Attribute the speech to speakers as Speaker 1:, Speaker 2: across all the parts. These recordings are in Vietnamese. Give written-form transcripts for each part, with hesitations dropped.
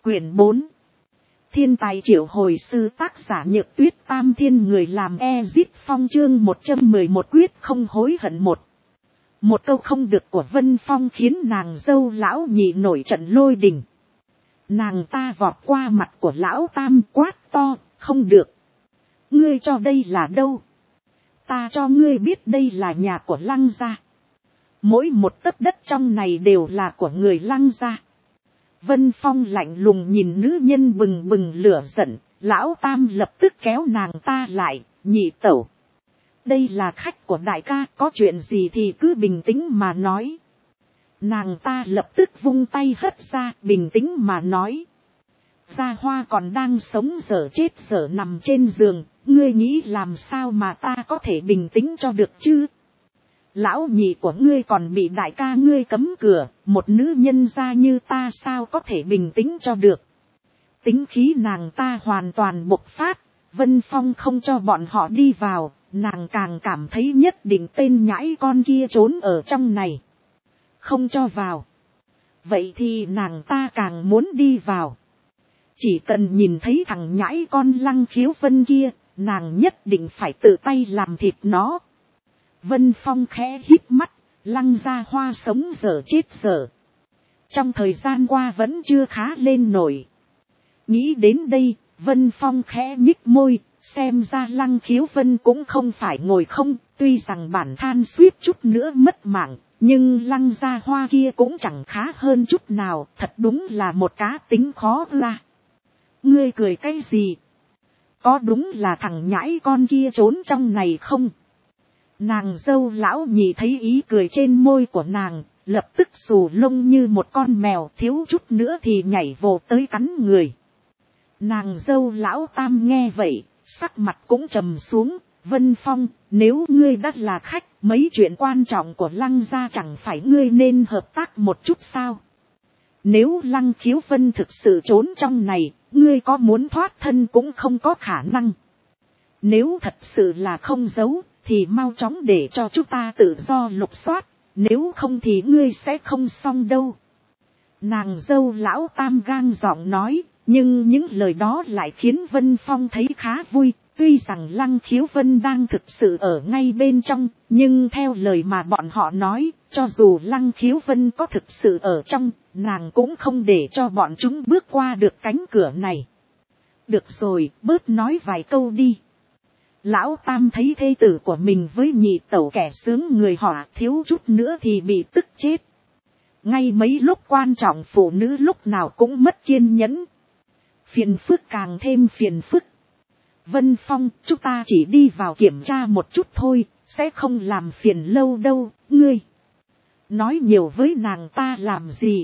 Speaker 1: Quyển 4. Thiên tài triệu hồi sư, tác giả Nhược Tuyết, Tam Thiên người làm Ezit Phong, chương 111 quyết không hối hận. Một câu không được của Vân Phong khiến nàng dâu lão nhị nổi trận lôi đình. Nàng ta vọt qua mặt của lão tam quát to, không được. Ngươi cho đây là đâu? Ta cho ngươi biết đây là nhà của Lăng gia. Mỗi một tấc đất trong này đều là của người Lăng gia. Vân Phong lạnh lùng nhìn nữ nhân bừng bừng lửa giận, lão tam lập tức kéo nàng ta lại, nhị tẩu. Đây là khách của đại ca, có chuyện gì thì cứ bình tĩnh mà nói. Nàng ta lập tức vung tay hất ra, bình tĩnh mà nói. Gia Hoa còn đang sống dở chết dở nằm trên giường, ngươi nghĩ làm sao mà ta có thể bình tĩnh cho được chứ? Lão nhị của ngươi còn bị đại ca ngươi cấm cửa, một nữ nhân gia như ta sao có thể bình tĩnh cho được? Tính khí nàng ta hoàn toàn bộc phát, Vân Phong không cho bọn họ đi vào, nàng càng cảm thấy nhất định tên nhãi con kia trốn ở trong này. Không cho vào. Vậy thì nàng ta càng muốn đi vào. Chỉ cần nhìn thấy thằng nhãi con Lăng Khiếu Vân kia, nàng nhất định phải tự tay làm thịt nó. Vân Phong khẽ híp mắt, Lăng Gia Hoa sống dở chết dở. Trong thời gian qua vẫn chưa khá lên nổi. Nghĩ đến đây, Vân Phong khẽ nhích môi, xem ra Lăng Khiếu Vân cũng không phải ngồi không, tuy rằng bản than suýt chút nữa mất mạng, nhưng Lăng Gia Hoa kia cũng chẳng khá hơn chút nào, thật đúng là một cá tính khó ra. Ngươi cười cái gì? Có đúng là thằng nhãi con kia trốn trong này không? Nàng dâu lão nhị thấy ý cười trên môi của nàng, lập tức xù lông như một con mèo, thiếu chút nữa thì nhảy vồ tới cắn người. Nàng dâu lão tam nghe vậy, sắc mặt cũng trầm xuống. Vân Phong, nếu ngươi đã là khách, mấy chuyện quan trọng của Lăng gia chẳng phải ngươi nên hợp tác một chút sao? Nếu Lăng Khiếu Vân thực sự trốn trong này, ngươi có muốn thoát thân cũng không có khả năng. Nếu thật sự là không giấu, thì mau chóng để cho chúng ta tự do lục soát, nếu không thì ngươi sẽ không xong đâu. Nàng dâu lão tam gang giọng nói, nhưng những lời đó lại khiến Vân Phong thấy khá vui. Tuy rằng Lăng Khiếu Vân đang thực sự ở ngay bên trong, nhưng theo lời mà bọn họ nói, cho dù Lăng Khiếu Vân có thực sự ở trong, nàng cũng không để cho bọn chúng bước qua được cánh cửa này. Được rồi, bớt nói vài câu đi. Lão tam thấy thê tử của mình với nhị tẩu kẻ sướng người họ thiếu chút nữa thì bị tức chết. Ngay mấy lúc quan trọng phụ nữ lúc nào cũng mất kiên nhẫn. Phiền phức càng thêm phiền phức. Vân Phong, chúng ta chỉ đi vào kiểm tra một chút thôi, sẽ không làm phiền lâu đâu, ngươi. Nói nhiều với nàng ta làm gì?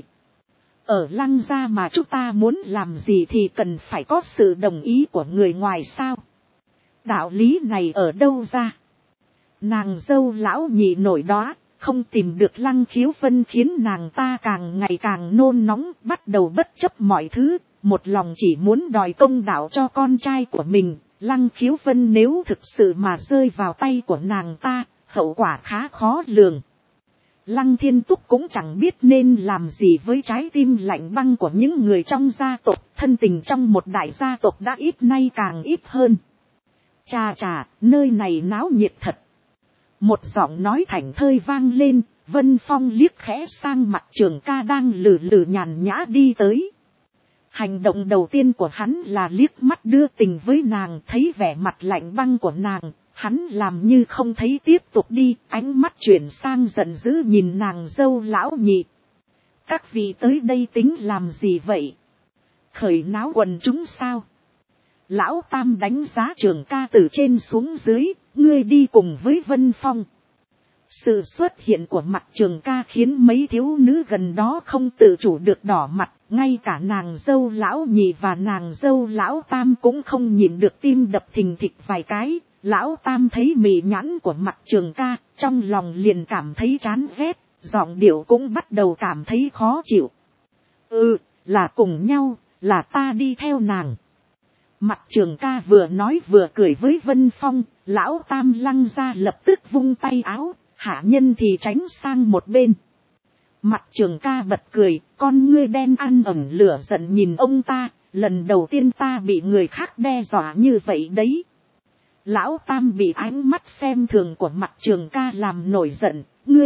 Speaker 1: Ở Lăng gia mà chúng ta muốn làm gì thì cần phải có sự đồng ý của người ngoài sao? Đạo lý này ở đâu ra? Nàng dâu lão nhị nổi đó, không tìm được Lăng Khiếu Vân khiến nàng ta càng ngày càng nôn nóng, bắt đầu bất chấp mọi thứ, một lòng chỉ muốn đòi công đạo cho con trai của mình. Lăng Khiếu Vân nếu thực sự mà rơi vào tay của nàng ta, hậu quả khá khó lường. Lăng Thiên Túc cũng chẳng biết nên làm gì với trái tim lạnh băng của những người trong gia tộc, thân tình trong một đại gia tộc đã ít nay càng ít hơn. Chà chà, nơi này náo nhiệt thật. Một giọng nói thảnh thơi vang lên, Vân Phong liếc khẽ sang mặt Trường Ca đang lử lử nhàn nhã đi tới. Hành động đầu tiên của hắn là liếc mắt đưa tình với nàng, thấy vẻ mặt lạnh băng của nàng, hắn làm như không thấy tiếp tục đi, ánh mắt chuyển sang giận dữ nhìn nàng dâu lão nhị. Các vị tới đây tính làm gì vậy? Khởi náo quần chúng sao? Lão tam đánh giá Trường Ca từ trên xuống dưới, ngươi đi cùng với Vân Phong. Sự xuất hiện của mặt Trường Ca khiến mấy thiếu nữ gần đó không tự chủ được đỏ mặt, ngay cả nàng dâu lão nhị và nàng dâu lão tam cũng không nhìn được tim đập thình thịch vài cái. Lão tam thấy mị nhãn của mặt Trường Ca, trong lòng liền cảm thấy chán ghét, giọng điệu cũng bắt đầu cảm thấy khó chịu. Là cùng nhau, là ta đi theo nàng. Mặt Trường Ca vừa nói vừa cười với Vân Phong, lão tam Lăng gia lập tức vung tay áo, hạ nhân thì tránh sang một bên. Mặt Trường Ca bật cười, con ngươi đen ăn ẩn lửa giận nhìn ông ta, lần đầu tiên ta bị người khác đe dọa như vậy đấy. Lão Tam bị ánh mắt xem thường của Mặt Trường Ca làm nổi giận,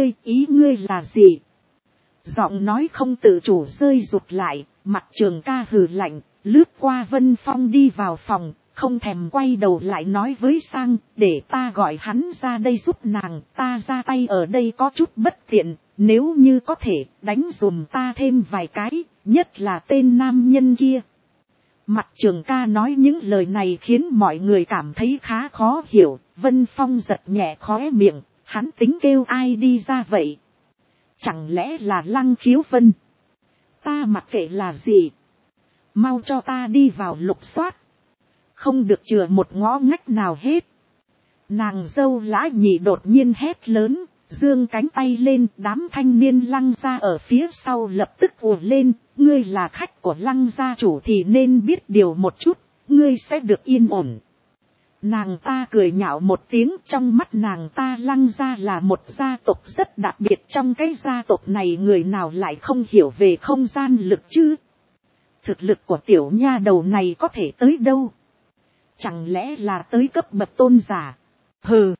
Speaker 1: ý ngươi là gì? Giọng nói không tự chủ rơi rụt lại, Mặt Trường Ca hừ lạnh, lướt qua Vân Phong đi vào phòng, không thèm quay đầu lại nói với Sang, để ta gọi hắn ra đây giúp nàng, ta ra tay ở đây có chút bất tiện, nếu như có thể đánh dùm ta thêm vài cái, nhất là tên nam nhân kia. Mặt Trường Ca nói những lời này khiến mọi người cảm thấy khá khó hiểu, Vân Phong giật nhẹ khóe miệng, hắn tính kêu ai đi ra vậy? Chẳng lẽ là Lăng Khiếu Vân? Ta mặc kệ là gì? Mau cho ta đi vào lục soát. Không được chừa một ngõ ngách nào hết. Nàng dâu Lã Nhị đột nhiên hét lớn, giương cánh tay lên, đám thanh niên Lăng gia ở phía sau lập tức ùa lên, ngươi là khách của Lăng gia chủ thì nên biết điều một chút, ngươi sẽ được yên ổn. Nàng ta cười nhạo một tiếng, trong mắt nàng ta Lăng gia là một gia tộc rất đặc biệt, trong cái gia tộc này người nào lại không hiểu về không gian lực chứ? Thực lực của tiểu nha đầu này có thể tới đâu? Chẳng lẽ là tới cấp bậc tôn giả? Hừ,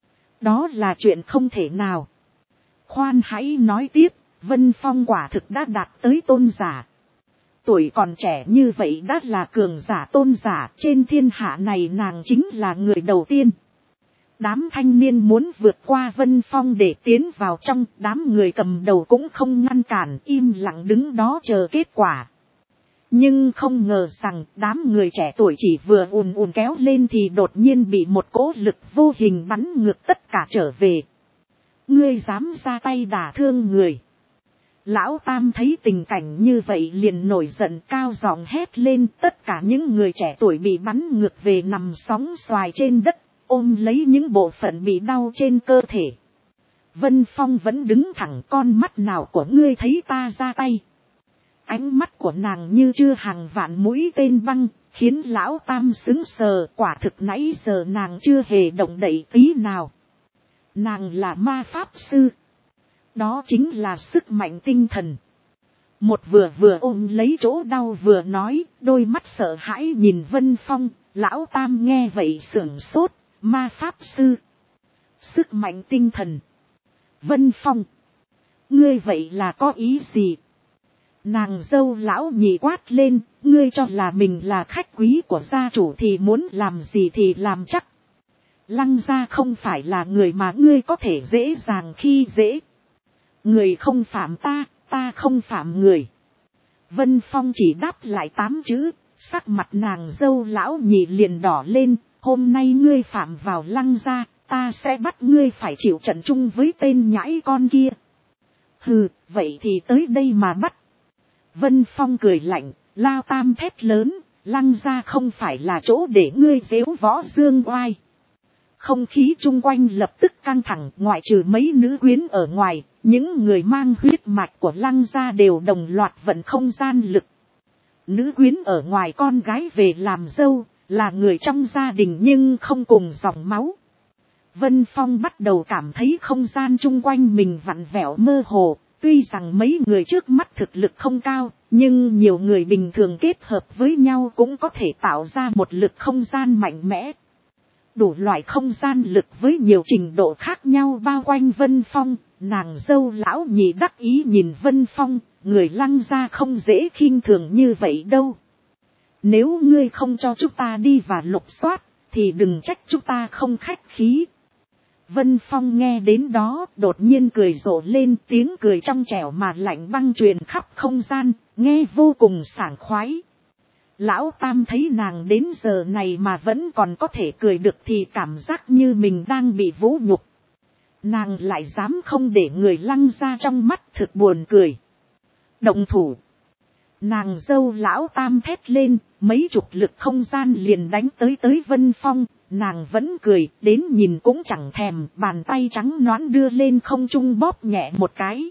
Speaker 1: đó là chuyện không thể nào. Khoan hãy nói tiếp, Vân Phong quả thực đã đạt tới tôn giả. Tuổi còn trẻ như vậy đã là cường giả tôn giả, trên thiên hạ này nàng chính là người đầu tiên. Đám thanh niên muốn vượt qua Vân Phong để tiến vào trong, đám người cầm đầu cũng không ngăn cản, im lặng đứng đó chờ kết quả. Nhưng không ngờ rằng đám người trẻ tuổi chỉ vừa ùn ùn kéo lên thì đột nhiên bị một cỗ lực vô hình bắn ngược tất cả trở về. Ngươi dám ra tay đả thương người? Lão Tam thấy tình cảnh như vậy liền nổi giận cao giọng hét lên, tất cả những người trẻ tuổi bị bắn ngược về nằm sóng xoài trên đất, ôm lấy những bộ phận bị đau trên cơ thể. Vân Phong vẫn đứng thẳng, con mắt nào của ngươi thấy ta ra tay? Ánh mắt của nàng như chưa hàng vạn mũi tên băng, khiến Lão Tam sững sờ, quả thực nãy giờ nàng chưa hề động đậy tí nào. Nàng là ma pháp sư. Đó chính là sức mạnh tinh thần. Một vừa ôm lấy chỗ đau vừa nói, đôi mắt sợ hãi nhìn Vân Phong. Lão Tam nghe vậy sửng sốt, ma pháp sư. Sức mạnh tinh thần. Vân Phong, ngươi vậy là có ý gì? Nàng dâu Lão Nhị quát lên, ngươi cho là mình là khách quý của gia chủ thì muốn làm gì thì làm chắc. Lăng gia không phải là người mà ngươi có thể dễ dàng khi dễ. Người không phạm ta, ta không phạm người. Vân Phong chỉ đáp lại 8 chữ, sắc mặt nàng dâu Lão Nhị liền đỏ lên, hôm nay ngươi phạm vào Lăng gia, ta sẽ bắt ngươi phải chịu trận chung với tên nhãi con kia. Hừ, vậy thì tới đây mà bắt. Vân Phong cười lạnh, Lao Tam thét lớn, Lăng gia không phải là chỗ để ngươi giễu võ dương oai. Không khí chung quanh lập tức căng thẳng, ngoại trừ mấy nữ quyến ở ngoài, những người mang huyết mạch của Lăng gia đều đồng loạt vận không gian lực. Nữ quyến ở ngoài con gái về làm dâu, là người trong gia đình nhưng không cùng dòng máu. Vân Phong bắt đầu cảm thấy không gian chung quanh mình vặn vẹo mơ hồ, tuy rằng mấy người trước mắt thực lực không cao, nhưng nhiều người bình thường kết hợp với nhau cũng có thể tạo ra một lực không gian mạnh mẽ. Đủ loại không gian lực với nhiều trình độ khác nhau bao quanh Vân Phong, nàng dâu Lão Nhị đắc ý nhìn Vân Phong, người Lăng gia không dễ khinh thường như vậy đâu. Nếu ngươi không cho chúng ta đi và lục soát, thì đừng trách chúng ta không khách khí. Vân Phong nghe đến đó, đột nhiên cười rộ lên, tiếng cười trong trẻo mà lạnh băng truyền khắp không gian, nghe vô cùng sảng khoái. Lão Tam thấy nàng đến giờ này mà vẫn còn có thể cười được thì cảm giác như mình đang bị vũ nhục. Nàng lại dám không để người Lăng gia trong mắt, thực buồn cười. Động thủ. Nàng dâu Lão Tam thét lên, mấy chục lực không gian liền đánh tới Vân Phong, nàng vẫn cười, đến nhìn cũng chẳng thèm, bàn tay trắng nõn đưa lên không trung bóp nhẹ một cái.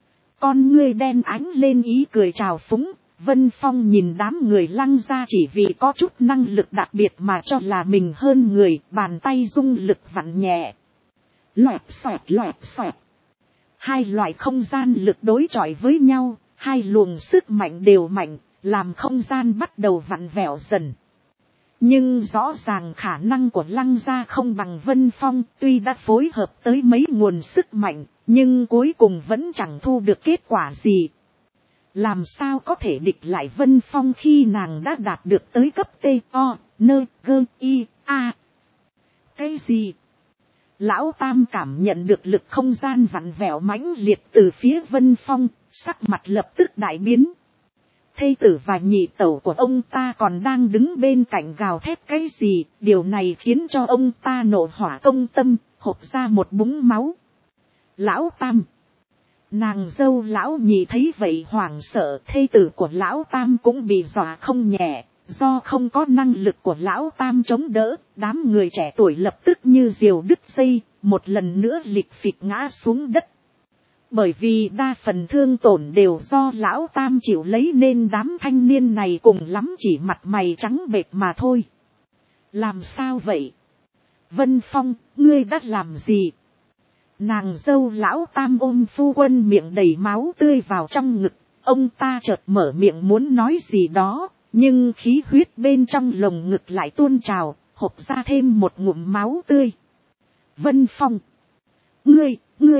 Speaker 1: Con ngươi đen ánh lên ý cười trào phúng. Vân Phong nhìn đám người Lăng gia chỉ vì có chút năng lực đặc biệt mà cho là mình hơn người, bàn tay dung lực vặn nhẹ. Loẹt xoẹt. Hai loại không gian lực đối chọi với nhau, hai luồng sức mạnh đều mạnh, làm không gian bắt đầu vặn vẹo dần. Nhưng rõ ràng khả năng của Lăng gia không bằng Vân Phong, tuy đã phối hợp tới mấy nguồn sức mạnh, nhưng cuối cùng vẫn chẳng thu được kết quả gì. Làm sao có thể địch lại Vân Phong khi nàng đã đạt được tới cấp T, O, N, G, I, A. Cái gì? Lão Tam cảm nhận được lực không gian vặn vẹo mãnh liệt từ phía Vân Phong, sắc mặt lập tức đại biến. Thê tử và nhị tẩu của ông ta còn đang đứng bên cạnh gào thét cái gì, điều này khiến cho ông ta nộ hỏa công tâm, hộc ra một búng máu. Lão Tam. Nàng dâu lão nhị thấy vậy hoảng sợ, thê tử của lão Tam cũng bị dọa không nhẹ, do không có năng lực của lão Tam chống đỡ, đám người trẻ tuổi lập tức như diều đứt dây, một lần nữa lịch phịch ngã xuống đất. Bởi vì đa phần thương tổn đều do lão Tam chịu lấy nên đám thanh niên này cùng lắm chỉ mặt mày trắng bệch mà thôi. Làm sao vậy? Vân Phong, ngươi đã làm gì? Nàng dâu lão Tam ôm phu quân miệng đầy máu tươi vào trong ngực, ông ta chợt mở miệng muốn nói gì đó, nhưng khí huyết bên trong lồng ngực lại tuôn trào, hộc ra thêm một ngụm máu tươi. Vân Phong! Ngươi!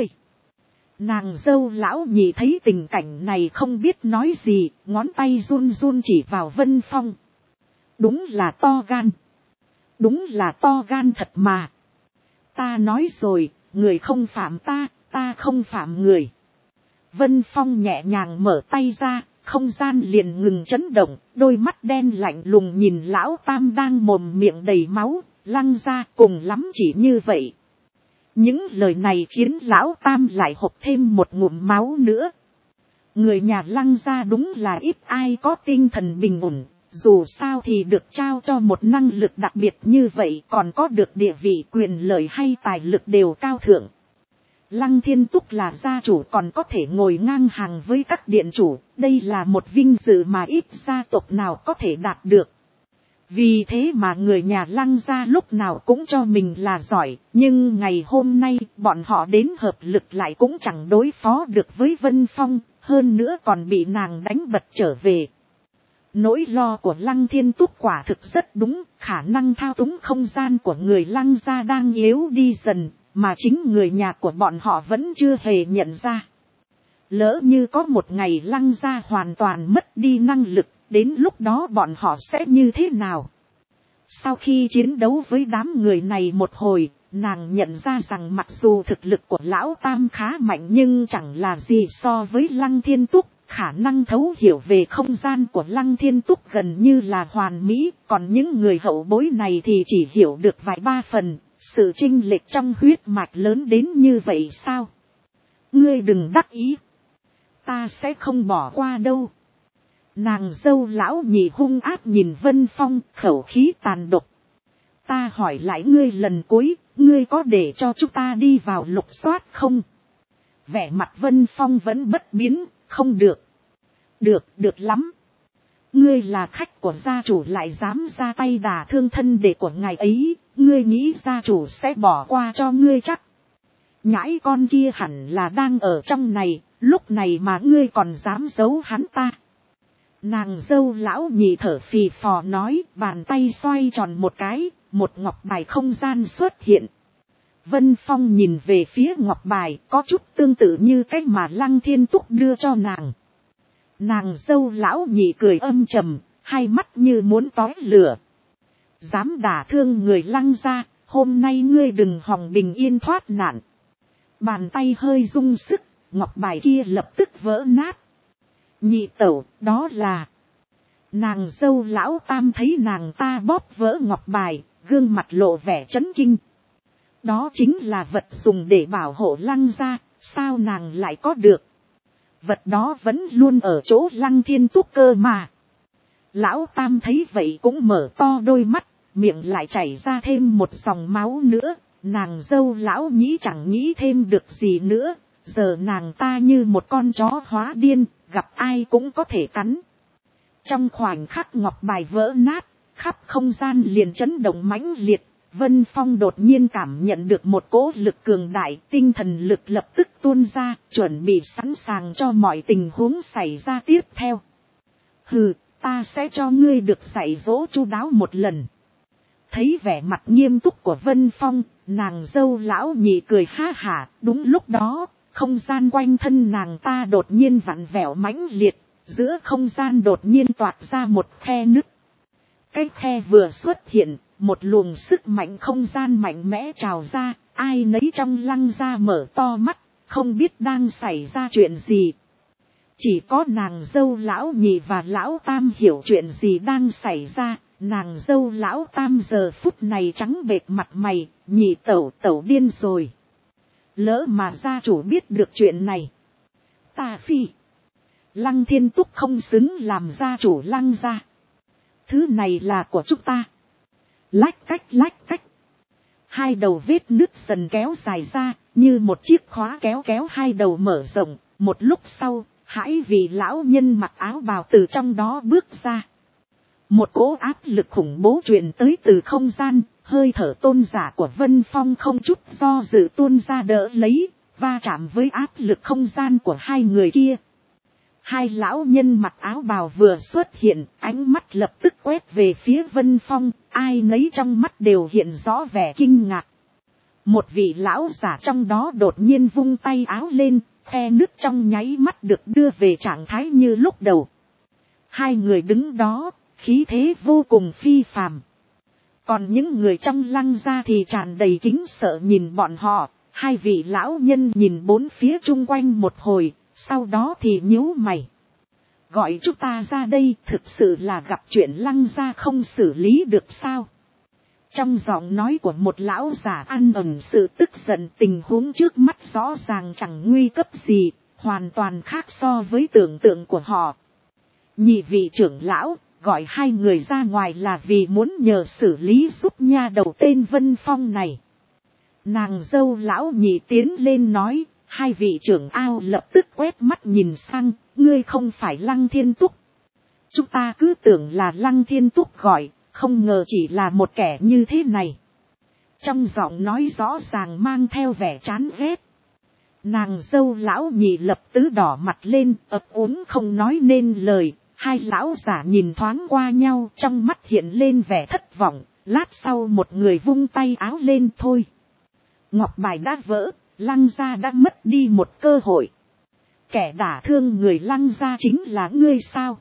Speaker 1: Nàng dâu lão nhị thấy tình cảnh này không biết nói gì, ngón tay run run chỉ vào Vân Phong. Đúng là to gan. Đúng là to gan thật mà. Ta nói rồi, người không phạm ta, ta không phạm người. Vân Phong nhẹ nhàng mở tay ra, không gian liền ngừng chấn động, đôi mắt đen lạnh lùng nhìn lão Tam đang mồm miệng đầy máu, Lăng ra cùng lắm chỉ như vậy. Những lời này khiến lão Tam lại hộc thêm một ngụm máu nữa. Người nhà Lăng gia đúng là ít ai có tinh thần bình ổn, dù sao thì được trao cho một năng lực đặc biệt như vậy, còn có được địa vị quyền lợi hay tài lực đều cao thượng. Lăng Thiên Túc là gia chủ còn có thể ngồi ngang hàng với các điện chủ, đây là một vinh dự mà ít gia tộc nào có thể đạt được. Vì thế mà người nhà Lăng gia lúc nào cũng cho mình là giỏi, nhưng ngày hôm nay bọn họ đến hợp lực lại cũng chẳng đối phó được với Vân Phong, hơn nữa còn bị nàng đánh bật trở về. Nỗi lo của Lăng Thiên Túc quả thực rất đúng, khả năng thao túng không gian của người Lăng gia đang yếu đi dần, mà chính người nhà của bọn họ vẫn chưa hề nhận ra. Lỡ như có một ngày Lăng gia hoàn toàn mất đi năng lực, đến lúc đó bọn họ sẽ như thế nào? Sau khi chiến đấu với đám người này một hồi, nàng nhận ra rằng mặc dù thực lực của lão Tam khá mạnh nhưng chẳng là gì so với Lăng Thiên Túc. Khả năng thấu hiểu về không gian của Lăng Thiên Túc gần như là hoàn mỹ, còn những người hậu bối này thì chỉ hiểu được vài ba phần. Sự chênh lệch trong huyết mạch lớn đến như vậy sao? Ngươi đừng đắc ý. Ta sẽ không bỏ qua đâu. Nàng dâu lão nhị hung ác nhìn Vân Phong, khẩu khí tàn độc. Ta hỏi lại ngươi lần cuối, ngươi có để cho chúng ta đi vào lục soát không? Vẻ mặt Vân Phong vẫn bất biến, không được. Được lắm. Ngươi là khách của gia chủ lại dám ra tay đả thương thân đệ của ngài ấy, ngươi nghĩ gia chủ sẽ bỏ qua cho ngươi chắc? Nhãi con kia hẳn là đang ở trong này, lúc này mà ngươi còn dám giấu hắn ta. Nàng dâu lão nhị thở phì phò nói, bàn tay xoay tròn một cái, một ngọc bài không gian xuất hiện. Vân Phong nhìn về phía ngọc bài, có chút tương tự như cách mà Lăng Thiên Túc đưa cho nàng. Nàng dâu lão nhị cười âm trầm, hai mắt như muốn tói lửa. Dám đả thương người Lăng gia, hôm nay ngươi đừng hòng bình yên thoát nạn. Bàn tay hơi rung sức, ngọc bài kia lập tức vỡ nát. Nhị tẩu, đó là... Nàng dâu lão Tam thấy nàng ta bóp vỡ ngọc bài, gương mặt lộ vẻ chấn kinh. Đó chính là vật dùng để bảo hộ Lăng gia, sao nàng lại có được? Vật đó vẫn luôn ở chỗ Lăng Thiên Túc cơ mà. Lão Tam thấy vậy cũng mở to đôi mắt, miệng lại chảy ra thêm một dòng máu nữa. Nàng dâu lão nhĩ chẳng nghĩ thêm được gì nữa, giờ nàng ta như một con chó hóa điên, gặp ai cũng có thể cắn. Trong khoảnh khắc ngọc bài vỡ nát, khắp không gian liền chấn động mãnh liệt, Vân Phong đột nhiên cảm nhận được một cỗ lực cường đại, tinh thần lực lập tức tuôn ra, chuẩn bị sẵn sàng cho mọi tình huống xảy ra tiếp theo. Hừ, ta sẽ cho ngươi được dạy dỗ chu đáo một lần. Thấy vẻ mặt nghiêm túc của Vân Phong, nàng dâu lão nhị cười ha hả. Đúng lúc đó, không gian quanh thân nàng ta đột nhiên vặn vẹo mãnh liệt, giữa không gian đột nhiên toát ra một khe nứt. Cái khe vừa xuất hiện, một luồng sức mạnh không gian mạnh mẽ trào ra, ai nấy trong Lăng Gia mở to mắt, không biết đang xảy ra chuyện gì. Chỉ có nàng dâu lão nhị và lão tam hiểu chuyện gì đang xảy ra. Nàng dâu lão tam giờ phút này trắng bệch mặt mày, nhị tẩu tẩu điên rồi. Lỡ mà gia chủ biết được chuyện này. Ta phi. Lăng Thiên Túc không xứng làm gia chủ Lăng Gia. Thứ này là của chúng ta. Lách cách. Hai đầu vết nứt dần kéo dài ra, như một chiếc khóa kéo hai đầu mở rộng. Một lúc sau, hãi vì lão nhân mặc áo bào từ trong đó bước ra. Một cỗ áp lực khủng bố truyền tới từ không gian, hơi thở tôn giả của Vân Phong không chút do dự tuôn ra đỡ lấy, va chạm với áp lực không gian của hai người kia. Hai lão nhân mặc áo bào vừa xuất hiện, ánh mắt lập tức quét về phía Vân Phong, ai nấy trong mắt đều hiện rõ vẻ kinh ngạc. Một vị lão giả trong đó đột nhiên vung tay áo lên, khe nứt trong nháy mắt được đưa về trạng thái như lúc đầu. Hai người đứng đó, khí thế vô cùng phi phàm. Còn những người trong Lăng Gia thì tràn đầy kính sợ nhìn bọn họ. Hai vị lão nhân nhìn bốn phía chung quanh một hồi, sau đó thì nhíu mày. Gọi chúng ta ra đây thực sự là gặp chuyện Lăng Gia không xử lý được sao? Trong giọng nói của một lão giả ăn ẩn sự tức giận, tình huống trước mắt rõ ràng chẳng nguy cấp gì, hoàn toàn khác so với tưởng tượng của họ. Nhị vị trưởng lão, gọi hai người ra ngoài là vì muốn nhờ xử lý giúp nha đầu tên Vân Phong này. Nàng dâu lão nhị tiến lên nói, hai vị trưởng ao lập tức quét mắt nhìn sang, ngươi không phải Lăng Thiên Túc. Chúng ta cứ tưởng là Lăng Thiên Túc gọi, không ngờ chỉ là một kẻ như thế này. Trong giọng nói rõ ràng mang theo vẻ chán ghét. Nàng dâu lão nhị lập tức đỏ mặt lên, ấp úng không nói nên lời. Hai lão giả nhìn thoáng qua nhau, trong mắt hiện lên vẻ thất vọng. Lát sau một người vung tay áo lên thôi. Ngọc bài đã vỡ, Lăng Gia đã mất đi một cơ hội. Kẻ đả thương người Lăng Gia chính là ngươi sao?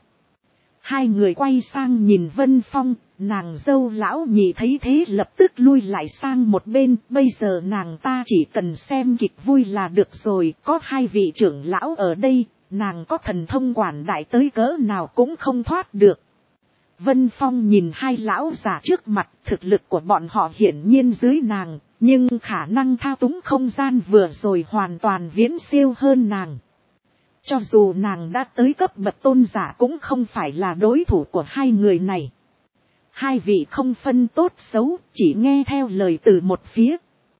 Speaker 1: Hai người quay sang nhìn Vân Phong, nàng dâu lão nhị thấy thế lập tức lui lại sang một bên. Bây giờ nàng ta chỉ cần xem kịch vui là được rồi, có hai vị trưởng lão ở đây. Nàng có thần thông quản đại tới cỡ nào cũng không thoát được. Vân Phong nhìn hai lão giả trước mặt, thực lực của bọn họ hiển nhiên dưới nàng, nhưng khả năng thao túng không gian vừa rồi hoàn toàn viễn siêu hơn nàng. Cho dù nàng đã tới cấp bậc tôn giả cũng không phải là đối thủ của hai người này. Hai vị không phân tốt xấu, chỉ nghe theo lời từ một phía.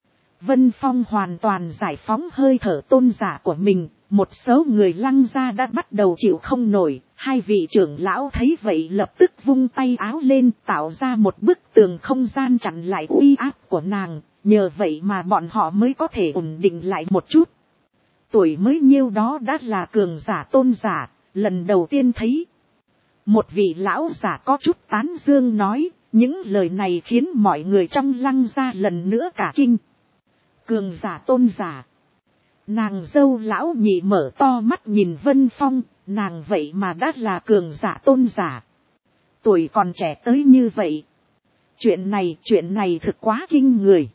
Speaker 1: Vân Phong hoàn toàn giải phóng hơi thở tôn giả của mình. Một số người Lăng Gia đã bắt đầu chịu không nổi, hai vị trưởng lão thấy vậy lập tức vung tay áo lên tạo ra một bức tường không gian chặn lại uy áp của nàng, nhờ vậy mà bọn họ mới có thể ổn định lại một chút. Tuổi mới nhiêu đó đã là cường giả tôn giả, lần đầu tiên thấy. Một vị lão giả có chút tán dương nói, những lời này khiến mọi người trong Lăng Gia lần nữa cả kinh. Cường giả tôn giả. Nàng dâu lão nhị mở to mắt nhìn Vân Phong, nàng vậy mà đã là cường giả tôn giả. Tuổi còn trẻ tới như vậy. Chuyện này thực quá kinh người.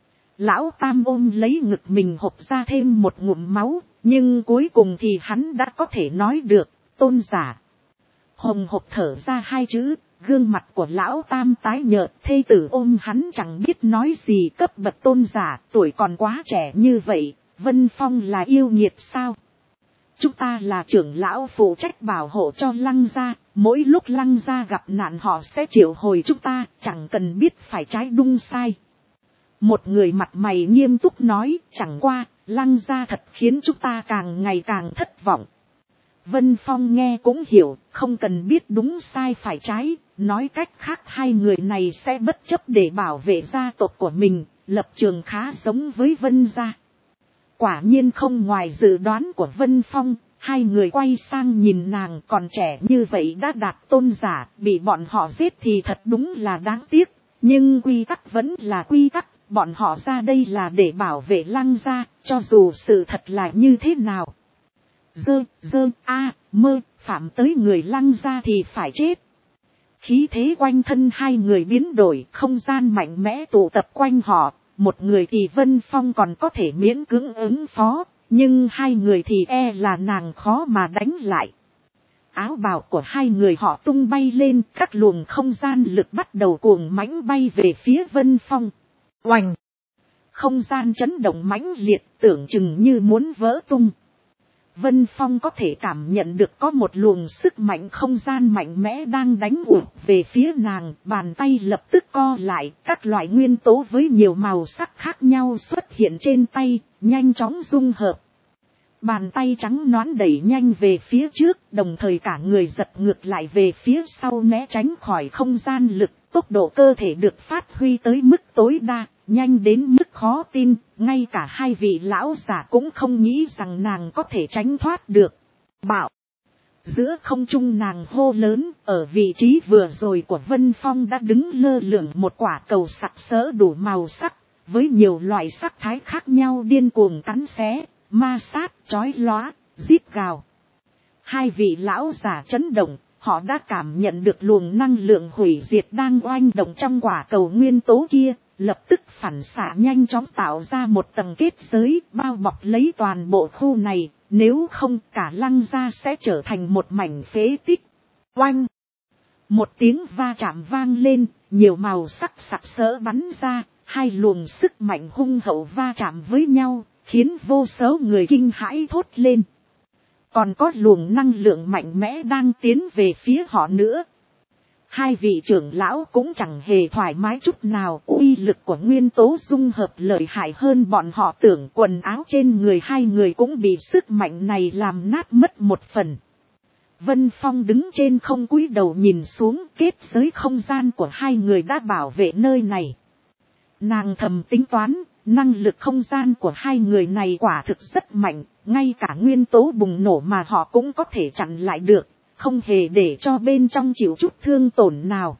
Speaker 1: Lão Tam ôm lấy ngực mình hộc ra thêm một ngụm máu, nhưng cuối cùng thì hắn đã có thể nói được, tôn giả. Hồng hộc thở ra hai chữ, gương mặt của lão Tam tái nhợt, thê tử ôm hắn chẳng biết nói gì, cấp bậc tôn giả, tuổi còn quá trẻ như vậy. Vân Phong là yêu nghiệt sao? Chúng ta là trưởng lão phụ trách bảo hộ cho Lăng Gia, mỗi lúc Lăng Gia gặp nạn họ sẽ triệu hồi chúng ta, chẳng cần biết phải trái đúng sai. Một người mặt mày nghiêm túc nói, chẳng qua, Lăng Gia thật khiến chúng ta càng ngày càng thất vọng. Vân Phong nghe cũng hiểu, không cần biết đúng sai phải trái, nói cách khác hai người này sẽ bất chấp để bảo vệ gia tộc của mình, lập trường khá giống với Vân gia. Quả nhiên không ngoài dự đoán của Vân Phong, hai người quay sang nhìn nàng còn trẻ như vậy đã đạt tôn giả, bị bọn họ giết thì thật đúng là đáng tiếc, nhưng quy tắc vẫn là quy tắc, bọn họ ra đây là để bảo vệ Lăng gia, cho dù sự thật là như thế nào. Phạm tới người Lăng gia thì phải chết. Khí thế quanh thân hai người biến đổi, không gian mạnh mẽ tụ tập quanh họ, một người thì Vân Phong còn có thể miễn cưỡng ứng phó, nhưng hai người thì e là nàng khó mà đánh lại. Áo bào của hai người họ tung bay lên, các luồng không gian lực bắt đầu cuồng mãnh bay về phía Vân Phong. Oành! Không gian chấn động mãnh liệt, tưởng chừng như muốn vỡ tung. Vân Phong có thể cảm nhận được có một luồng sức mạnh không gian mạnh mẽ đang đánh ụt về phía nàng, bàn tay lập tức co lại, các loại nguyên tố với nhiều màu sắc khác nhau xuất hiện trên tay, nhanh chóng dung hợp. Bàn tay trắng nõn đẩy nhanh về phía trước, đồng thời cả người giật ngược lại về phía sau né tránh khỏi không gian lực, tốc độ cơ thể được phát huy tới mức tối đa, nhanh đến mức khó tin, ngay cả hai vị lão giả cũng không nghĩ rằng nàng có thể tránh thoát được. Bảo! Giữa không trung nàng hô lớn, ở vị trí vừa rồi của Vân Phong đã đứng lơ lửng một quả cầu sặc sỡ đủ màu sắc, với nhiều loại sắc thái khác nhau điên cuồng cắn xé, ma sát, chói lóa, rít gào. Hai vị lão giả chấn động, họ đã cảm nhận được luồng năng lượng hủy diệt đang oanh động trong quả cầu nguyên tố kia, lập tức phản xạ nhanh chóng tạo ra một tầng kết giới bao bọc lấy toàn bộ khu này, nếu không cả Lăng gia sẽ trở thành một mảnh phế tích. Oanh! Một tiếng va chạm vang lên, nhiều màu sắc sặc sỡ bắn ra, hai luồng sức mạnh hung hậu va chạm với nhau, khiến vô số người kinh hãi thốt lên. Còn có luồng năng lượng mạnh mẽ đang tiến về phía họ nữa. Hai vị trưởng lão cũng chẳng hề thoải mái chút nào, uy lực của nguyên tố dung hợp lợi hại hơn bọn họ tưởng, quần áo trên người hai người cũng bị sức mạnh này làm nát mất một phần. Vân Phong đứng trên không cúi đầu nhìn xuống, kết giới không gian của hai người đã bảo vệ nơi này. Nàng thầm tính toán, năng lực không gian của hai người này quả thực rất mạnh, ngay cả nguyên tố bùng nổ mà họ cũng có thể chặn lại được, không hề để cho bên trong chịu chút thương tổn nào.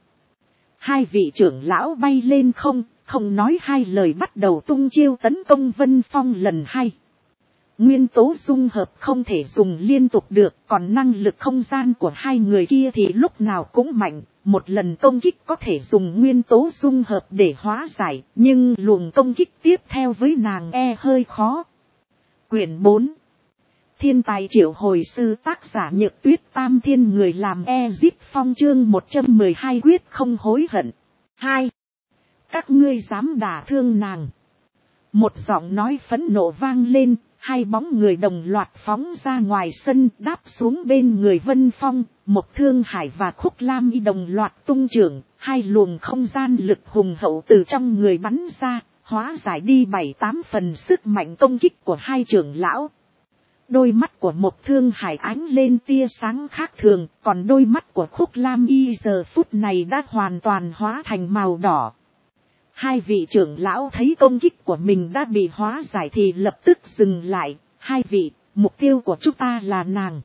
Speaker 1: Hai vị trưởng lão bay lên không nói hai lời bắt đầu tung chiêu tấn công Vân Phong lần hai. Nguyên tố dung hợp không thể dùng liên tục được, còn năng lực không gian của hai người kia thì lúc nào cũng mạnh, một lần công kích có thể dùng nguyên tố dung hợp để hóa giải, nhưng luồng công kích tiếp theo với nàng hơi khó. Quyển 4 Thiên tài triệu hồi sư, tác giả Nhược Tuyết, Tam Thiên người làm Ezip Phong, chương 112 quyết không hối hận. 2. Các ngươi dám đả thương nàng. Một giọng nói phẫn nộ vang lên, hai bóng người đồng loạt phóng ra ngoài sân, đáp xuống bên người Vân Phong, Mộc Thương Hải và Khúc Lam Y đồng loạt tung trưởng, hai luồng không gian lực hùng hậu từ trong người bắn ra, hóa giải đi 7-8 phần sức mạnh công kích của hai trưởng lão. Đôi mắt của Mộc Thương Hải ánh lên tia sáng khác thường, còn đôi mắt của Khúc Lam Y giờ phút này đã hoàn toàn hóa thành màu đỏ. Hai vị trưởng lão thấy công kích của mình đã bị hóa giải thì lập tức dừng lại. Hai vị, mục tiêu của chúng ta là nàng.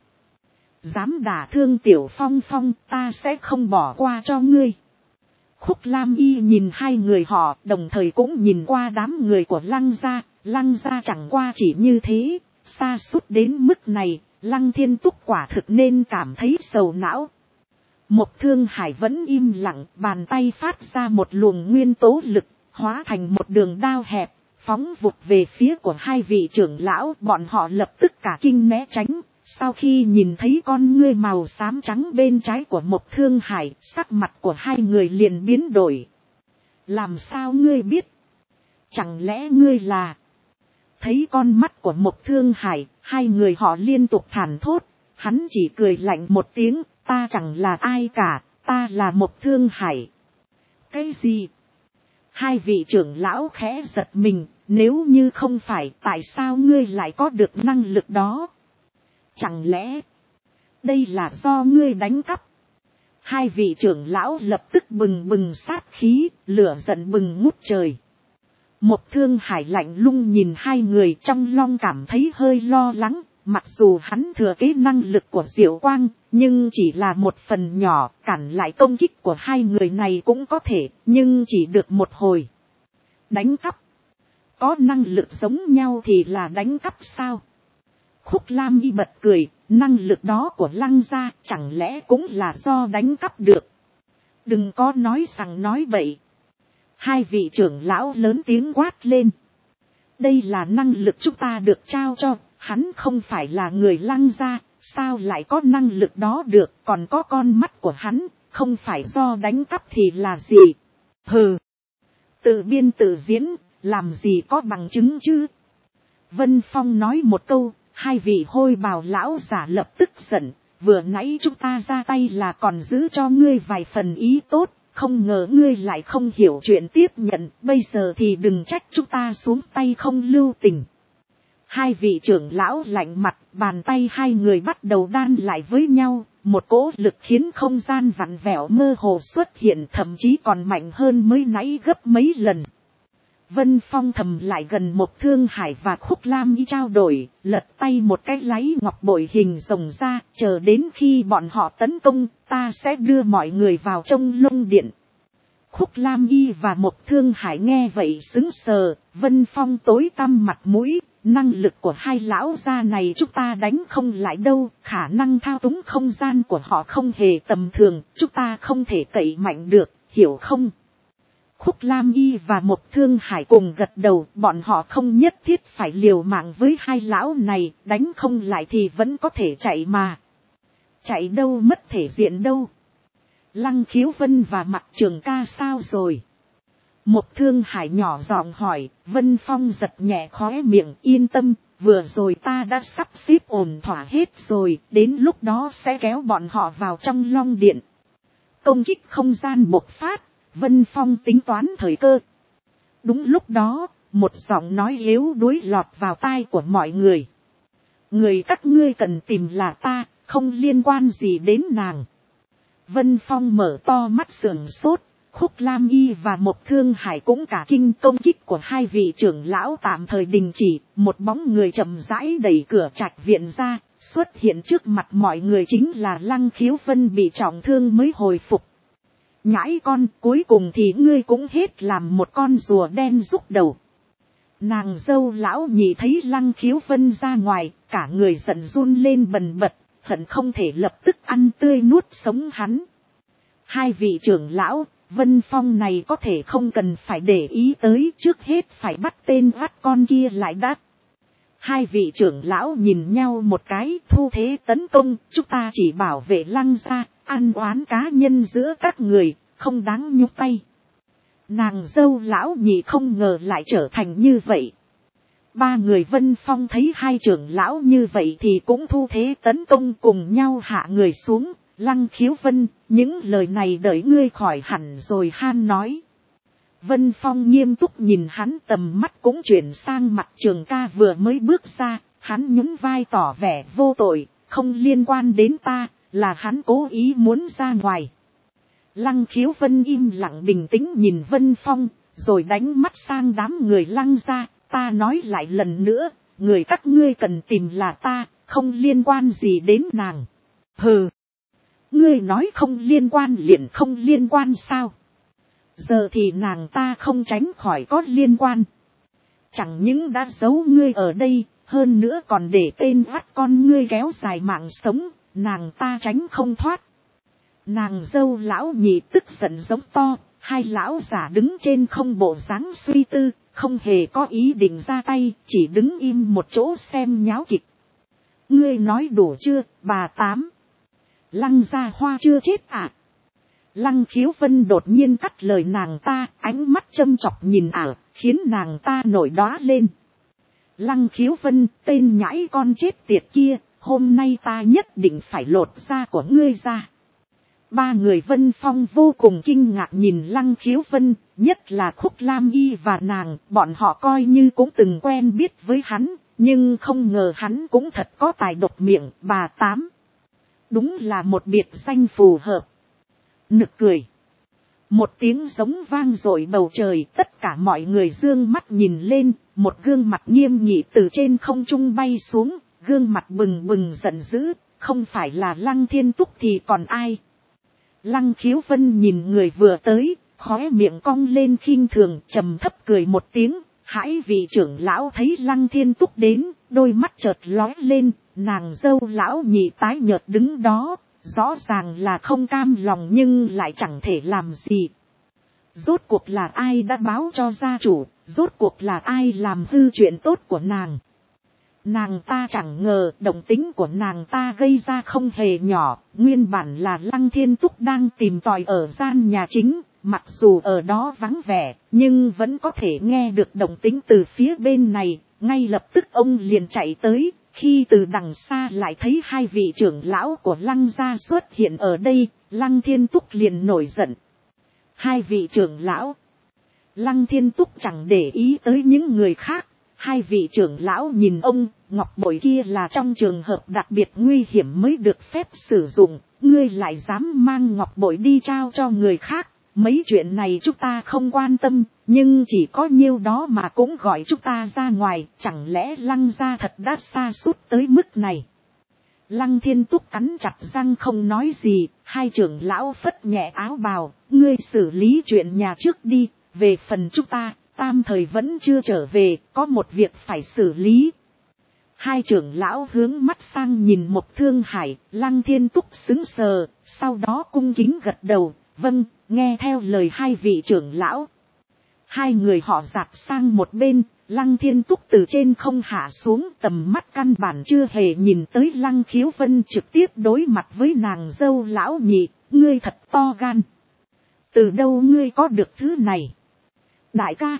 Speaker 1: Dám đả thương Tiểu Phong Phong, ta sẽ không bỏ qua cho ngươi. Khúc Lam Y nhìn hai người họ, đồng thời cũng nhìn qua đám người của Lăng gia. Lăng gia chẳng qua chỉ như thế, sa sút đến mức này, Lăng Thiên Túc quả thực nên cảm thấy sầu não. Mộc Thương Hải vẫn im lặng, bàn tay phát ra một luồng nguyên tố lực, hóa thành một đường đao hẹp, phóng vụt về phía của hai vị trưởng lão. Bọn họ lập tức cả kinh né tránh, sau khi nhìn thấy con ngươi màu xám trắng bên trái của Mộc Thương Hải, sắc mặt của hai người liền biến đổi. Làm sao ngươi biết? Chẳng lẽ ngươi là... Thấy con mắt của Mộc Thương Hải, hai người họ liên tục thản thốt, hắn chỉ cười lạnh một tiếng. Ta chẳng là ai cả, ta là Mộc Thương Hải. Cái gì? Hai vị trưởng lão khẽ giật mình, nếu như không phải, tại sao ngươi lại có được năng lực đó? Chẳng lẽ đây là do ngươi đánh cắp. Hai vị trưởng lão lập tức bừng bừng sát khí, lửa giận bừng ngút trời. Một Thương Hải lạnh lùng nhìn hai người, trong lòng cảm thấy hơi lo lắng. Mặc dù hắn thừa kế năng lực của Diệu Quang, nhưng chỉ là một phần nhỏ, cản lại công kích của hai người này cũng có thể, nhưng chỉ được một hồi. Đánh cắp. Có năng lực giống nhau thì là đánh cắp sao? Khúc Lam Y bật cười, năng lực đó của Lăng gia chẳng lẽ cũng là do đánh cắp được. Đừng có nói rằng nói bậy. Hai vị trưởng lão lớn tiếng quát lên. Đây là năng lực chúng ta được trao cho, hắn không phải là người Lăng gia, sao lại có năng lực đó được, còn có con mắt của hắn, không phải do đánh cắp thì là gì? Hừ, tự biên tự diễn, làm gì có bằng chứng chứ? Vân Phong nói một câu, hai vị hôi bào lão giả lập tức giận, vừa nãy chúng ta ra tay là còn giữ cho ngươi vài phần ý tốt, không ngờ ngươi lại không hiểu chuyện tiếp nhận, bây giờ thì đừng trách chúng ta xuống tay không lưu tình. Hai vị trưởng lão lạnh mặt, bàn tay hai người bắt đầu đan lại với nhau, một cỗ lực khiến không gian vặn vẹo mơ hồ xuất hiện, thậm chí còn mạnh hơn mới nãy gấp mấy lần. Vân Phong thầm lại gần một Thương Hải và Khúc Lam Y trao đổi, lật tay một cái lấy ngọc bội hình rồng ra, chờ đến khi bọn họ tấn công, ta sẽ đưa mọi người vào trong Long Điện. Khúc Lam Y và một Thương Hải nghe vậy sững sờ, Vân Phong tối tăm mặt mũi, năng lực của hai lão gia này chúng ta đánh không lại đâu, khả năng thao túng không gian của họ không hề tầm thường, chúng ta không thể cậy mạnh được, hiểu không? Khúc Lam Y và một Thương Hải cùng gật đầu, bọn họ không nhất thiết phải liều mạng với hai lão này, đánh không lại thì vẫn có thể chạy mà. Chạy đâu mất thể diện đâu. Lăng Khiếu Vân và Mặc Trường Ca sao rồi? Một Thương Hải nhỏ giọng hỏi, Vân Phong giật nhẹ khóe miệng, yên tâm, vừa rồi ta đã sắp xếp ổn thỏa hết rồi, đến lúc đó sẽ kéo bọn họ vào trong Long Điện. Công kích không gian bộc phát, Vân Phong tính toán thời cơ. Đúng lúc đó, một giọng nói yếu đuối lọt vào tai của mọi người. Người các ngươi cần tìm là ta, không liên quan gì đến nàng. Vân Phong mở to mắt sườn sốt, Khúc Lam Y và một Thương Hải cũng cả kinh. Công kích của hai vị trưởng lão tạm thời đình chỉ, một bóng người chậm rãi đẩy cửa trạch viện ra, xuất hiện trước mặt mọi người chính là Lăng Khiếu Vân bị trọng thương mới hồi phục. Nhãi con, cuối cùng thì ngươi cũng hết làm một con rùa đen rút đầu. Nàng dâu lão nhị thấy Lăng Khiếu Vân ra ngoài, cả người giận run lên bần bật, hận không thể lập tức ăn tươi nuốt sống hắn. Hai vị trưởng lão, Vân Phong này có thể không cần phải để ý tới, trước hết phải bắt tên vắt con kia lại đã. Hai vị trưởng lão nhìn nhau một cái, thu thế tấn công, chúng ta chỉ bảo vệ Lăng gia, ăn oán cá nhân giữa các người, không đáng nhúc tay. Nàng dâu lão nhị không ngờ lại trở thành như vậy. Ba người Vân Phong thấy hai trưởng lão như vậy thì cũng thu thế tấn công, cùng nhau hạ người xuống. Lăng Khiếu Vân, những lời này đợi ngươi khỏi hẳn rồi han nói. Vân Phong nghiêm túc nhìn hắn, tầm mắt cũng chuyển sang Mặc Trường Ca vừa mới bước ra, hắn nhún vai tỏ vẻ vô tội, không liên quan đến ta, là hắn cố ý muốn ra ngoài. Lăng Khiếu Vân im lặng bình tĩnh nhìn Vân Phong, rồi đánh mắt sang đám người Lăng gia, ta nói lại lần nữa, người các ngươi cần tìm là ta, không liên quan gì đến nàng. Hừ, ngươi nói không liên quan liền không liên quan sao? Giờ thì nàng ta không tránh khỏi có liên quan. Chẳng những đã giấu ngươi ở đây, hơn nữa còn để tên vắt con ngươi kéo dài mạng sống, nàng ta tránh không thoát. Nàng dâu lão nhị tức giận giống to, hai lão giả đứng trên không bộ dáng suy tư, không hề có ý định ra tay, chỉ đứng im một chỗ xem nháo kịch. Ngươi nói đủ chưa, bà Tám? Lăng gia hoa chưa chết à? Lăng Khiếu Vân đột nhiên cắt lời nàng ta, ánh mắt châm chọc nhìn khiến nàng ta nổi đóa lên. Lăng Khiếu Vân, tên nhãi con chết tiệt kia, hôm nay ta nhất định phải lột da của ngươi ra. Ba người Vân Phong vô cùng kinh ngạc nhìn Lăng Khiếu Vân, nhất là Khúc Lam Y và nàng, bọn họ coi như cũng từng quen biết với hắn, nhưng không ngờ hắn cũng thật có tài độc miệng. Bà Tám, Đúng là một biệt danh phù hợp. Nực cười. Một tiếng giống vang dội bầu trời, tất cả mọi người dương mắt nhìn lên, một gương mặt nghiêm nghị từ trên không trung bay xuống, gương mặt bừng bừng giận dữ, không phải là Lăng Thiên Túc thì còn ai. Lăng Khiếu Vân nhìn người vừa tới, khóe miệng cong lên khinh thường, trầm thấp cười một tiếng, hãi vị trưởng lão thấy Lăng Thiên Túc đến, đôi mắt chợt lóe lên, nàng dâu lão nhị tái nhợt đứng đó, rõ ràng là không cam lòng nhưng lại chẳng thể làm gì. Rốt cuộc là ai đã báo cho gia chủ, rốt cuộc là ai làm hư chuyện tốt của nàng. Nàng ta chẳng ngờ động tính của nàng ta gây ra không hề nhỏ, nguyên bản là Lăng Thiên Túc đang tìm tòi ở gian nhà chính, mặc dù ở đó vắng vẻ, nhưng vẫn có thể nghe được động tính từ phía bên này, ngay lập tức ông liền chạy tới, khi từ đằng xa lại thấy hai vị trưởng lão của Lăng gia xuất hiện ở đây, Lăng Thiên Túc liền nổi giận. Hai vị trưởng lão, Lăng Thiên Túc chẳng để ý tới những người khác. Hai vị trưởng lão nhìn ông, ngọc bội kia là trong trường hợp đặc biệt nguy hiểm mới được phép sử dụng, ngươi lại dám mang ngọc bội đi trao cho người khác, mấy chuyện này chúng ta không quan tâm, nhưng chỉ có nhiêu đó mà cũng gọi chúng ta ra ngoài, chẳng lẽ Lăng gia thật đã sa sút tới mức này. Lăng Thiên Túc cắn chặt răng không nói gì, hai trưởng lão phất nhẹ áo bào, ngươi xử lý chuyện nhà trước đi, về phần chúng ta, tam thời vẫn chưa trở về, có một việc phải xử lý. Hai trưởng lão hướng mắt sang nhìn Mộc Thương Hải, Lăng Thiên Túc sững sờ, sau đó cung kính gật đầu, vâng, nghe theo lời hai vị trưởng lão. Hai người họ dạt sang một bên, Lăng Thiên Túc từ trên không hạ xuống, tầm mắt căn bản chưa hề nhìn tới Lăng Khiếu Vân, trực tiếp đối mặt với nàng dâu lão nhị, ngươi thật to gan. Từ đâu ngươi có được thứ này? Đại ca,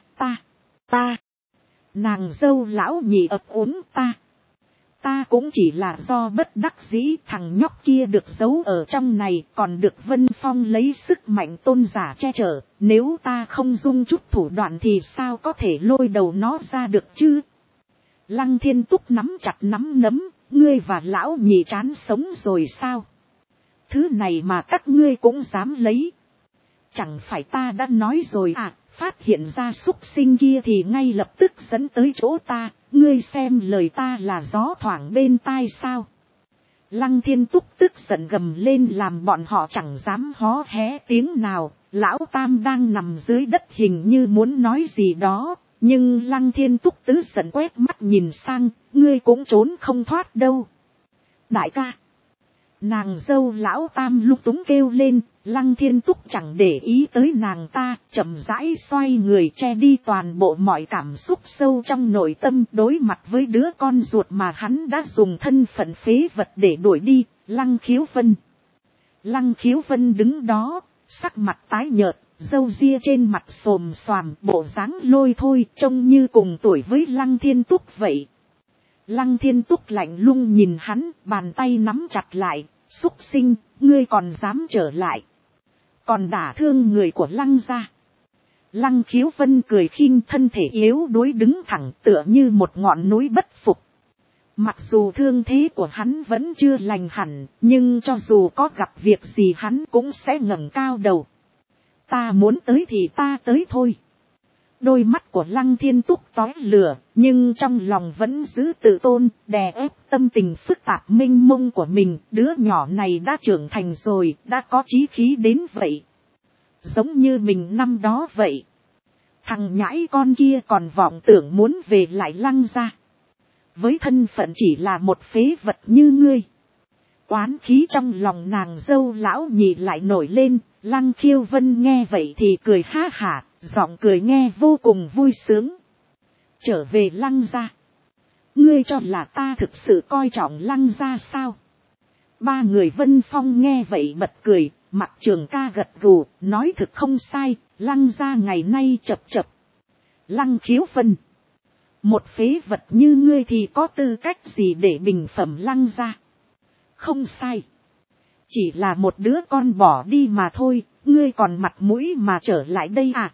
Speaker 1: ta. Nàng dâu lão nhị ấp úng ta cũng chỉ là do bất đắc dĩ, thằng nhóc kia được giấu ở trong này, còn được Vân Phong lấy sức mạnh tôn giả che chở, nếu ta không dung chút thủ đoạn thì sao có thể lôi đầu nó ra được chứ? Lăng Thiên Túc nắm chặt nắm đấm, ngươi và lão nhị chán sống rồi sao? Thứ này mà các ngươi cũng dám lấy. Chẳng phải ta đã nói rồi à, phát hiện ra súc sinh kia thì ngay lập tức dẫn tới chỗ ta, ngươi xem lời ta là gió thoảng bên tai sao? Lăng Thiên Túc tức giận gầm lên làm bọn họ chẳng dám hó hé tiếng nào, lão tam đang nằm dưới đất hình như muốn nói gì đó, nhưng Lăng Thiên Túc tứ giận quét mắt nhìn sang, ngươi cũng trốn không thoát đâu. Đại ca! Nàng dâu lão tam lung túng kêu lên, Lăng Thiên Túc chẳng để ý tới nàng ta, chậm rãi xoay người che đi toàn bộ mọi cảm xúc sâu trong nội tâm, đối mặt với đứa con ruột mà hắn đã dùng thân phận phế vật để đuổi đi, Lăng Khiếu Vân. Lăng Khiếu Vân đứng đó, sắc mặt tái nhợt, râu ria trên mặt xồm xoàm, bộ dáng lôi thôi, trông như cùng tuổi với Lăng Thiên Túc vậy. Lăng Thiên Túc lạnh lùng nhìn hắn, bàn tay nắm chặt lại, xúc sinh, ngươi còn dám trở lại. Còn đả thương người của Lăng gia. Lăng Khiếu Vân cười khinh, thân thể yếu đuối đứng thẳng tựa như một ngọn núi bất phục. Mặc dù thương thế của hắn vẫn chưa lành hẳn, nhưng cho dù có gặp việc gì hắn cũng sẽ ngẩng cao đầu. Ta muốn tới thì ta tới thôi. Đôi mắt của Lăng Thiên Túc tóe lửa, nhưng trong lòng vẫn giữ tự tôn, đè ép tâm tình phức tạp mênh mông của mình. Đứa nhỏ này đã trưởng thành rồi, đã có chí khí đến vậy. Giống như mình năm đó vậy. Thằng nhãi con kia còn vọng tưởng muốn về lại Lăng gia. Với thân phận chỉ là một phế vật như ngươi. Oán khí trong lòng nàng dâu lão nhị lại nổi lên, Lăng Khiêu Vân nghe vậy thì cười ha hả, giọng cười nghe vô cùng vui sướng. Trở về Lăng gia. Ngươi cho là ta thực sự coi trọng Lăng gia sao? Ba người Vân Phong nghe vậy bật cười, mặt Trường Ca gật gù, nói thực không sai, Lăng gia ngày nay chập chập. Lăng Khiếu Vân. Một phế vật như ngươi thì có tư cách gì để bình phẩm Lăng gia? Không sai. Chỉ là một đứa con bỏ đi mà thôi, ngươi còn mặt mũi mà trở lại đây à?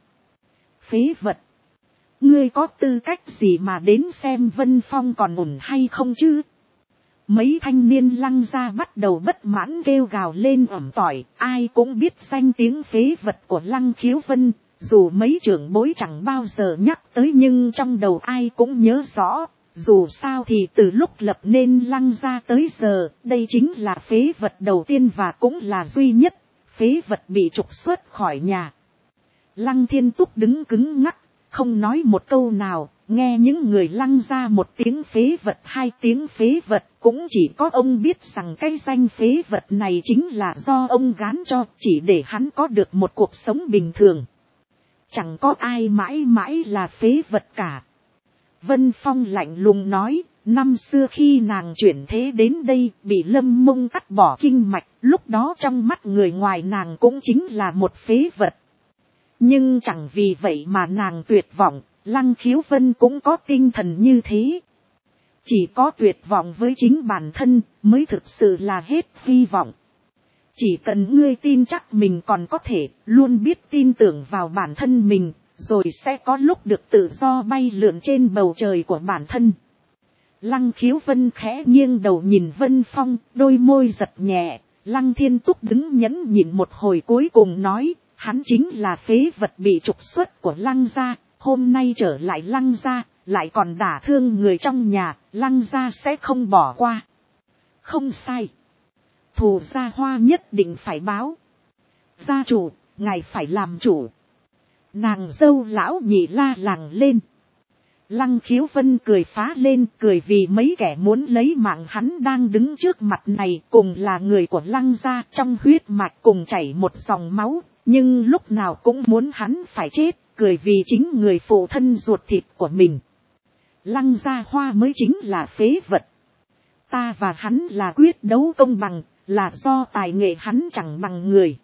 Speaker 1: Phế vật. Ngươi có tư cách gì mà đến xem Vân Phong còn ổn hay không chứ? Mấy thanh niên Lăng gia bắt đầu bất mãn kêu gào lên ỏm tỏi, ai cũng biết danh tiếng phế vật của Lăng Khiếu Vân, dù mấy trưởng bối chẳng bao giờ nhắc tới nhưng trong đầu ai cũng nhớ rõ, dù sao thì từ lúc lập nên Lăng gia tới giờ, đây chính là phế vật đầu tiên và cũng là duy nhất, phế vật bị trục xuất khỏi nhà. Lăng Thiên Túc đứng cứng ngắc, không nói một câu nào, nghe những người Lăng gia một tiếng phế vật, hai tiếng phế vật, cũng chỉ có ông biết rằng cái danh phế vật này chính là do ông gán cho, chỉ để hắn có được một cuộc sống bình thường. Chẳng có ai mãi mãi là phế vật cả. Vân Phong lạnh lùng nói, năm xưa khi nàng chuyển thế đến đây bị Lâm Mông cắt bỏ kinh mạch, lúc đó trong mắt người ngoài nàng cũng chính là một phế vật. Nhưng chẳng vì vậy mà nàng tuyệt vọng, Lăng Khiếu Vân cũng có tinh thần như thế. Chỉ có tuyệt vọng với chính bản thân mới thực sự là hết hy vọng. Chỉ cần ngươi tin chắc mình còn có thể, luôn biết tin tưởng vào bản thân mình, rồi sẽ có lúc được tự do bay lượn trên bầu trời của bản thân. Lăng Khiếu Vân khẽ nghiêng đầu nhìn Vân Phong, đôi môi giật nhẹ. Lăng Thiên Túc đứng nhẫn nhịn một hồi cuối cùng nói, hắn chính là phế vật bị trục xuất của Lăng gia, hôm nay trở lại Lăng gia, lại còn đả thương người trong nhà, Lăng gia sẽ không bỏ qua. Không sai. Thù Gia Hoa nhất định phải báo. Gia chủ, ngài phải làm chủ. Nàng dâu lão nhị la làng lên. Lăng Khiếu Vân cười phá lên, cười vì mấy kẻ muốn lấy mạng hắn đang đứng trước mặt này cùng là người của Lăng gia, trong huyết mạch cùng chảy một dòng máu, nhưng lúc nào cũng muốn hắn phải chết, cười vì chính người phụ thân ruột thịt của mình. Lăng Gia Hoa mới chính là phế vật. Ta và hắn là quyết đấu công bằng, là do tài nghệ hắn chẳng bằng người.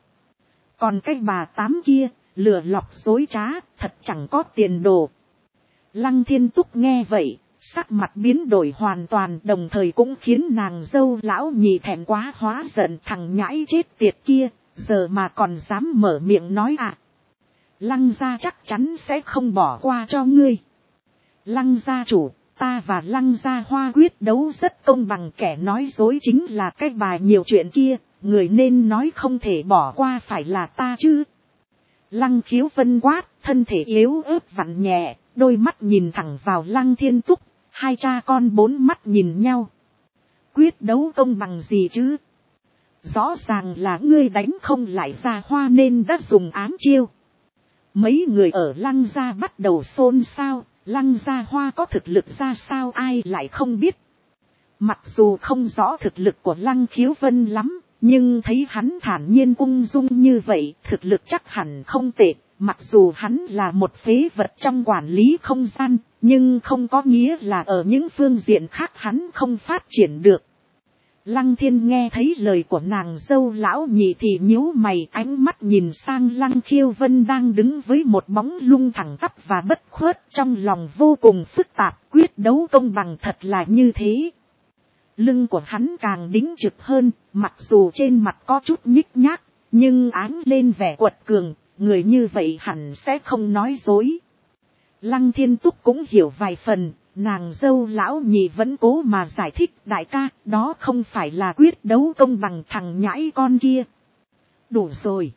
Speaker 1: Còn cái bà tám kia, lừa lọc dối trá, thật chẳng có tiền đồ. Lăng Thiên Túc nghe vậy, sắc mặt biến đổi hoàn toàn, đồng thời cũng khiến nàng dâu lão nhị thẹn quá hóa giận, thằng nhãi chết tiệt kia, giờ mà còn dám mở miệng nói à. Lăng gia chắc chắn sẽ không bỏ qua cho ngươi. Lăng gia chủ, ta và Lăng Gia Hoa quyết đấu rất công bằng, kẻ nói dối chính là cái bà nhiều chuyện kia, người nên nói không thể bỏ qua phải là ta chứ. Lăng Khiếu Vân quát, thân thể yếu ớt vặn nhẹ, đôi mắt nhìn thẳng vào Lăng Thiên Túc, hai cha con bốn mắt nhìn nhau. Quyết đấu công bằng gì chứ? Rõ ràng là ngươi đánh không lại Gia Hoa nên đã dùng ám chiêu. Mấy người ở Lăng gia bắt đầu xôn xao. Lăng Gia Hoa có thực lực ra sao ai lại không biết. Mặc dù không rõ thực lực của Lăng Khiếu Vân lắm, nhưng thấy hắn thản nhiên ung dung như vậy, thực lực chắc hẳn không tệ. Mặc dù hắn là một phế vật trong quản lý không gian, nhưng không có nghĩa là ở những phương diện khác hắn không phát triển được. Lăng Thiên nghe thấy lời của nàng dâu lão nhị thì nhíu mày, ánh mắt nhìn sang Lăng Khiếu Vân đang đứng với một bóng lung thẳng tắp và bất khuất, trong lòng vô cùng phức tạp, quyết đấu công bằng thật là như thế. Lưng của hắn càng đính trực hơn, mặc dù trên mặt có chút nhích nhác, nhưng áng lên vẻ quật cường, người như vậy hẳn sẽ không nói dối. Lăng Thiên Túc cũng hiểu vài phần. Nàng dâu lão nhị vẫn cố mà giải thích, đại ca, đó không phải là quyết đấu công bằng thằng nhãi con kia. Đủ rồi.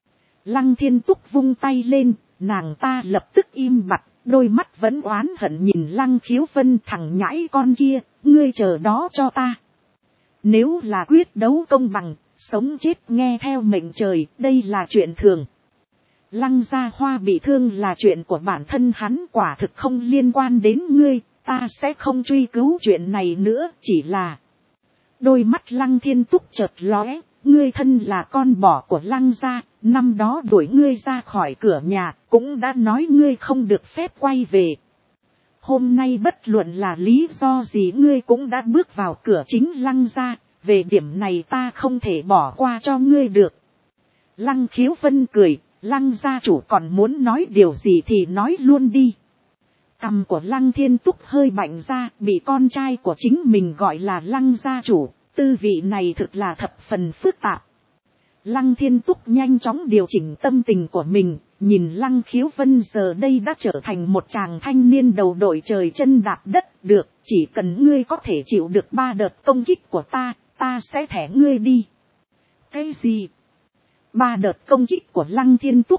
Speaker 1: Lăng Thiên Túc vung tay lên, nàng ta lập tức im bặt, đôi mắt vẫn oán hận nhìn Lăng Khiếu Vân, thằng nhãi con kia, ngươi chờ đó cho ta. Nếu là quyết đấu công bằng, sống chết nghe theo mệnh trời, đây là chuyện thường. Lăng Gia Hoa bị thương là chuyện của bản thân hắn, quả thực không liên quan đến ngươi, ta sẽ không truy cứu chuyện này nữa, chỉ là... Đôi mắt Lăng Thiên Túc chợt lóe, ngươi thân là con bỏ của Lăng gia, năm đó đuổi ngươi ra khỏi cửa nhà, cũng đã nói ngươi không được phép quay về. Hôm nay bất luận là lý do gì ngươi cũng đã bước vào cửa chính Lăng gia, về điểm này ta không thể bỏ qua cho ngươi được. Lăng Khiếu Vân cười, Lăng gia chủ còn muốn nói điều gì thì nói luôn đi. Cằm của Lăng Thiên Túc hơi bạnh ra, bị con trai của chính mình gọi là Lăng gia chủ, tư vị này thực là thập phần phức tạp. Lăng Thiên Túc nhanh chóng điều chỉnh tâm tình của mình, nhìn Lăng Khiếu Vân giờ đây đã trở thành một chàng thanh niên đầu đội trời chân đạp đất. Được, chỉ cần ngươi có thể chịu được 3 đợt công kích của ta sẽ thẻ ngươi đi. Cái gì? 3 đợt công kích của Lăng Thiên Túc?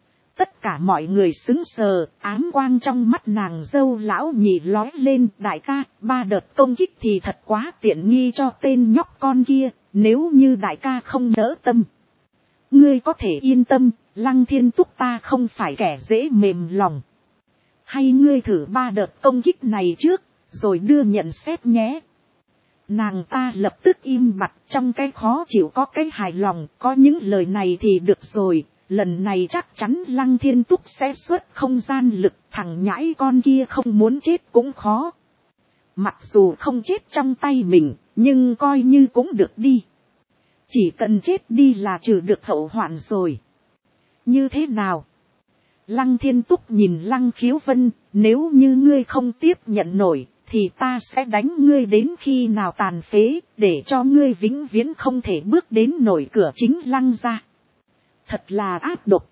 Speaker 1: Tất cả mọi người sững sờ, ám quang trong mắt nàng dâu lão nhị lói lên. Đại ca, 3 đợt công kích thì thật quá tiện nghi cho tên nhóc con kia, nếu như đại ca không nỡ tâm. Ngươi có thể yên tâm, Lăng Thiên Túc ta không phải kẻ dễ mềm lòng. Hay ngươi thử 3 đợt công kích này trước, rồi đưa nhận xét nhé. Nàng ta lập tức im bặt, trong cái khó chịu có cái hài lòng, có những lời này thì được rồi. Lần này chắc chắn Lăng Thiên Túc sẽ xuất không gian lực, thằng nhãi con kia không muốn chết cũng khó. Mặc dù không chết trong tay mình, nhưng coi như cũng được đi. Chỉ cần chết đi là trừ được hậu hoạn rồi. Như thế nào? Lăng Thiên Túc nhìn Lăng Khiếu Vân, nếu như ngươi không tiếp nhận nổi, thì ta sẽ đánh ngươi đến khi nào tàn phế, để cho ngươi vĩnh viễn không thể bước đến nổi cửa chính Lăng gia. Thật là ác độc.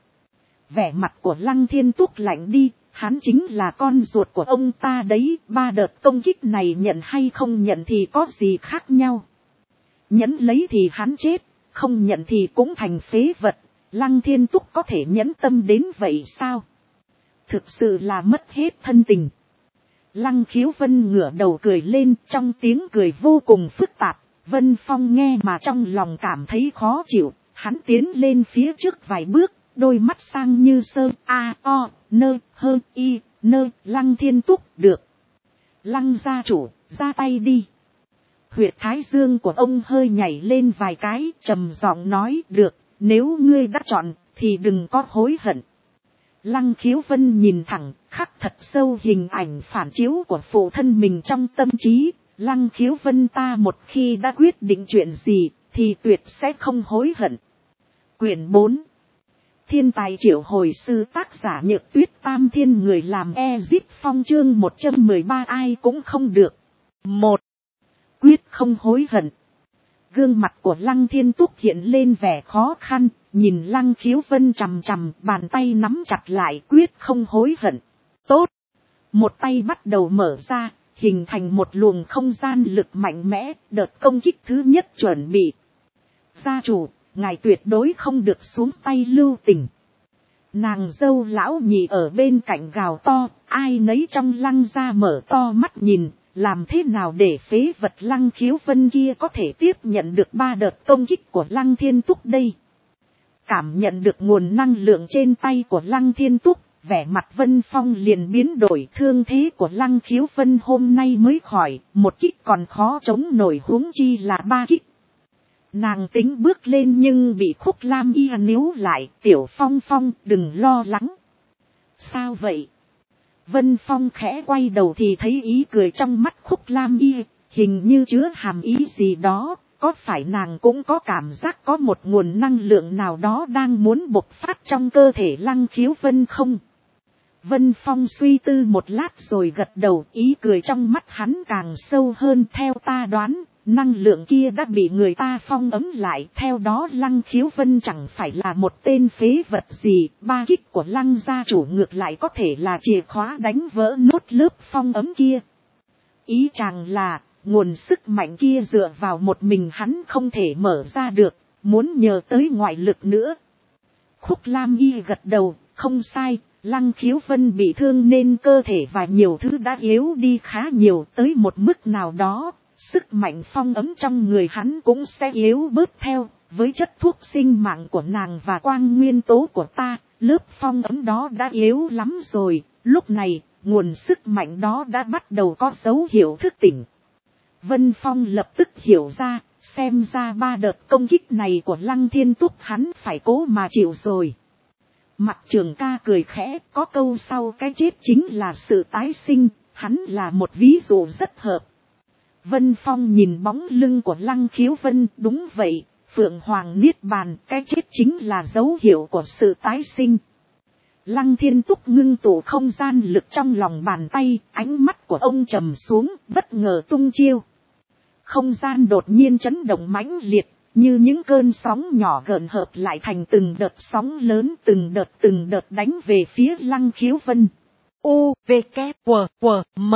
Speaker 1: Vẻ mặt của Lăng Thiên Túc lạnh đi, hắn chính là con ruột của ông ta đấy. 3 đợt công kích này nhận hay không nhận thì có gì khác nhau. Nhẫn lấy thì hắn chết, không nhận thì cũng thành phế vật. Lăng Thiên Túc có thể nhẫn tâm đến vậy sao? Thực sự là mất hết thân tình. Lăng Khiếu Vân ngửa đầu cười lên, trong tiếng cười vô cùng phức tạp. Vân Phong nghe mà trong lòng cảm thấy khó chịu. Hắn tiến lên phía trước vài bước, đôi mắt sang như sơ, a, o, nơ, hơ, y, nơ. Lăng Thiên Túc, được. Lăng gia chủ, ra tay đi. Huyệt thái dương của ông hơi nhảy lên vài cái, trầm giọng nói, được, nếu ngươi đã chọn, thì đừng có hối hận. Lăng Khiếu Vân nhìn thẳng, khắc thật sâu hình ảnh phản chiếu của phụ thân mình trong tâm trí. Lăng Khiếu Vân ta một khi đã quyết định chuyện gì, thì tuyệt sẽ không hối hận. Quyển 4. Thiên tài triệu hồi sư, tác giả Nhược Tuyết, Tam Thiên, người làm Ezip Phong, chương 113, ai cũng không được. 1. Quyết không hối hận. Gương mặt của Lăng Thiên Túc hiện lên vẻ khó khăn, nhìn Lăng Khiếu Vân chằm chằm, bàn tay nắm chặt lại, quyết không hối hận. Tốt. Một tay bắt đầu mở ra, hình thành một luồng không gian lực mạnh mẽ, đợt công kích thứ nhất chuẩn bị. Gia chủ, ngài tuyệt đối không được xuống tay lưu tình. Nàng dâu lão nhị ở bên cạnh gào to, ai nấy trong Lăng gia mở to mắt nhìn, làm thế nào để phế vật Lăng Khiếu Vân kia có thể tiếp nhận được 3 đợt công kích của Lăng Thiên Túc đây. Cảm nhận được nguồn năng lượng trên tay của Lăng Thiên Túc, vẻ mặt Vân Phong liền biến đổi. Thương thế của Lăng Khiếu Vân hôm nay mới khỏi, một kích còn khó chống nổi, huống chi là 3 kích. Nàng tính bước lên nhưng bị Khúc Lam Y níu lại. Tiểu Phong Phong, đừng lo lắng. Sao vậy? Vân Phong khẽ quay đầu thì thấy ý cười trong mắt Khúc Lam Y, hình như chứa hàm ý gì đó. Có phải nàng cũng có cảm giác có một nguồn năng lượng nào đó đang muốn bộc phát trong cơ thể Lăng Khiếu Vân không? Vân Phong suy tư một lát rồi gật đầu, ý cười trong mắt hắn càng sâu hơn. Theo ta đoán, năng lượng kia đã bị người ta phong ấn lại, theo đó Lăng Khiếu Vân chẳng phải là một tên phế vật gì. 3 kích của Lăng gia chủ ngược lại có thể là chìa khóa đánh vỡ nốt lớp phong ấn kia. Ý chàng là, nguồn sức mạnh kia dựa vào một mình hắn không thể mở ra được, muốn nhờ tới ngoại lực nữa. Khúc Lam Y gật đầu, không sai. Lăng Khiếu Vân bị thương nên cơ thể và nhiều thứ đã yếu đi khá nhiều, tới một mức nào đó, sức mạnh phong ấm trong người hắn cũng sẽ yếu bớt theo. Với chất thuốc sinh mạng của nàng và quang nguyên tố của ta, lớp phong ấm đó đã yếu lắm rồi. Lúc này, nguồn sức mạnh đó đã bắt đầu có dấu hiệu thức tỉnh. Vân Phong lập tức hiểu ra, xem ra 3 đợt công kích này của Lăng Thiên Túc hắn phải cố mà chịu rồi. Mặt Trường Ca cười khẽ, có câu sau cái chết chính là sự tái sinh, hắn là một ví dụ rất hợp. Vân Phong nhìn bóng lưng của Lăng Khiếu Vân, đúng vậy, Phượng Hoàng Niết Bàn, cái chết chính là dấu hiệu của sự tái sinh. Lăng Thiên Túc ngưng tụ không gian lực trong lòng bàn tay, ánh mắt của ông trầm xuống, bất ngờ tung chiêu. Không gian đột nhiên chấn động mãnh liệt, như những cơn sóng nhỏ gợn hợp lại thành từng đợt sóng lớn, từng đợt đánh về phía Lăng Khiếu Vân. U, V, K, W, W, M.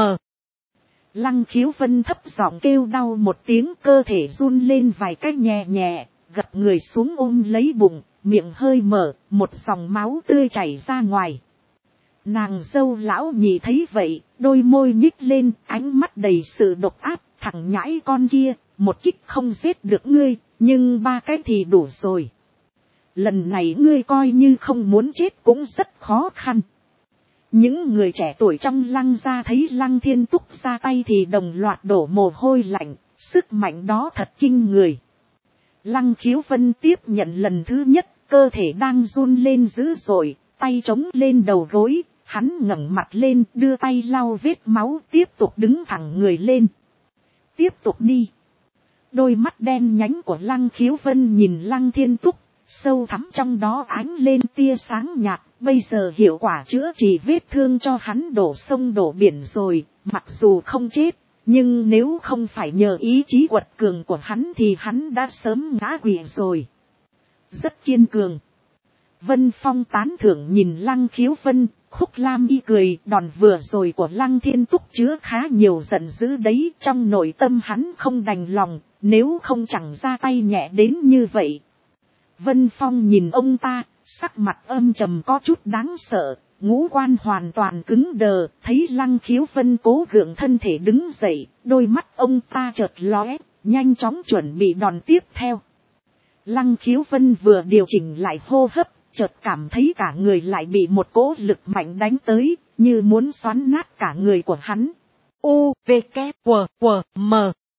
Speaker 1: Lăng Khiếu Vân thấp giọng kêu đau một tiếng, cơ thể run lên vài cái nhẹ nhẹ, gập người xuống ôm lấy bụng, miệng hơi mở, một dòng máu tươi chảy ra ngoài. Nàng dâu lão nhị thấy vậy, đôi môi nhích lên, ánh mắt đầy sự độc ác, thằng nhãi con kia, một kích không giết được ngươi, nhưng 3 cái thì đủ rồi. Lần này ngươi coi như không muốn chết cũng rất khó khăn. Những người trẻ tuổi trong Lăng gia thấy Lăng Thiên Túc ra tay thì đồng loạt đổ mồ hôi lạnh, sức mạnh đó thật kinh người. Lăng Khiếu Vân tiếp nhận lần thứ nhất, cơ thể đang run lên dữ dội, tay chống lên đầu gối, hắn ngẩng mặt lên đưa tay lau vết máu, tiếp tục đứng thẳng người lên. Tiếp tục đi. Đôi mắt đen nhánh của Lăng Khiếu Vân nhìn Lăng Thiên Túc, sâu thẳm trong đó ánh lên tia sáng nhạt, bây giờ hiệu quả chữa trị vết thương cho hắn đổ sông đổ biển rồi, mặc dù không chết, nhưng nếu không phải nhờ ý chí quật cường của hắn thì hắn đã sớm ngã quỵ rồi. Rất kiên cường. Vân Phong tán thưởng nhìn Lăng Khiếu Vân, Khúc Lam Y cười, đòn vừa rồi của Lăng Thiên Túc chứa khá nhiều giận dữ đấy, trong nội tâm hắn không đành lòng, nếu không chẳng ra tay nhẹ đến như vậy. Vân Phong nhìn ông ta, sắc mặt âm trầm có chút đáng sợ, ngũ quan hoàn toàn cứng đờ, thấy Lăng Khiếu Vân cố gượng thân thể đứng dậy, đôi mắt ông ta chợt lóe, nhanh chóng chuẩn bị đòn tiếp theo. Lăng Khiếu Vân vừa điều chỉnh lại hô hấp, chợt cảm thấy cả người lại bị một cỗ lực mạnh đánh tới, như muốn xoắn nát cả người của hắn. U, V, K, W, W, M.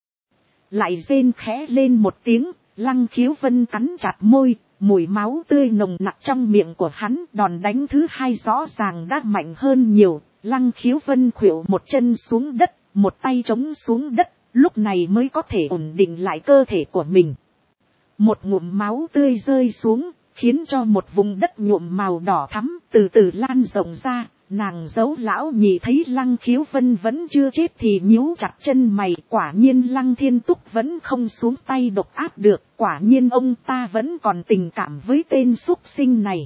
Speaker 1: Lại rên khẽ lên một tiếng, Lăng Khiếu Vân cắn chặt môi, mùi máu tươi nồng nặc trong miệng của hắn, đòn đánh thứ hai rõ ràng đã mạnh hơn nhiều. Lăng Khiếu Vân khuỵu một chân xuống đất, một tay chống xuống đất, lúc này mới có thể ổn định lại cơ thể của mình. Một ngụm máu tươi rơi xuống, khiến cho một vùng đất nhuộm màu đỏ thắm từ từ lan rộng ra. Nàng dâu lão nhị thấy Lăng Khiếu Vân vẫn chưa chết thì nhíu chặt chân mày, quả nhiên Lăng Thiên Túc vẫn không xuống tay độc ác được, quả nhiên ông ta vẫn còn tình cảm với tên súc sinh này.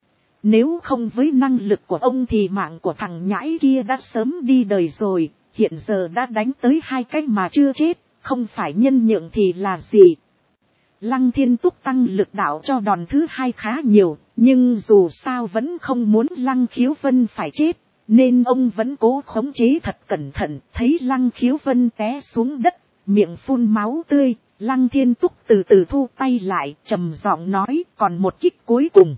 Speaker 1: Nếu không với năng lực của ông thì mạng của thằng nhãi kia đã sớm đi đời rồi, hiện giờ đã đánh tới 2 cái mà chưa chết, không phải nhân nhượng thì là gì. Lăng Thiên Túc tăng lực đạo cho đòn thứ hai khá nhiều, nhưng dù sao vẫn không muốn Lăng Khiếu Vân phải chết, nên ông vẫn cố khống chế thật cẩn thận. Thấy Lăng Khiếu Vân té xuống đất, miệng phun máu tươi, Lăng Thiên Túc từ từ thu tay lại, trầm giọng nói, còn một kích cuối cùng.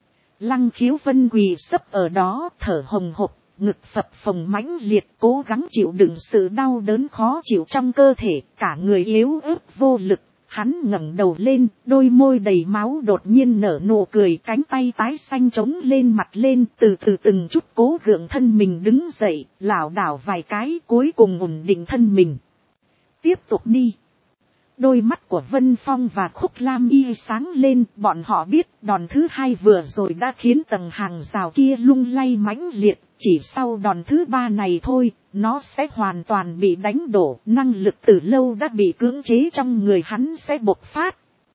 Speaker 1: Lăng Khiếu Vân quỳ sấp ở đó, thở hồng hộc, ngực phập phồng mãnh liệt, cố gắng chịu đựng sự đau đớn khó chịu trong cơ thể, cả người yếu ớt vô lực. Hắn ngẩng đầu lên, đôi môi đầy máu đột nhiên nở nụ cười, cánh tay tái xanh trống lên mặt lên, từ từ từng chút cố gượng thân mình đứng dậy, lảo đảo vài cái, cuối cùng ổn định thân mình. Tiếp tục đi. Đôi mắt của Vân Phong và Khúc Lam Y sáng lên, bọn họ biết đòn thứ hai vừa rồi đã khiến tầng hàng rào kia lung lay mãnh liệt, chỉ sau đòn thứ ba này thôi, nó sẽ hoàn toàn bị đánh đổ, năng lực từ lâu đã bị cưỡng chế trong người hắn sẽ bộc phát.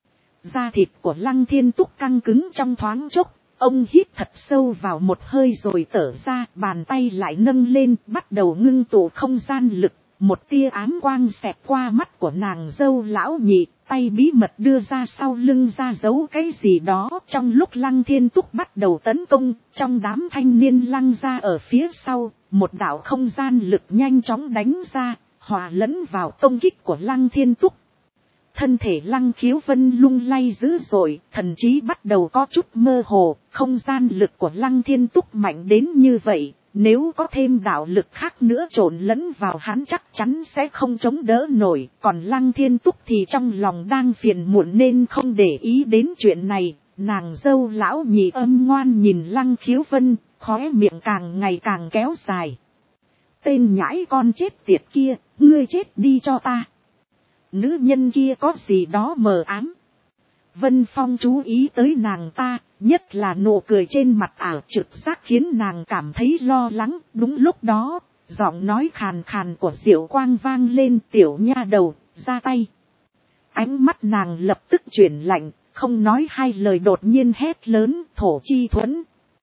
Speaker 1: Da thịt của Lăng Thiên Túc căng cứng trong thoáng chốc, ông hít thật sâu vào một hơi rồi thở ra, bàn tay lại nâng lên, bắt đầu ngưng tụ không gian lực. Một tia ám quang xẹt qua mắt của nàng dâu lão nhị, tay bí mật đưa ra sau lưng ra giấu cái gì đó. Trong lúc Lăng Thiên Túc bắt đầu tấn công, trong đám thanh niên Lăng ra ở phía sau, một đạo không gian lực nhanh chóng đánh ra, hòa lẫn vào công kích của Lăng Thiên Túc. Thân thể Lăng Khiếu Vân lung lay dữ dội, thần trí bắt đầu có chút mơ hồ, không gian lực của Lăng Thiên Túc mạnh đến như vậy. Nếu có thêm đạo lực khác nữa trộn lẫn vào hắn chắc chắn sẽ không chống đỡ nổi. Còn Lăng Thiên Túc thì trong lòng đang phiền muộn nên không để ý đến chuyện này. Nàng dâu lão nhị âm ngoan nhìn Lăng Khiếu Vân, khóe miệng càng ngày càng kéo dài. Tên nhãi con chết tiệt kia, ngươi chết đi cho ta. Nữ nhân kia có gì đó mờ ám. Vân Phong chú ý tới nàng ta, nhất là nụ cười trên mặt ảo trực giác khiến nàng cảm thấy lo lắng. Đúng lúc đó, giọng nói khàn khàn của Diệu Quang vang lên, tiểu nha đầu, ra tay. ánh mắt nàng lập tức chuyển lạnh, không nói hai lời đột nhiên hét lớn thổ chi thuẫn.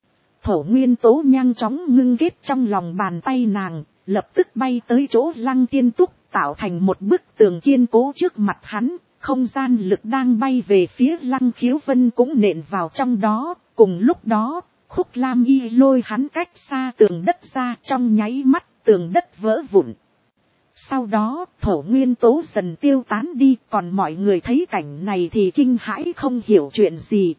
Speaker 1: Thổ nguyên tố nhanh chóng ngưng kết trong lòng bàn tay nàng, lập tức bay tới chỗ Lăng Thiên Túc, tạo thành một bức tường kiên cố trước mặt hắn. Không gian lực đang bay về phía Lăng Khiếu Vân cũng nện vào trong đó. Cùng lúc đó, Khúc Lam Y lôi hắn cách xa tường đất ra, trong nháy mắt tường đất vỡ vụn. Sau đó thổ nguyên tố dần tiêu tán đi, còn mọi người thấy cảnh này thì kinh hãi không hiểu chuyện gì.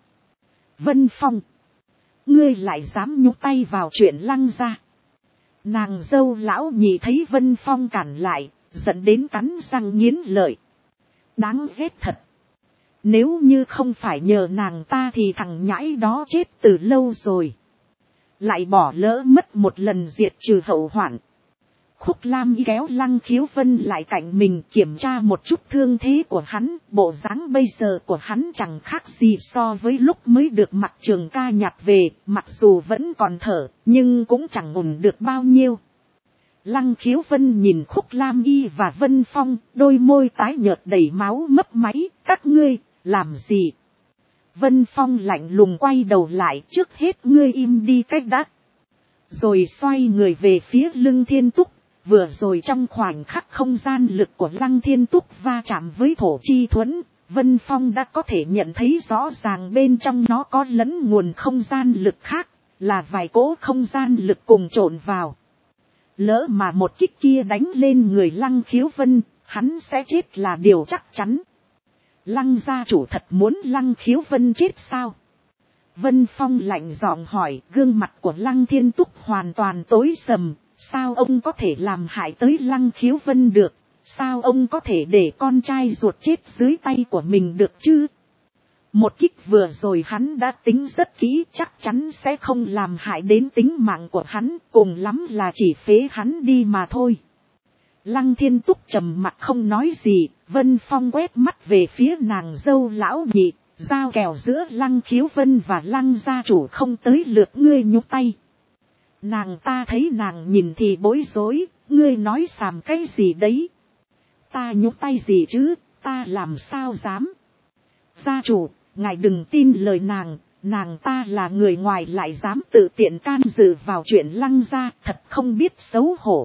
Speaker 1: Vân Phong, ngươi lại dám nhúc tay vào chuyện Lăng gia. Nàng dâu lão nhị thấy Vân Phong cản lại, giận đến cắn răng nghiến lợi. Đáng ghét thật. Nếu như không phải nhờ nàng ta thì thằng nhãi đó chết từ lâu rồi. Lại bỏ lỡ mất một lần diệt trừ hậu hoạn. Khúc Lam Y kéo Lăng Khiếu Vân lại cạnh mình, kiểm tra một chút thương thế của hắn. Bộ dáng bây giờ của hắn chẳng khác gì so với lúc mới được Mặt Trường Ca nhặt về. Mặc dù vẫn còn thở, nhưng cũng chẳng ổn được bao nhiêu. Lăng Khiếu Vân nhìn Khúc Lam Y và Vân Phong, đôi môi tái nhợt đầy máu mấp máy. Các ngươi, làm gì? Vân Phong lạnh lùng quay đầu lại, trước hết ngươi im đi cách đã. Rồi xoay người về phía Lăng Thiên Túc. Vừa rồi trong khoảnh khắc không gian lực của Lăng Thiên Túc va chạm với thổ chi thuẫn, Vân Phong đã có thể nhận thấy rõ ràng bên trong nó có lẫn nguồn không gian lực khác, là vài cỗ không gian lực cùng trộn vào. Lỡ mà một kích kia đánh lên người Lăng Khiếu Vân, hắn sẽ chết là điều chắc chắn. Lăng gia chủ thật muốn Lăng Khiếu Vân chết sao? Vân Phong lạnh giọng hỏi, gương mặt của Lăng Thiên Túc hoàn toàn tối sầm. Sao ông có thể làm hại tới Lăng Khiếu Vân được? Sao ông có thể để con trai ruột chết dưới tay của mình được chứ? Một kích vừa rồi hắn đã tính rất kỹ, chắc chắn sẽ không làm hại đến tính mạng của hắn, cùng lắm là chỉ phế hắn đi mà thôi. Lăng Thiên Túc trầm mặt không nói gì, Vân Phong quét mắt về phía nàng dâu lão nhị, giao kèo giữa Lăng Khiếu Vân và Lăng gia chủ không tới lượt ngươi nhúc tay. Nàng ta thấy nàng nhìn thì bối rối, ngươi nói xàm cái gì đấy? Ta nhúc tay gì chứ, ta làm sao dám? Gia chủ, ngài đừng tin lời nàng ta là người ngoài lại dám tự tiện can dự vào chuyện Lăng gia, thật không biết xấu hổ.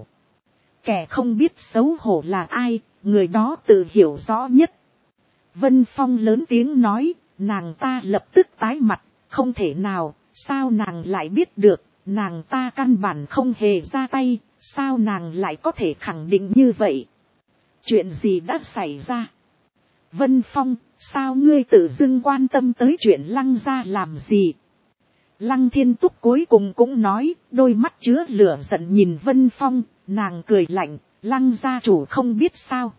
Speaker 1: Kẻ không biết xấu hổ là ai, người đó tự hiểu rõ nhất. Vân Phong lớn tiếng nói, nàng ta lập tức tái mặt, không thể nào, sao nàng lại biết được? Nàng ta căn bản không hề ra tay, sao nàng lại có thể khẳng định như vậy? Chuyện gì đã xảy ra? Vân Phong, sao ngươi tự dưng quan tâm tới chuyện Lăng gia làm gì? Lăng Thiên Túc cuối cùng cũng nói, đôi mắt chứa lửa giận nhìn Vân Phong, nàng cười lạnh, Lăng gia chủ không biết sao.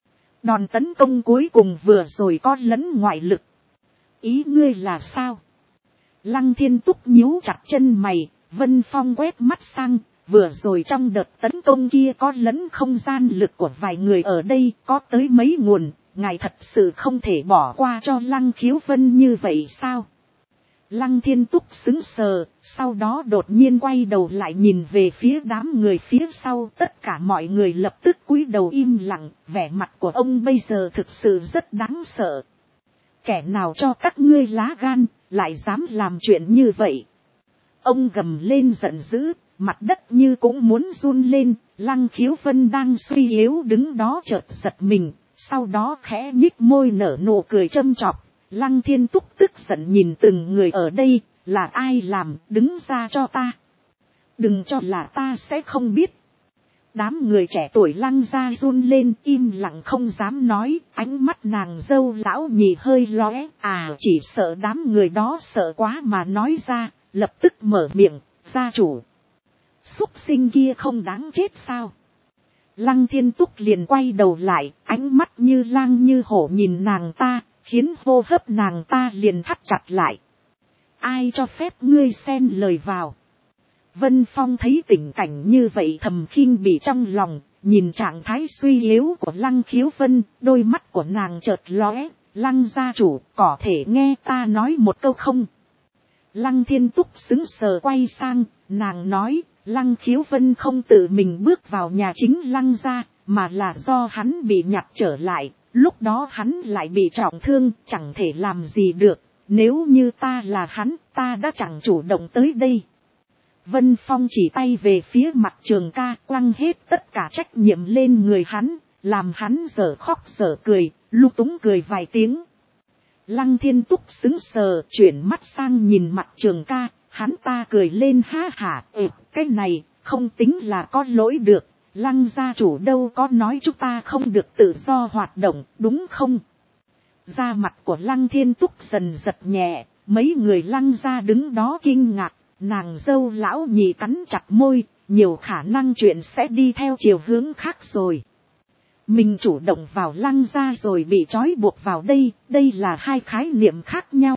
Speaker 1: Đòn tấn công cuối cùng vừa rồi có lẫn ngoại lực. Ý ngươi là sao? Lăng Thiên Túc nhíu chặt chân mày. Vân Phong quét mắt sang, vừa rồi trong đợt tấn công kia có lẫn không gian lực của vài người ở đây, có tới mấy nguồn, ngài thật sự không thể bỏ qua cho Lăng Khiếu Vân như vậy sao? Lăng Thiên Túc sững sờ, sau đó đột nhiên quay đầu lại nhìn về phía đám người phía sau, tất cả mọi người lập tức cúi đầu im lặng, vẻ mặt của ông bây giờ thực sự rất đáng sợ. Kẻ nào cho các ngươi lá gan, lại dám làm chuyện như vậy? Ông gầm lên giận dữ, mặt đất như cũng muốn run lên, Lăng Khiếu Vân đang suy yếu đứng đó chợt giật mình, sau đó khẽ nhích môi nở nụ cười châm chọc. Lăng Thiên Túc tức giận nhìn từng người ở đây, là ai làm, đứng ra cho ta. Đừng cho là ta sẽ không biết. Đám người trẻ tuổi Lăng gia run lên im lặng không dám nói, ánh mắt nàng dâu lão nhị hơi lóe, chỉ sợ đám người đó sợ quá mà nói ra. Lập tức mở miệng, gia chủ. Súc sinh kia không đáng chết sao? Lăng Thiên Túc liền quay đầu lại, ánh mắt như lang như hổ nhìn nàng ta, khiến hô hấp nàng ta liền thắt chặt lại. Ai cho phép ngươi xen lời vào? Vân Phong thấy tình cảnh như vậy thầm khinh bỉ trong lòng, nhìn trạng thái suy yếu của Lăng Khiếu Vân, đôi mắt của nàng chợt lóe, Lăng gia chủ, có thể nghe ta nói một câu không? Lăng Thiên Túc sững sờ quay sang, nàng nói, Lăng Khiếu Vân không tự mình bước vào nhà chính Lăng gia, mà là do hắn bị nhặt trở lại, Lúc đó hắn lại bị trọng thương, chẳng thể làm gì được. Nếu như ta là hắn, ta đã chẳng chủ động tới đây. Vân Phong chỉ tay về phía Mặt Trường Ca, quăng hết tất cả trách nhiệm lên người hắn, làm hắn dở khóc dở cười, lung túng cười vài tiếng. Lăng Thiên Túc sững sờ, chuyển mắt sang nhìn Mặt Trường Ca, hắn ta cười lên ha hả, cái này, không tính là có lỗi được, Lăng gia chủ đâu có nói chúng ta không được tự do hoạt động, đúng không? Da mặt của Lăng Thiên Túc dần giật nhẹ, mấy người Lăng gia đứng đó kinh ngạc, nàng dâu lão nhị cắn chặt môi, nhiều khả năng chuyện sẽ đi theo chiều hướng khác rồi. Mình chủ động vào Lăng gia rồi bị trói buộc vào đây, đây là hai khái niệm khác nhau.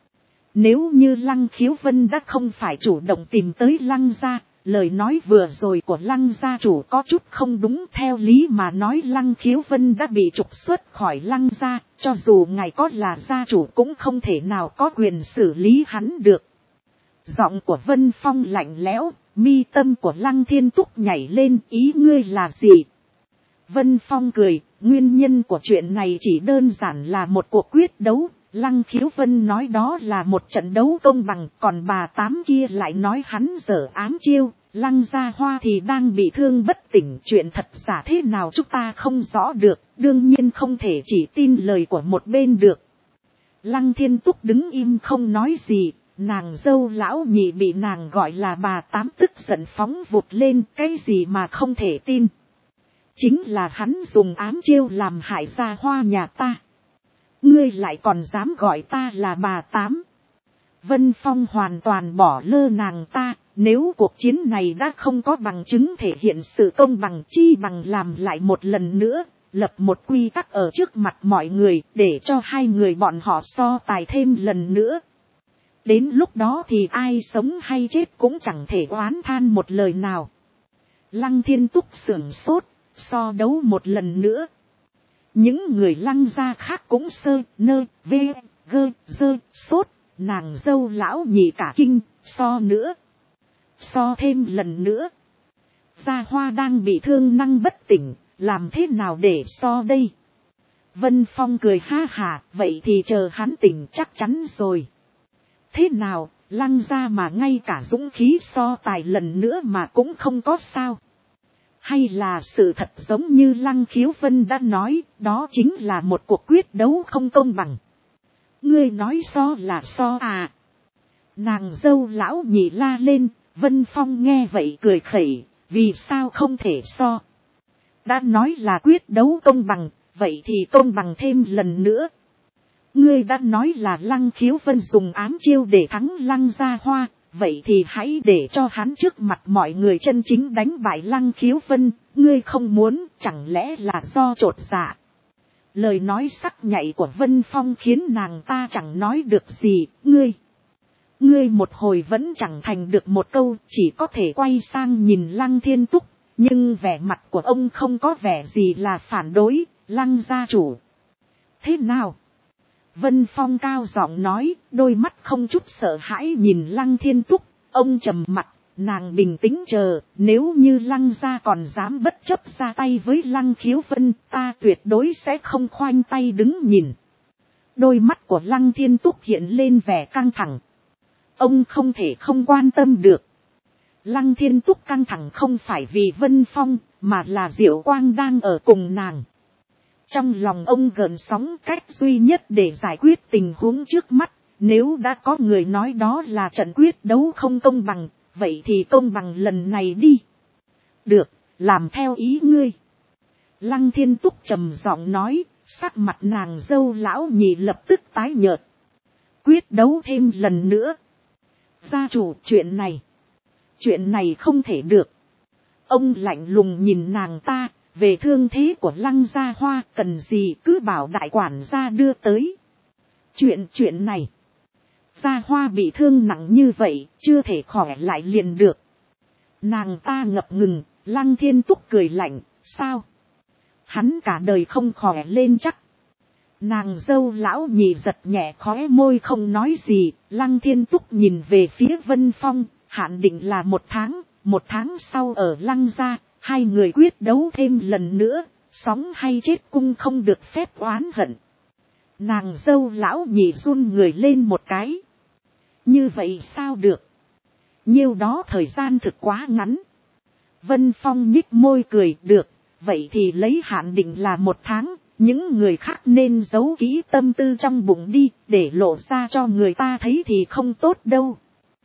Speaker 1: Nếu như Lăng Khiếu Vân đã không phải chủ động tìm tới Lăng gia, lời nói vừa rồi của Lăng gia chủ có chút không đúng, theo lý mà nói Lăng Khiếu Vân đã bị trục xuất khỏi Lăng gia, cho dù ngài có là gia chủ cũng không thể nào có quyền xử lý hắn được. Giọng của Vân Phong lạnh lẽo, mi tâm của Lăng Thiên Túc nhảy lên, ý ngươi là gì? Vân Phong cười, nguyên nhân của chuyện này chỉ đơn giản là một cuộc quyết đấu. Lăng Khiếu Vân nói đó là một trận đấu công bằng, còn bà Tám kia lại nói hắn dở ám chiêu. Lăng Gia Hoa thì đang bị thương bất tỉnh, chuyện thật giả thế nào chúng ta không rõ được, đương nhiên không thể chỉ tin lời của một bên được. Lăng Thiên Túc đứng im không nói gì, nàng dâu lão nhị bị nàng gọi là bà Tám tức giận phóng vụt lên, cái gì mà không thể tin. Chính là hắn dùng ám chiêu làm hại Gia Hoa nhà ta. Ngươi lại còn dám gọi ta là bà Tám. Vân Phong hoàn toàn bỏ lơ nàng ta, nếu cuộc chiến này đã không có bằng chứng thể hiện sự công bằng, chi bằng làm lại một lần nữa, lập một quy tắc ở trước mặt mọi người, để cho hai người bọn họ so tài thêm lần nữa. Đến lúc đó thì ai sống hay chết cũng chẳng thể oán than một lời nào. Lăng Thiên Túc sửng sốt, so đấu một lần nữa. Những người Lăng gia khác cũng sốt, nàng dâu lão nhị cả kinh, so nữa. So thêm lần nữa. Gia Hoa đang bị thương năng bất tỉnh, làm thế nào để so đây? Vân Phong cười ha hà, vậy thì chờ hắn tỉnh chắc chắn rồi. Thế nào, Lăng gia mà ngay cả dũng khí so tài lần nữa mà cũng không có sao? Hay là sự thật giống như Lăng Khiếu Vân đã nói, đó chính là một cuộc quyết đấu không công bằng. Ngươi nói so là so à? Nàng dâu lão nhị la lên, Vân Phong nghe vậy cười khẩy, vì sao không thể so? Đã nói là quyết đấu công bằng, vậy thì công bằng thêm lần nữa. Ngươi đã nói là Lăng Khiếu Vân dùng ám chiêu để thắng Lăng Gia Hoa, vậy thì hãy để cho hắn trước mặt mọi người chân chính đánh bại Lăng Khiếu Vân, ngươi không muốn, chẳng lẽ là do chột dạ. Lời nói sắc nhạy của Vân Phong khiến nàng ta chẳng nói được gì, ngươi một hồi vẫn chẳng thành được một câu, chỉ có thể quay sang nhìn Lăng Thiên Túc, nhưng vẻ mặt của ông không có vẻ gì là phản đối, Lăng gia chủ. Thế nào? Vân Phong cao giọng nói, đôi mắt không chút sợ hãi nhìn Lăng Thiên Túc, ông trầm mặt, nàng bình tĩnh chờ, nếu như Lăng gia còn dám bất chấp ra tay với Lăng Khiếu Vân, ta tuyệt đối sẽ không khoanh tay đứng nhìn. Đôi mắt của Lăng Thiên Túc hiện lên vẻ căng thẳng. Ông không thể không quan tâm được. Lăng Thiên Túc căng thẳng không phải vì Vân Phong, mà là Diệu Quang đang ở cùng nàng. Trong lòng ông gợn sóng, cách duy nhất để giải quyết tình huống trước mắt, nếu đã có người nói đó là trận quyết đấu không công bằng, vậy thì công bằng lần này đi. Được, làm theo ý ngươi. Lăng Thiên Túc trầm giọng nói, sắc mặt nàng dâu lão nhị lập tức tái nhợt. Quyết đấu thêm lần nữa. Gia chủ, chuyện này không thể được. Ông lạnh lùng nhìn nàng ta, về thương thế của Lăng Gia Hoa cần gì cứ bảo đại quản gia đưa tới. Chuyện này, Gia Hoa bị thương nặng như vậy, chưa thể khỏe lại liền được. Nàng ta ngập ngừng, Lăng Thiên Túc cười lạnh, sao? Hắn cả đời không khỏe lên chắc. Nàng dâu lão nhị giật nhẹ khóe môi không nói gì, Lăng Thiên Túc nhìn về phía Vân Phong, hạn định là 1 tháng sau ở Lăng gia, hai người quyết đấu thêm lần nữa, sóng hay chết cung không được phép oán hận. Nàng dâu lão nhị run người lên một cái. Như vậy sao được? Nhiêu đó thời gian thực quá ngắn. Vân Phong nhích môi cười, được, vậy thì lấy hạn định là 1 tháng, những người khác nên giấu kỹ tâm tư trong bụng đi, để lộ ra cho người ta thấy thì không tốt đâu.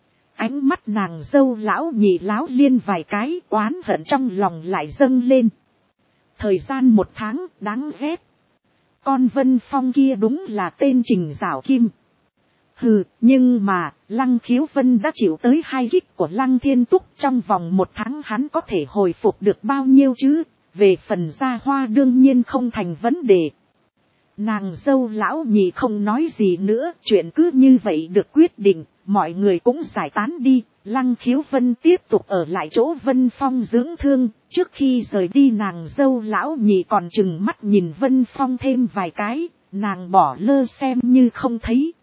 Speaker 1: Ánh mắt nàng dâu lão nhị láo liên vài cái, oán hận trong lòng lại dâng lên. Thời gian 1 tháng, đáng ghét. Con Vân Phong kia đúng là tên Trình Giảo Kim. Hừ, nhưng mà, Lăng Khiếu Vân đã chịu tới 2 kích của Lăng Thiên Túc, trong vòng 1 tháng hắn có thể hồi phục được bao nhiêu chứ, về phần Gia Hoa đương nhiên không thành vấn đề. Nàng dâu lão nhị không nói gì nữa, chuyện cứ như vậy được quyết định, mọi người cũng giải tán đi. Lăng Khiếu Vân tiếp tục ở lại chỗ Vân Phong dưỡng thương, trước khi rời đi nàng dâu lão nhị còn chừng mắt nhìn Vân Phong thêm vài cái, nàng bỏ lơ xem như không thấy.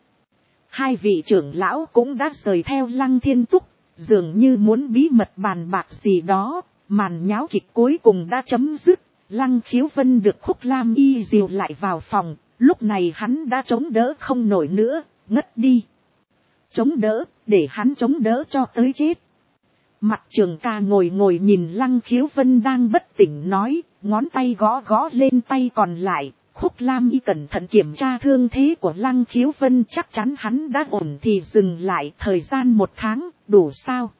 Speaker 1: 2 vị trưởng lão cũng đã rời theo Lăng Thiên Túc, dường như muốn bí mật bàn bạc gì đó, màn nháo kịch cuối cùng đã chấm dứt. Lăng Khiếu Vân được Khúc Lam Y dìu lại vào phòng, lúc này hắn đã chống đỡ không nổi nữa, ngất đi. Chống đỡ, để hắn chống đỡ cho tới chết. Mặt Trường Ca ngồi nhìn Lăng Khiếu Vân đang bất tỉnh nói, ngón tay gõ gõ lên tay còn lại. Khúc Lam Y cẩn thận kiểm tra thương thế của Lăng Khiếu Vân, chắc chắn hắn đã ổn thì dừng lại. Thời gian 1 tháng, đủ sao?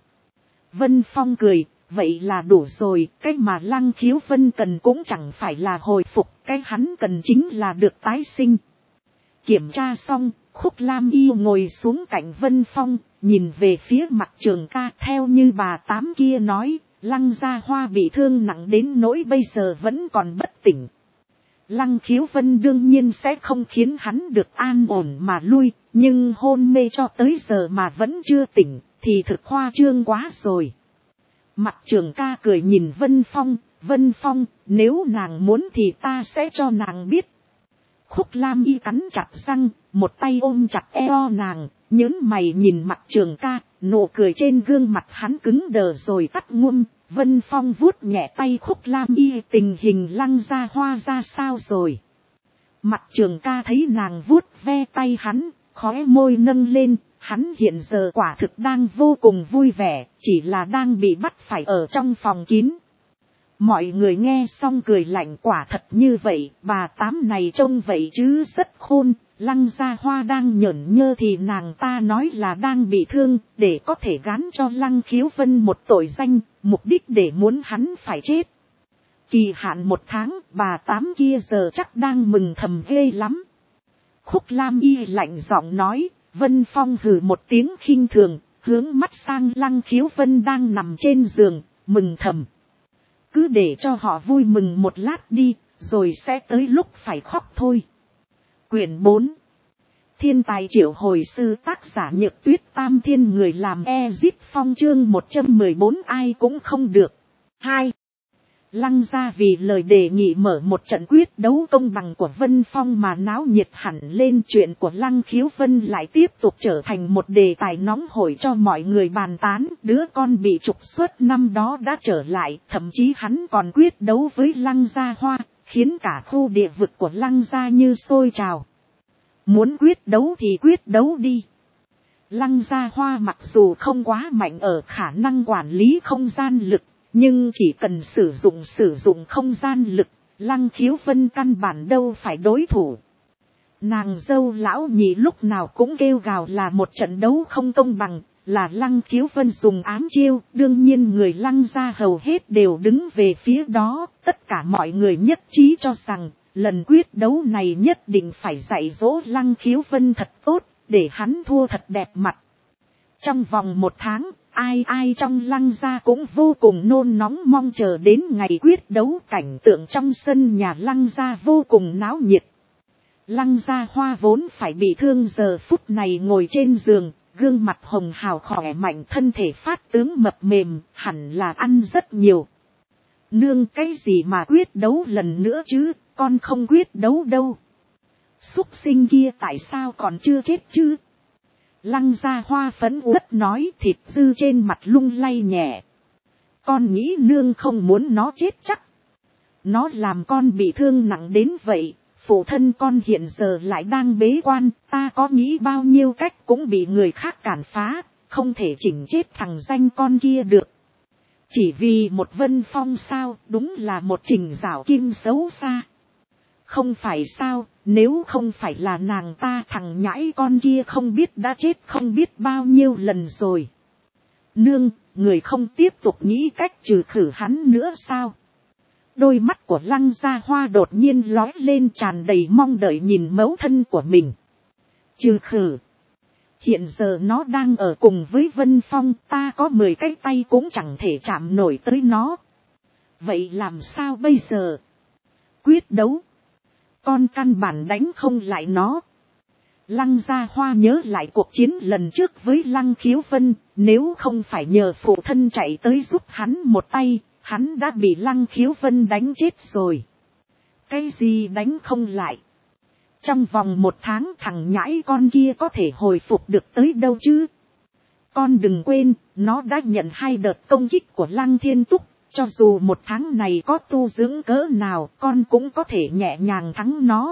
Speaker 1: Vân Phong cười, vậy là đủ rồi, cái mà Lăng Khiếu Vân cần cũng chẳng phải là hồi phục, cái hắn cần chính là được tái sinh. Kiểm tra xong, Khúc Lam Y ngồi xuống cạnh Vân Phong, nhìn về phía Mặt Trường Ca, theo như bà Tám kia nói, Lăng Gia Hoa bị thương nặng đến nỗi bây giờ vẫn còn bất tỉnh. Lăng Khiếu Vân đương nhiên sẽ không khiến hắn được an ổn mà lui, nhưng hôn mê cho tới giờ mà vẫn chưa tỉnh, thì thực khoa trương quá rồi. Mặt Trường Ca cười nhìn Vân Phong, nếu nàng muốn thì ta sẽ cho nàng biết. Khúc Lam Y cắn chặt răng, một tay ôm chặt eo nàng, nhớn mày nhìn Mặt Trường Ca, nụ cười trên gương mặt hắn cứng đờ rồi tắt ngum. Vân Phong vuốt nhẹ tay Khúc Lam Y, tình hình Lăng Gia Hoa ra sao rồi? Mặt Trường Ca thấy nàng vuốt ve tay hắn, khóe môi nâng lên, hắn hiện giờ quả thực đang vô cùng vui vẻ, chỉ là đang bị bắt phải ở trong phòng kín. Mọi người nghe xong cười lạnh, quả thật như vậy, bà Tám này trông vậy chứ rất khôn. Lăng Gia Hoa đang nhởn nhơ thì nàng ta nói là đang bị thương, để có thể gán cho Lăng Khiếu Vân một tội danh, mục đích để muốn hắn phải chết. Kỳ hạn 1 tháng, bà Tám kia giờ chắc đang mừng thầm ghê lắm. Khúc Lam Y lạnh giọng nói, Vân Phong hừ một tiếng khinh thường, hướng mắt sang Lăng Khiếu Vân đang nằm trên giường, mừng thầm. Cứ để cho họ vui mừng một lát đi, rồi sẽ tới lúc phải khóc thôi. Quyển 4. Thiên tài triệu hồi sư, tác giả Nhược Tuyết, Tam Thiên người làm Ezip Phong, chương 114 ai cũng không được. 2. Lăng gia vì lời đề nghị mở một trận quyết đấu công bằng của Vân Phong mà náo nhiệt hẳn lên, chuyện của Lăng Khiếu Vân lại tiếp tục trở thành một đề tài nóng hổi cho mọi người bàn tán. Đứa con bị trục xuất năm đó đã trở lại, thậm chí hắn còn quyết đấu với Lăng Gia Hoa, khiến cả khu địa vực của Lăng gia như sôi trào. Muốn quyết đấu thì quyết đấu đi. Lăng Gia Hoa mặc dù không quá mạnh ở khả năng quản lý không gian lực, nhưng chỉ cần sử dụng không gian lực, Lăng Khiếu Vân căn bản đâu phải đối thủ. Nàng dâu lão nhị lúc nào cũng kêu gào là một trận đấu không công bằng, là Lăng Khiếu Vân dùng ám chiêu, đương nhiên người Lăng gia hầu hết đều đứng về phía đó, tất cả mọi người nhất trí cho rằng, lần quyết đấu này nhất định phải dạy dỗ Lăng Khiếu Vân thật tốt, để hắn thua thật đẹp mặt. Trong vòng 1 tháng, ai trong Lăng gia cũng vô cùng nôn nóng mong chờ đến ngày quyết đấu. Cảnh tượng trong sân nhà Lăng gia vô cùng náo nhiệt. Lăng Gia Hoa vốn phải bị thương giờ phút này ngồi trên giường, gương mặt hồng hào khỏe mạnh, thân thể phát tướng mập mềm, hẳn là ăn rất nhiều. Nương, cái gì mà quyết đấu lần nữa chứ, con không quyết đấu đâu. Súc sinh kia tại sao còn chưa chết chứ? Lăng Gia Hoa phẫn uất nói, thịt dư trên mặt lung lay nhẹ. Con nghĩ nương không muốn nó chết chắc. nó làm con bị thương nặng đến vậy, phụ thân con hiện giờ lại đang bế quan, ta có nghĩ bao nhiêu cách cũng bị người khác cản phá, không thể chỉnh chết thằng danh con kia được. Chỉ vì một Vân Phong sao, đúng là một trình rảo kim xấu xa. Không phải sao, nếu không phải là nàng ta, thằng nhãi con kia không biết đã chết không biết bao nhiêu lần rồi. Nương, người không tiếp tục nghĩ cách trừ khử hắn nữa sao? Đôi mắt của Lăng Gia Hoa đột nhiên lóe lên, tràn đầy mong đợi nhìn mẫu thân của mình. Trừ khử. Hiện giờ nó đang ở cùng với Vân Phong, ta có 10 cái tay cũng chẳng thể chạm nổi tới nó. Vậy làm sao bây giờ? Quyết đấu. Con căn bản đánh không lại nó. Lăng Gia Hoa nhớ lại cuộc chiến lần trước với Lăng Khiếu Vân, nếu không phải nhờ phụ thân chạy tới giúp hắn một tay, hắn đã bị Lăng Khiếu Vân đánh chết rồi. Cái gì đánh không lại? Trong vòng 1 tháng thằng nhãi con kia có thể hồi phục được tới đâu chứ? Con đừng quên, nó đã nhận 2 đợt công kích của Lăng Thiên Túc, cho dù 1 tháng này có tu dưỡng cỡ nào, con cũng có thể nhẹ nhàng thắng nó.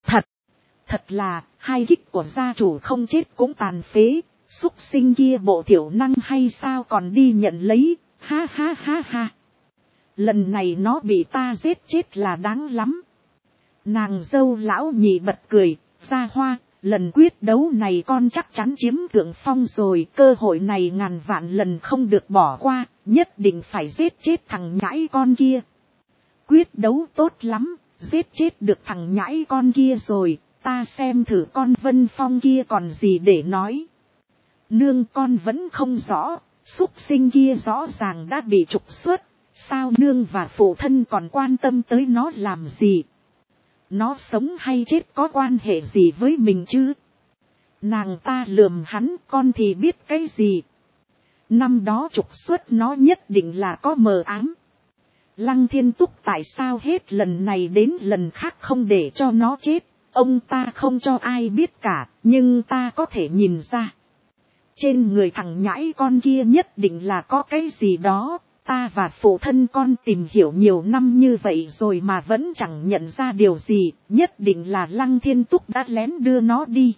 Speaker 1: Thật là, 2 kích của gia chủ không chết cũng tàn phế, súc sinh kia bộ thiểu năng hay sao còn đi nhận lấy, ha ha ha ha. Lần này nó bị ta giết chết là đáng lắm. Nàng dâu lão nhị bật cười, Gia Hoa, lần quyết đấu này con chắc chắn chiếm thượng phong rồi, cơ hội này ngàn vạn lần không được bỏ qua, nhất định phải giết chết thằng nhãi con kia. Quyết đấu tốt lắm, giết chết được thằng nhãi con kia rồi, ta xem thử con Vân Phong kia còn gì để nói. Nương, con vẫn không rõ, súc sinh kia rõ ràng đã bị trục xuất, sao nương và phụ thân còn quan tâm tới nó làm gì? Nó sống hay chết có quan hệ gì với mình chứ? Nàng ta lườm hắn, con thì biết cái gì? Năm đó trục xuất nó nhất định là có mờ ám. Lăng Thiên Túc tại sao hết lần này đến lần khác không để cho nó chết? Ông ta không cho ai biết cả, nhưng ta có thể nhìn ra. Trên người thằng nhãi con kia nhất định là có cái gì đó. Ta và phụ thân con tìm hiểu nhiều năm như vậy rồi mà vẫn chẳng nhận ra điều gì, nhất định là Lăng Thiên Túc đã lén đưa nó đi.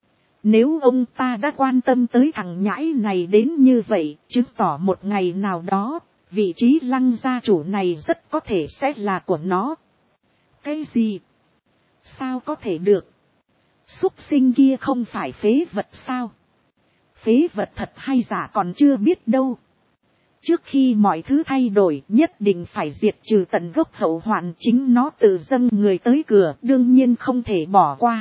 Speaker 1: Nếu ông ta đã quan tâm tới thằng nhãi này đến như vậy, chứng tỏ một ngày nào đó, vị trí Lăng gia chủ này rất có thể sẽ là của nó. Cái gì? Sao có thể được? Súc sinh kia không phải phế vật sao? Phế vật thật hay giả còn chưa biết đâu. Trước khi mọi thứ thay đổi, nhất định phải diệt trừ tận gốc hậu hoạn, chính nó tự dâng người tới cửa, đương nhiên không thể bỏ qua.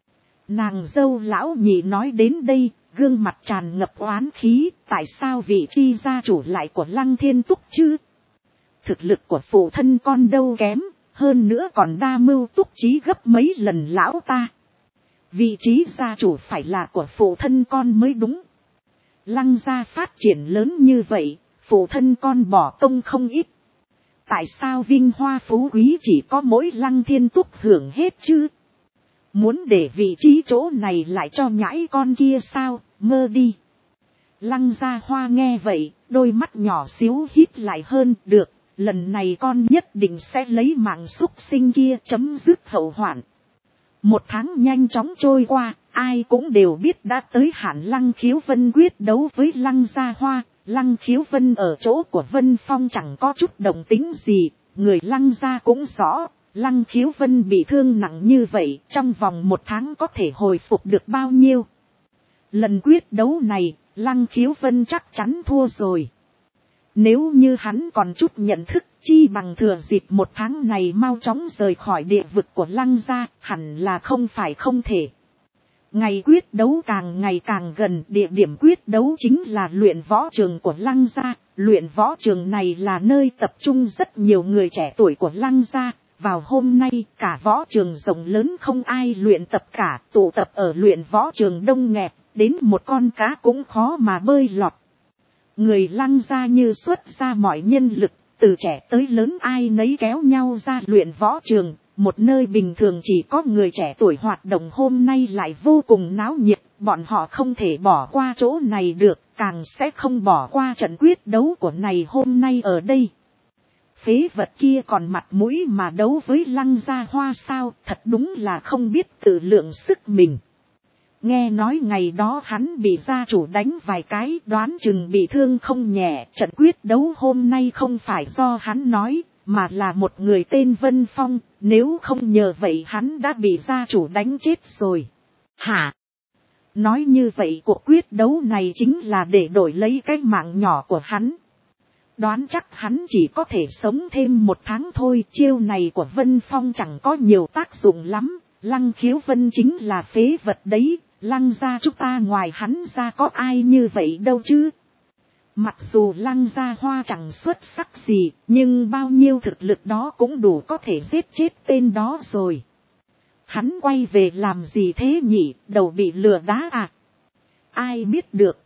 Speaker 1: Nàng dâu lão nhị nói đến đây, gương mặt tràn ngập oán khí, tại sao vị tri gia chủ lại của Lăng Thiên Túc chứ? Thực lực của phụ thân con đâu kém, hơn nữa còn đa mưu túc trí gấp mấy lần lão ta. Vị trí gia chủ phải là của phụ thân con mới đúng. Lăng gia phát triển lớn như vậy, phụ thân con bỏ công không ít. Tại sao vinh hoa phú quý chỉ có mỗi Lăng Thiên Túc hưởng hết chứ? Muốn để vị trí chỗ này lại cho nhãi con kia sao, mơ đi. Lăng Gia Hoa nghe vậy, đôi mắt nhỏ xíu híp lại hơn, được, lần này con nhất định sẽ lấy mạng súc sinh kia chấm dứt hậu hoạn. 1 tháng nhanh chóng trôi qua, ai cũng đều biết đã tới hạn Lăng Khiếu Vân quyết đấu với Lăng Gia Hoa. Lăng Khiếu Vân ở chỗ của Vân Phong chẳng có chút động tính gì, người Lăng gia cũng rõ, Lăng Khiếu Vân bị thương nặng như vậy, trong vòng 1 tháng có thể hồi phục được bao nhiêu. Lần quyết đấu này, Lăng Khiếu Vân chắc chắn thua rồi. Nếu như hắn còn chút nhận thức, chi bằng thừa dịp 1 tháng này mau chóng rời khỏi địa vực của Lăng gia, hẳn là không phải không thể. Ngày quyết đấu càng ngày càng gần, địa điểm quyết đấu chính là luyện võ trường của Lăng gia. Luyện võ trường này là nơi tập trung rất nhiều người trẻ tuổi của Lăng gia. Vào hôm nay, cả võ trường rộng lớn không ai luyện tập cả, tụ tập ở luyện võ trường đông nghẹt, đến một con cá cũng khó mà bơi lọt. Người Lăng gia như xuất ra mọi nhân lực, từ trẻ tới lớn ai nấy kéo nhau ra luyện võ trường. Một nơi bình thường chỉ có người trẻ tuổi hoạt động hôm nay lại vô cùng náo nhiệt, bọn họ không thể bỏ qua chỗ này được, càng sẽ không bỏ qua trận quyết đấu của này hôm nay ở đây. phế vật kia còn mặt mũi mà đấu với Lăng Gia Hoa sao, thật đúng là không biết tự lượng sức mình. Nghe nói ngày đó hắn bị gia chủ đánh vài cái, đoán chừng bị thương không nhẹ. Trận quyết đấu hôm nay không phải do hắn nói, mà là một người tên Vân Phong, nếu không nhờ vậy hắn đã bị gia chủ đánh chết rồi. Hả? Nói như vậy cuộc quyết đấu này chính là để đổi lấy cái mạng nhỏ của hắn. Đoán chắc hắn chỉ có thể sống thêm 1 tháng thôi. Chiêu này của Vân Phong chẳng có nhiều tác dụng lắm. Lăng Khiếu Vân chính là phế vật đấy. Lăng gia chúng ta ngoài hắn ra có ai như vậy đâu chứ. Mặc dù Lăng Gia Hoa chẳng xuất sắc gì, nhưng bao nhiêu thực lực đó cũng đủ có thể giết chết tên đó rồi. Hắn quay về làm gì thế nhỉ, đầu bị lừa đá à? Ai biết được.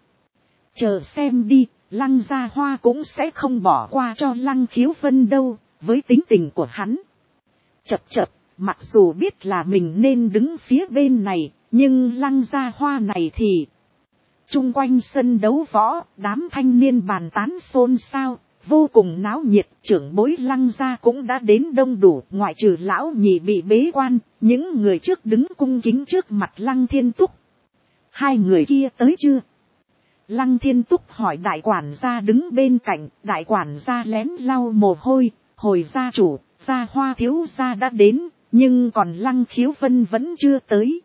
Speaker 1: Chờ xem đi, Lăng Gia Hoa cũng sẽ không bỏ qua cho Lăng Khiếu Vân đâu, với tính tình của hắn. Chập chập, mặc dù biết là mình nên đứng phía bên này, nhưng Lăng Gia Hoa này thì... Trung quanh sân đấu võ, đám thanh niên bàn tán xôn xao, vô cùng náo nhiệt. Trưởng bối Lăng gia cũng đã đến đông đủ, ngoại trừ lão nhị bị bế quan, những người trước đứng cung kính trước mặt Lăng Thiên Túc. 2 người kia tới chưa? Lăng Thiên Túc hỏi đại quản gia đứng bên cạnh. Đại quản gia lén lau mồ hôi, hồi gia chủ, Gia Hoa thiếu gia đã đến, nhưng còn Lăng Khiếu Vân vẫn chưa tới.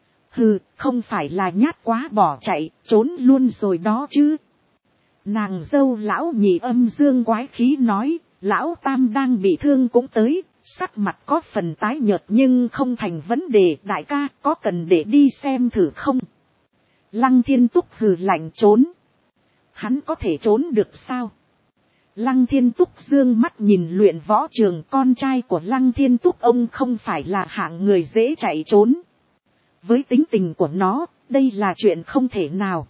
Speaker 1: Hừ, không phải là nhát quá bỏ chạy, trốn luôn rồi đó chứ. Nàng dâu lão nhị âm dương quái khí nói, lão tam đang bị thương cũng tới, sắc mặt có phần tái nhợt nhưng không thành vấn đề. Đại ca có cần để đi xem thử không? Lăng Thiên Túc hừ lạnh trốn. Hắn có thể trốn được sao? Lăng Thiên Túc dương mắt nhìn luyện võ trường, con trai của Lăng Thiên Túc ông không phải là hạng người dễ chạy trốn. Với tính tình của nó, đây là chuyện không thể nào.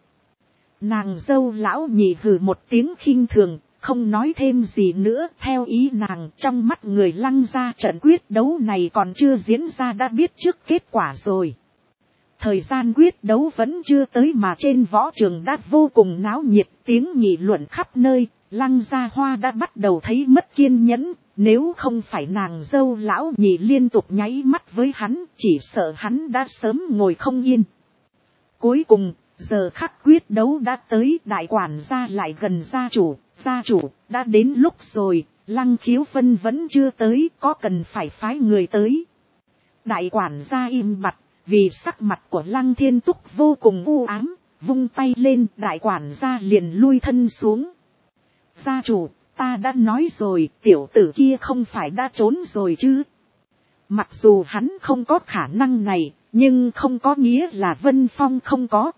Speaker 1: Nàng dâu lão nhị hừ một tiếng khinh thường, không nói thêm gì nữa. Theo ý nàng, trong mắt người Lăng gia trận quyết đấu này còn chưa diễn ra đã biết trước kết quả rồi. Thời gian quyết đấu vẫn chưa tới mà trên võ trường đã vô cùng náo nhiệt, tiếng nghị luận khắp nơi. Lăng Gia Hoa đã bắt đầu thấy mất kiên nhẫn, nếu không phải nàng dâu lão nhị liên tục nháy mắt với hắn, chỉ sợ hắn đã sớm ngồi không yên. Cuối cùng, giờ khắc quyết đấu đã tới, đại quản gia lại gần gia chủ, đã đến lúc rồi, Lăng Khiếu Vân vẫn chưa tới, có cần phải phái người tới. Đại quản gia im bặt, vì sắc mặt của Lăng Thiên Túc vô cùng u ám, vung tay lên, đại quản gia liền lui thân xuống. Gia chủ, ta đã nói rồi, tiểu tử kia không phải đã trốn rồi chứ. Mặc dù hắn không có khả năng này, nhưng không có nghĩa là Vân Phong không có.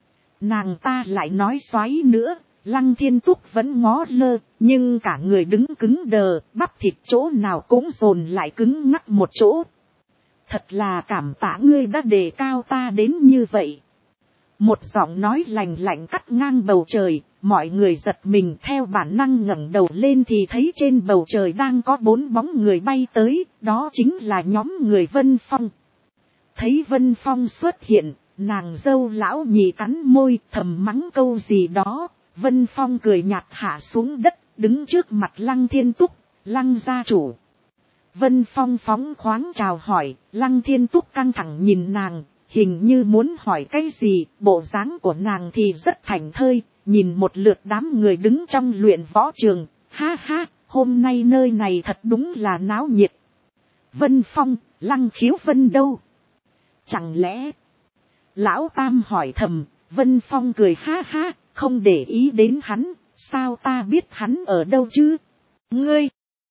Speaker 1: Nàng ta lại nói xoáy nữa, Lăng Thiên Túc vẫn ngó lơ, nhưng cả người đứng cứng đờ, bắp thịt chỗ nào cũng dồn lại cứng ngắc một chỗ. Thật là cảm tạ ngươi đã đề cao ta đến như vậy. Một giọng nói lành lạnh cắt ngang bầu trời, mọi người giật mình theo bản năng ngẩng đầu lên thì thấy trên bầu trời đang có 4 bóng người bay tới, đó chính là nhóm người Vân Phong. Thấy Vân Phong xuất hiện, nàng dâu lão nhị cắn môi thầm mắng câu gì đó, Vân Phong cười nhạt hạ xuống đất, đứng trước mặt Lăng Thiên Túc, Lăng gia chủ. Vân Phong phóng khoáng chào hỏi, Lăng Thiên Túc căng thẳng nhìn nàng, hình như muốn hỏi cái gì, bộ dáng của nàng thì rất thảnh thơi, nhìn một lượt đám người đứng trong luyện võ trường, ha ha, hôm nay nơi này thật đúng là náo nhiệt. Vân Phong, Lăng Khiếu Vân đâu? Chẳng lẽ... Lão Tam hỏi thầm, Vân Phong cười ha ha, không để ý đến hắn, sao ta biết hắn ở đâu chứ? Ngươi!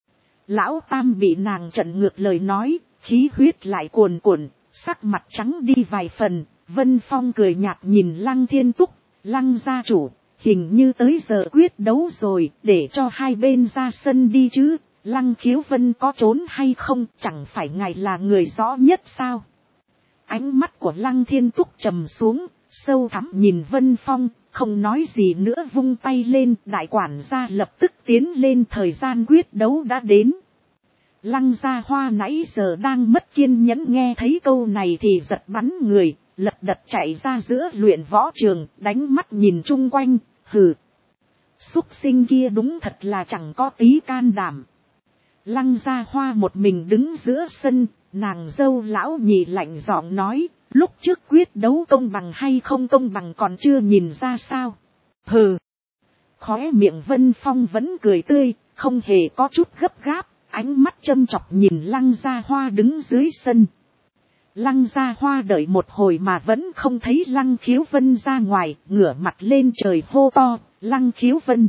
Speaker 1: Lão Tam bị nàng trận ngược lời nói, khí huyết lại cuồn cuộn, sắc mặt trắng đi vài phần. Vân Phong cười nhạt nhìn Lăng Thiên Túc, Lăng gia chủ, hình như tới giờ quyết đấu rồi, để cho hai bên ra sân đi chứ. Lăng Khiếu Vân có trốn hay không, chẳng phải ngài là người rõ nhất sao? Ánh mắt của Lăng Thiên Túc trầm xuống, sâu thẳm nhìn Vân Phong, không nói gì nữa vung tay lên, đại quản gia lập tức tiến lên, thời gian quyết đấu đã đến. Lăng Gia Hoa nãy giờ đang mất kiên nhẫn nghe thấy câu này thì giật bắn người, lật đật chạy ra giữa luyện võ trường, đánh mắt nhìn chung quanh, hừ. Súc sinh kia đúng thật là chẳng có tí can đảm. Lăng Gia Hoa một mình đứng giữa sân, nàng dâu lão nhị lạnh giọng nói, lúc trước quyết đấu công bằng hay không công bằng còn chưa nhìn ra sao. Hừ. Khóe miệng Vân Phong vẫn cười tươi, không hề có chút gấp gáp, ánh mắt châm chọc nhìn Lăng Gia Hoa đứng dưới sân. Lăng Gia Hoa đợi một hồi mà vẫn không thấy Lăng Khiếu Vân ra ngoài, ngửa mặt lên trời hô to, Lăng Khiếu Vân.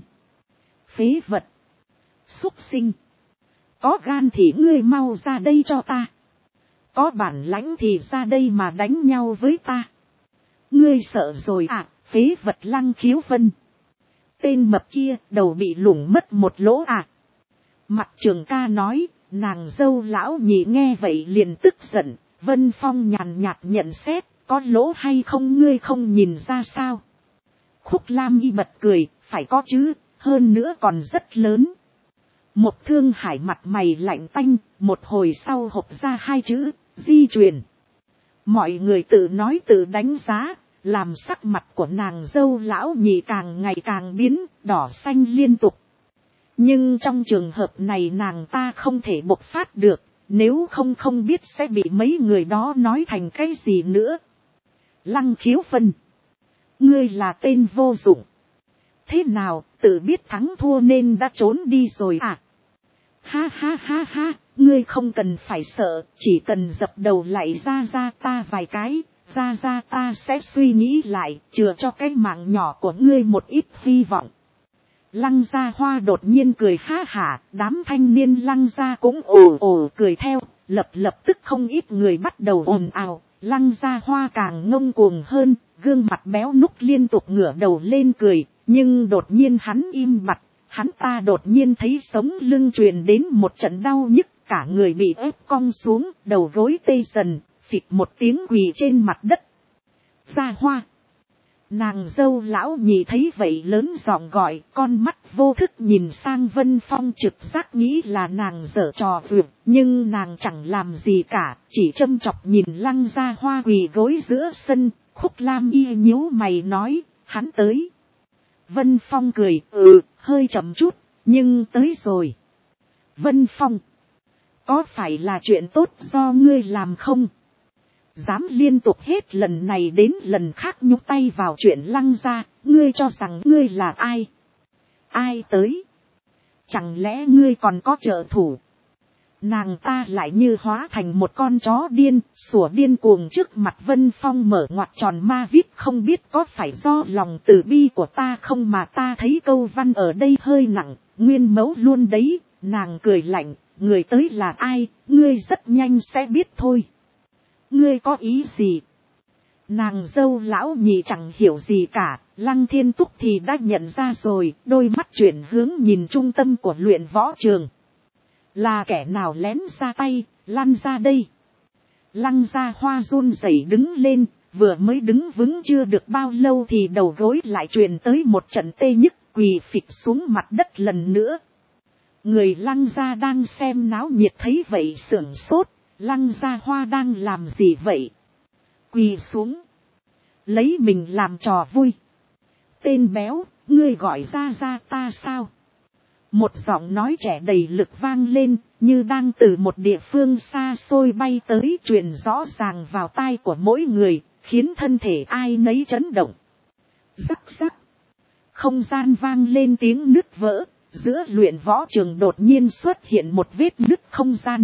Speaker 1: Phế vật. Súc sinh. Có gan thì ngươi mau ra đây cho ta. Có bản lãnh thì ra đây mà đánh nhau với ta. Ngươi sợ rồi à, phế vật Lăng Khiếu Vân. Tên mập kia đầu bị lủng mất một lỗ à. Mặt Trường Ca nói, nàng dâu lão nhị nghe vậy liền tức giận. Vân Phong nhàn nhạt nhận xét, có lỗ hay không ngươi không nhìn ra sao. Khúc Lam Y bật cười, phải có chứ, hơn nữa còn rất lớn. Một Thương Hải mặt mày lạnh tanh, một hồi sau hộp ra hai chữ, di truyền. Mọi người tự nói tự đánh giá, làm sắc mặt của nàng dâu lão nhị càng ngày càng biến, đỏ xanh liên tục. Nhưng trong trường hợp này nàng ta không thể bộc phát được, nếu không biết sẽ bị mấy người đó nói thành cái gì nữa. Lăng Khiếu Vân. Ngươi là tên vô dụng. Thế nào, tự biết thắng thua nên đã trốn đi rồi à? Ha ha ha ha, ngươi không cần phải sợ, chỉ cần dập đầu lại ra ta vài cái, ra ta sẽ suy nghĩ lại, chừa cho cái mạng nhỏ của ngươi một ít hy vọng. Lăng Gia Hoa đột nhiên cười ha hả, đám thanh niên Lăng Gia cũng ồ ồ cười theo, lập tức không ít người bắt đầu ồn ào. Lăng Gia Hoa càng ngông cuồng hơn, gương mặt béo núc liên tục ngửa đầu lên cười, nhưng đột nhiên hắn im bặt, hắn ta đột nhiên thấy sống lưng truyền đến một trận đau nhức, cả người bị ép cong xuống, đầu gối tê dần, phịch một tiếng quỳ trên mặt đất. Gia Hoa. Nàng dâu lão nhị thấy vậy lớn giọng gọi, con mắt vô thức nhìn sang Vân Phong, trực giác nghĩ là nàng giở trò vượt, nhưng nàng chẳng làm gì cả, chỉ châm chọc nhìn Lăng Gia Hoa quỳ gối giữa sân. Khúc Lam Y nhíu mày nói, hắn tới. Vân Phong cười, hơi chậm chút, nhưng tới rồi. Vân Phong, có phải là chuyện tốt do ngươi làm không? Dám liên tục hết lần này đến lần khác nhúc tay vào chuyện Lăng gia, ngươi cho rằng ngươi là ai? Ai tới? Chẳng lẽ ngươi còn có trợ thủ? Nàng ta lại như hóa thành một con chó điên, sủa điên cuồng trước mặt Vân Phong, mở ngoặc tròn ma vít, không biết có phải do lòng từ bi của ta không mà ta thấy câu văn ở đây hơi nặng, nguyên mẫu luôn đấy. Nàng cười lạnh, người tới là ai, ngươi rất nhanh sẽ biết thôi. Ngươi có ý gì? Nàng dâu lão nhị chẳng hiểu gì cả, Lăng Thiên Túc thì đã nhận ra rồi, đôi mắt chuyển hướng nhìn trung tâm của luyện võ trường. Là kẻ nào lén ra tay, lăn ra đây. Lăng Gia Hoa run rẩy đứng lên, vừa mới đứng vững chưa được bao lâu thì đầu gối lại truyền tới một trận tê nhức, quỳ phịch xuống mặt đất lần nữa. Người Lăng Gia đang xem náo nhiệt thấy vậy sửng sốt, Lăng Gia Hoa đang làm gì vậy? Quỳ xuống. Lấy mình làm trò vui. Tên béo, ngươi gọi ra ta sao? Một giọng nói trẻ đầy lực vang lên, như đang từ một địa phương xa xôi bay tới, truyền rõ ràng vào tai của mỗi người, khiến thân thể ai nấy chấn động. Rắc rắc. Không gian vang lên tiếng nứt vỡ, giữa luyện võ trường đột nhiên xuất hiện một vết nứt không gian.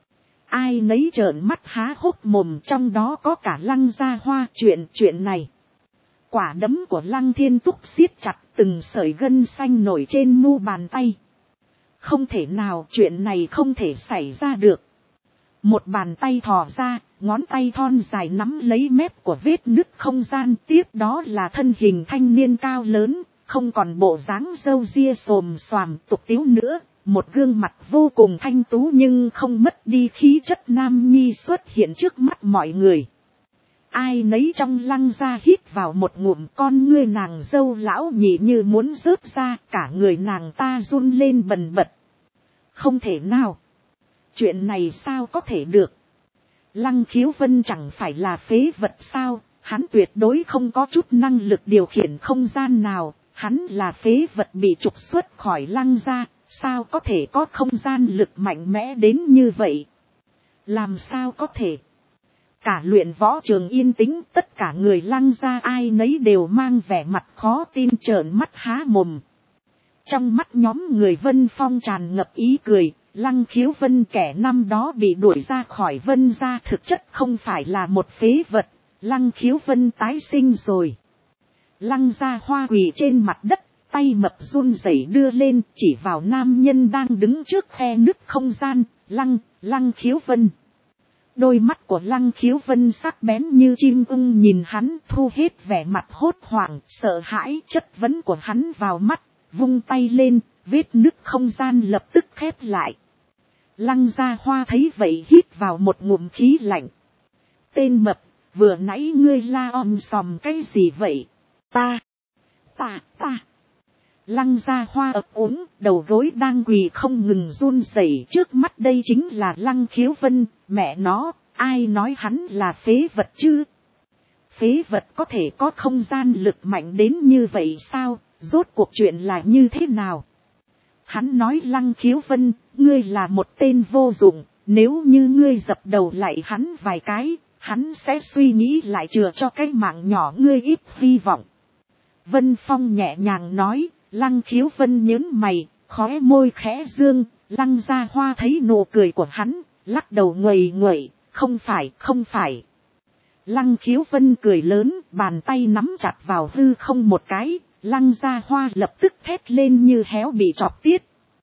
Speaker 1: Ai nấy trợn mắt há hốc mồm, trong đó có cả Lăng Gia Hoa. Chuyện này. Quả đấm của Lăng Thiên Túc siết chặt, từng sợi gân xanh nổi trên mu bàn tay. Không thể nào, chuyện này không thể xảy ra được. Một bàn tay thò ra, ngón tay thon dài nắm lấy mép của vết nứt không gian, tiếp đó là thân hình thanh niên cao lớn, không còn bộ dáng râu ria xồm xoàm tục tiếu nữa. Một gương mặt vô cùng thanh tú nhưng không mất đi khí chất nam nhi xuất hiện trước mắt mọi người. Ai nấy trong Lăng Gia hít vào một ngụm, con ngươi nàng dâu lão nhị như muốn rớt ra, cả người nàng ta run lên bần bật. Không thể nào. Chuyện này sao có thể được? Lăng Khiếu Vân chẳng phải là phế vật sao? Hắn tuyệt đối không có chút năng lực điều khiển không gian nào. Hắn là phế vật bị trục xuất khỏi Lăng Gia. sao có thể có không gian lực mạnh mẽ đến như vậy? Làm sao có thể? Cả luyện võ trường yên tĩnh, tất cả người Lăng gia ai nấy đều mang vẻ mặt khó tin trợn mắt há mồm. Trong mắt nhóm người Vân Phong tràn ngập ý cười, Lăng Khiếu Vân kẻ năm đó bị đuổi ra khỏi Vân gia thực chất không phải là một phế vật, Lăng Khiếu Vân tái sinh rồi. Lăng Gia Hoa quỳ trên mặt đất, tay mập run rẩy đưa lên chỉ vào nam nhân đang đứng trước khe nứt không gian, Lăng Khiếu Vân. Đôi mắt của Lăng Khiếu Vân sắc bén như chim ưng nhìn hắn, thu hết vẻ mặt hốt hoảng, sợ hãi chất vấn của hắn vào mắt, vung tay lên, vết nứt không gian lập tức khép lại. Lăng Gia Hoa thấy vậy hít vào một ngụm khí lạnh. Tên mập, vừa nãy ngươi la om sòm cái gì vậy? Ta. Lăng Gia Hoa ấp úng, đầu gối đang quỳ không ngừng run rẩy, trước mắt đây chính là Lăng Khiếu Vân, mẹ nó, ai nói hắn là phế vật chứ? Phế vật có thể có không gian lực mạnh đến như vậy sao, rốt cuộc chuyện là như thế nào? Hắn nói Lăng Khiếu Vân, ngươi là một tên vô dụng, nếu như ngươi dập đầu lại hắn vài cái, hắn sẽ suy nghĩ lại chừa cho cái mạng nhỏ ngươi ít hy vọng. Vân Phong nhẹ nhàng nói, Lăng Khiếu Vân nhớn mày, khóe môi khẽ dương, Lăng Gia Hoa thấy nụ cười của hắn, lắc đầu nguầy nguậy, không phải. Lăng Khiếu Vân cười lớn, bàn tay nắm chặt vào hư không một cái, Lăng Gia Hoa lập tức thét lên như héo bị chọc tiết.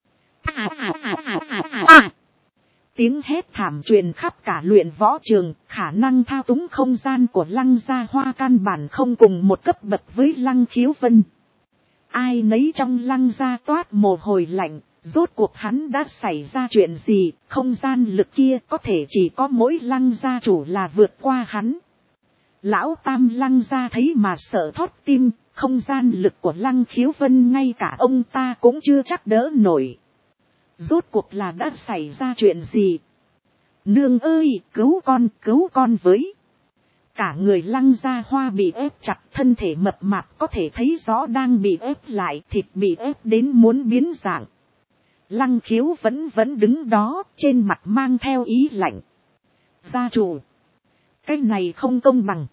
Speaker 1: Tiếng hét thảm truyền khắp cả luyện võ trường, khả năng thao túng không gian của Lăng Gia Hoa căn bản không cùng một cấp bậc với Lăng Khiếu Vân. Ai nấy trong Lăng Gia toát mồ hôi lạnh, rốt cuộc hắn đã xảy ra chuyện gì, không gian lực kia có thể chỉ có mỗi Lăng Gia chủ là vượt qua hắn. Lão Tam Lăng Gia thấy mà sợ thót tim, không gian lực của Lăng Khiếu Vân ngay cả ông ta cũng chưa chắc đỡ nổi. Rốt cuộc là đã xảy ra chuyện gì? Nương ơi, cứu con với. Cả người Lăng Gia Hoa bị ép chặt, thân thể mập mạp có thể thấy rõ đang bị ép lại, thịt bị ép đến muốn biến dạng. Lăng Khiếu vẫn đứng đó, trên mặt mang theo ý lạnh. Gia chủ, cái này không công bằng.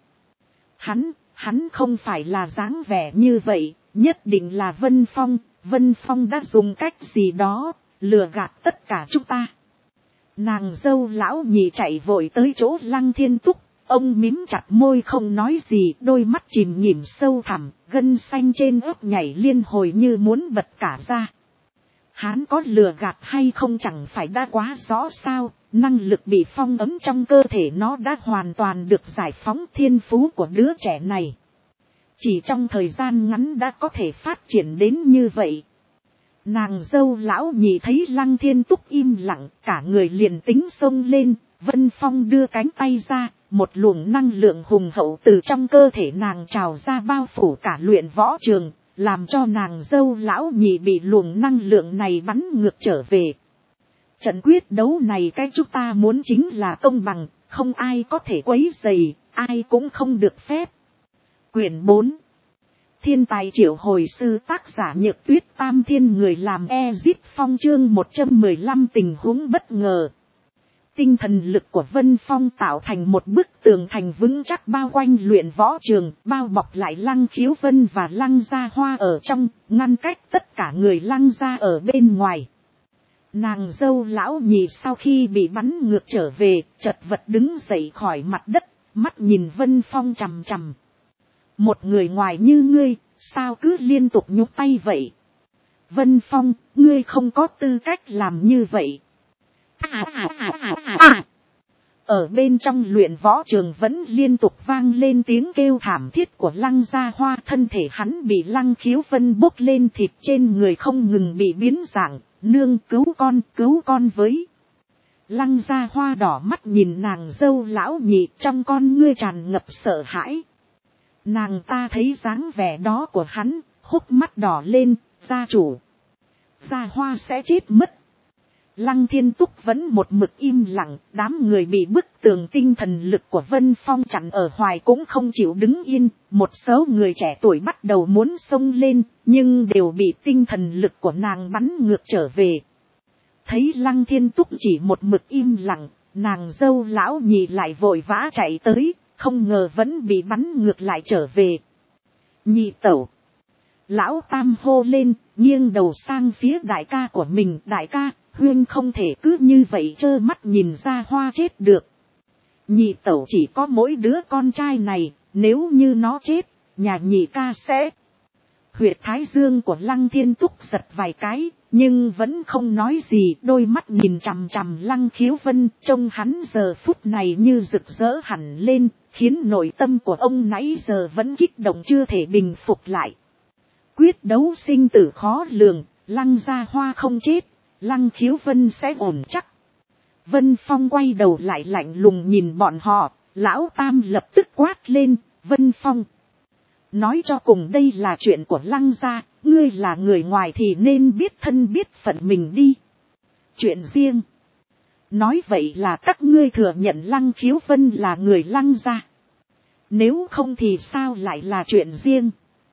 Speaker 1: Hắn không phải là dáng vẻ như vậy, nhất định là Vân Phong đã dùng cách gì đó, lừa gạt tất cả chúng ta. Nàng dâu lão nhị chạy vội tới chỗ Lăng Thiên Túc, ông mím chặt môi không nói gì, đôi mắt chìm nghỉm sâu thẳm, gân xanh trên ớt nhảy liên hồi như muốn bật cả ra. Hắn có lừa gạt hay không chẳng phải đã quá rõ sao, năng lực bị phong ấm trong cơ thể nó đã hoàn toàn được giải phóng, thiên phú của đứa trẻ này. Chỉ trong thời gian ngắn đã có thể phát triển đến như vậy. Nàng dâu lão nhị thấy Lăng Thiên Túc im lặng, cả người liền tính xông lên, Vân Phong đưa cánh tay ra, một luồng năng lượng hùng hậu từ trong cơ thể nàng trào ra bao phủ cả luyện võ trường, làm cho nàng dâu lão nhị bị luồng năng lượng này bắn ngược trở về. Trận quyết đấu này cái chúng ta muốn chính là công bằng, không ai có thể quấy rầy, ai cũng không được phép. Quyển 4. Thiên tài triệu hồi sư, tác giả Nhược Tuyết, Tam Thiên người làm Ezit Phong, chương 115 tình huống bất ngờ. Tinh thần lực của Vân Phong tạo thành một bức tường thành vững chắc bao quanh luyện võ trường, bao bọc lại Lăng Khiếu Vân và Lăng Gia Hoa ở trong, ngăn cách tất cả người Lăng Gia ở bên ngoài. Nàng dâu lão nhị sau khi bị bắn ngược trở về, chật vật đứng dậy khỏi mặt đất, mắt nhìn Vân Phong chằm chằm. Một người ngoài như ngươi, sao cứ liên tục nhúc tay vậy? Vân Phong, ngươi không có tư cách làm như vậy. Ở bên trong luyện võ trường vẫn liên tục vang lên tiếng kêu thảm thiết của Lăng Gia Hoa, thân thể hắn bị Lăng Khiếu Vân bốc lên, thịt trên người không ngừng bị biến dạng, nương cứu con với. Lăng Gia Hoa đỏ mắt nhìn nàng dâu lão nhị, trong con ngươi tràn ngập sợ hãi. Nàng ta thấy dáng vẻ đó của hắn, hốc mắt đỏ lên, gia chủ. Gia Hoa sẽ chết mất. Lăng Thiên Túc vẫn một mực im lặng, đám người bị bức tường tinh thần lực của Vân Phong chặn ở hoài cũng không chịu đứng yên, một số người trẻ tuổi bắt đầu muốn xông lên, nhưng đều bị tinh thần lực của nàng bắn ngược trở về. Thấy Lăng Thiên Túc chỉ một mực im lặng, nàng dâu lão nhị lại vội vã chạy tới, không ngờ vẫn bị bắn ngược lại trở về. Nhị tẩu. Lão Tam hô lên, nghiêng đầu sang phía đại ca của mình. Đại ca, huyên không thể cứ như vậy trơ mắt nhìn ra hoa chết được. Nhị tẩu chỉ có mỗi đứa con trai này, nếu như nó chết, nhà nhị ca sẽ... Huyệt thái dương của Lăng Thiên Túc giật vài cái, nhưng vẫn không nói gì, đôi mắt nhìn chằm chằm Lăng Khiếu Vân, trông hắn giờ phút này như rực rỡ hẳn lên, khiến nội tâm của ông nãy giờ vẫn kích động chưa thể bình phục lại. Quyết đấu sinh tử khó lường, Lăng gia hoa không chết, Lăng Khiếu Vân sẽ ổn chắc. Vân Phong quay đầu lại lạnh lùng nhìn bọn họ, lão Tam lập tức quát lên, Vân Phong. Nói cho cùng đây là chuyện của Lăng gia, ngươi là người ngoài thì nên biết thân biết phận mình đi. Chuyện riêng. Nói vậy là các ngươi thừa nhận Lăng Khiếu Vân là người Lăng gia. Nếu không thì sao lại là chuyện riêng.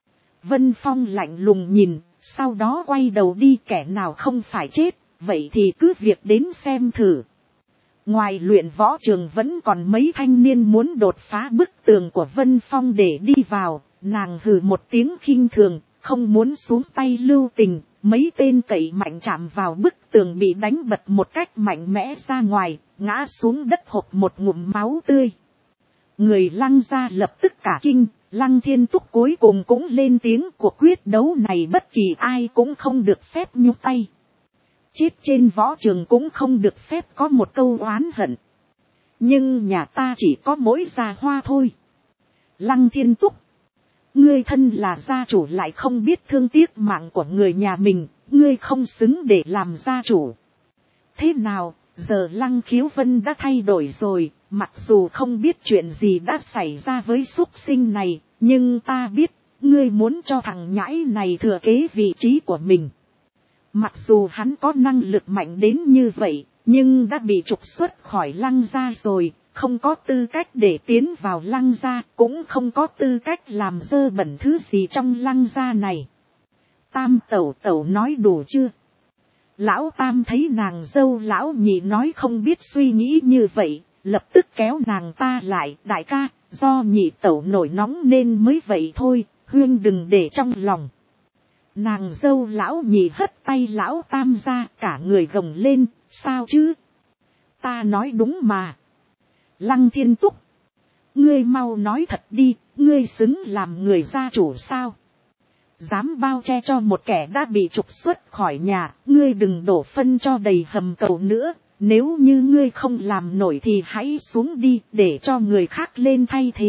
Speaker 1: Vân Phong lạnh lùng nhìn, sau đó quay đầu đi, kẻ nào không phải chết, vậy thì cứ việc đến xem thử. Ngoài luyện võ trường vẫn còn mấy thanh niên muốn đột phá bức tường của Vân Phong để đi vào, nàng hừ một tiếng khinh thường, không muốn xuống tay lưu tình, mấy tên cậy mạnh chạm vào bức tường bị đánh bật một cách mạnh mẽ ra ngoài, ngã xuống đất hộc một ngụm máu tươi. Người Lăng gia lập tức cả kinh, Lăng Thiên Túc cuối cùng cũng lên tiếng, cuộc quyết đấu này bất kỳ ai cũng không được phép nhúc tay. Chết trên võ trường cũng không được phép có một câu oán hận. Nhưng nhà ta chỉ có mỗi gia hoa thôi. Lăng Thiên Túc, ngươi thân là gia chủ lại không biết thương tiếc mạng của người nhà mình, ngươi không xứng để làm gia chủ. Thế nào, giờ Lăng Khiếu Vân đã thay đổi rồi, mặc dù không biết chuyện gì đã xảy ra với súc sinh này, nhưng ta biết, ngươi muốn cho thằng nhãi này thừa kế vị trí của mình. Mặc dù hắn có năng lực mạnh đến như vậy, nhưng đã bị trục xuất khỏi Lăng gia rồi, không có tư cách để tiến vào Lăng gia, cũng không có tư cách làm dơ bẩn thứ gì trong Lăng gia này. Tam tẩu tẩu nói đủ chưa? Lão Tam thấy nàng dâu lão nhị nói không biết suy nghĩ như vậy, lập tức kéo nàng ta lại. Đại ca, do nhị tẩu nổi nóng nên mới vậy thôi, huyên đừng để trong lòng. Nàng dâu lão nhị hất tay lão Tam ra, cả người gồng lên, sao chứ? Ta nói đúng mà. Lăng Thiên Túc, ngươi mau nói thật đi, ngươi xứng làm người gia chủ sao? Dám bao che cho một kẻ đã bị trục xuất khỏi nhà, ngươi đừng đổ phân cho đầy hầm cầu nữa, nếu như ngươi không làm nổi thì hãy xuống đi để cho người khác lên thay thế.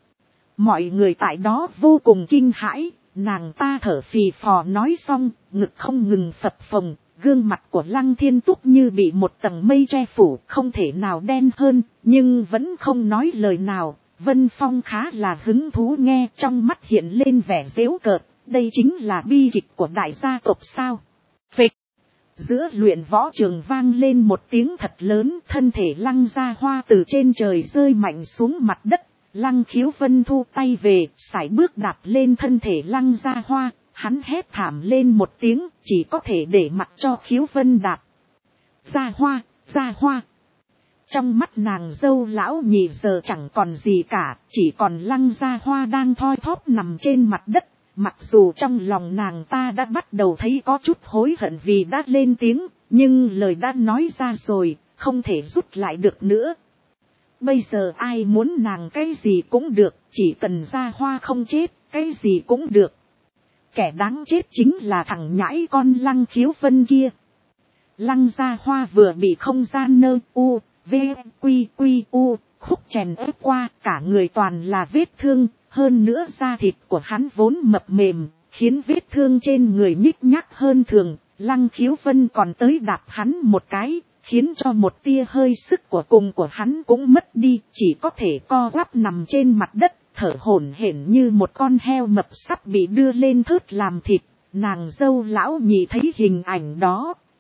Speaker 1: Mọi người tại đó vô cùng kinh hãi, nàng ta thở phì phò nói xong, ngực không ngừng phập phồng, gương mặt của Lăng Thiên Túc như bị một tầng mây che phủ, không thể nào đen hơn, nhưng vẫn không nói lời nào. Vân Phong khá là hứng thú nghe, trong mắt hiện lên vẻ giễu cợt. Đây chính là bi kịch của đại gia tộc sao? Phịch! Giữa luyện võ trường vang lên một tiếng thật lớn, thân thể Lăng gia hoa từ trên trời rơi mạnh xuống mặt đất. Lăng Khiếu Vân thu tay về, sải bước đạp lên thân thể Lăng gia hoa, hắn hét thảm lên một tiếng, chỉ có thể để mặc cho Khiếu Vân đạp. Gia hoa, gia hoa! Trong mắt nàng dâu lão nhị giờ chẳng còn gì cả, chỉ còn Lăng gia hoa đang thoi thóp nằm trên mặt đất. Mặc dù trong lòng nàng ta đã bắt đầu thấy có chút hối hận vì đã lên tiếng, nhưng lời đã nói ra rồi, không thể rút lại được nữa. Bây giờ ai muốn nàng cái gì cũng được, chỉ cần gia hoa không chết, cái gì cũng được. Kẻ đáng chết chính là thằng nhãi con Lăng Khiếu Vân kia. Lăng gia hoa vừa bị không gian nơ u, v, quy u, khúc chèn ép qua, cả người toàn là vết thương. Hơn nữa da thịt của hắn vốn mập mềm, khiến vết thương trên người nhích nhác hơn thường. Lăng Khiếu Vân còn tới đạp hắn một cái, khiến cho một tia hơi sức của cùng của hắn cũng mất đi, chỉ có thể co quắp nằm trên mặt đất, thở hổn hển như một con heo mập sắp bị đưa lên thớt làm thịt. Nàng dâu lão nhị thấy hình ảnh đó, hốc mắt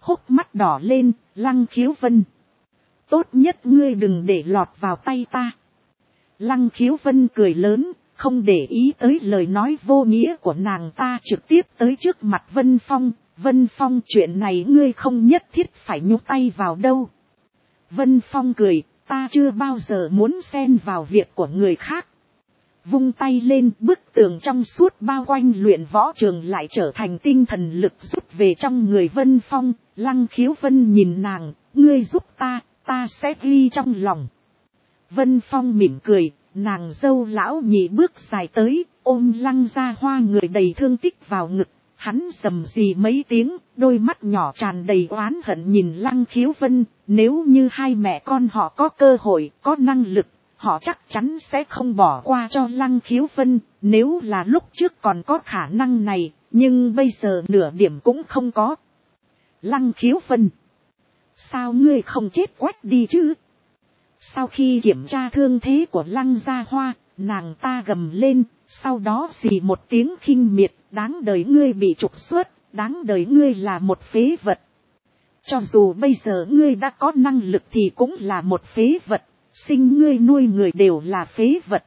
Speaker 1: mắt đỏ lên, Lăng Khiếu Vân. Tốt nhất ngươi đừng để lọt vào tay ta. Lăng Khiếu Vân cười lớn, không để ý tới lời nói vô nghĩa của nàng ta, trực tiếp tới trước mặt Vân Phong. Vân Phong, chuyện này ngươi không nhất thiết phải nhúc tay vào đâu. Vân Phong cười, ta chưa bao giờ muốn xen vào việc của người khác. Vung tay lên, bức tường trong suốt bao quanh luyện võ trường lại trở thành tinh thần lực rút về trong người Vân Phong. Lăng Khiếu Vân nhìn nàng, ngươi giúp ta, ta sẽ ghi trong lòng. Vân Phong mỉm cười, nàng dâu lão nhị bước dài tới, ôm Lăng Gia Hoa người đầy thương tích vào ngực. Hắn rầm rì mấy tiếng, đôi mắt nhỏ tràn đầy oán hận nhìn Lăng Khiếu Vân. Nếu như hai mẹ con họ có cơ hội, có năng lực, họ chắc chắn sẽ không bỏ qua cho Lăng Khiếu Vân. Nếu là lúc trước còn có khả năng này, nhưng bây giờ nửa điểm cũng không có. Lăng Khiếu Vân, sao ngươi không chết quách đi chứ? Sau khi kiểm tra thương thế của Lăng Gia Hoa, nàng ta gầm lên, sau đó xì một tiếng khinh miệt, đáng đời ngươi bị trục xuất, đáng đời ngươi là một phế vật. Cho dù bây giờ ngươi đã có năng lực thì cũng là một phế vật, sinh ngươi nuôi người đều là phế vật.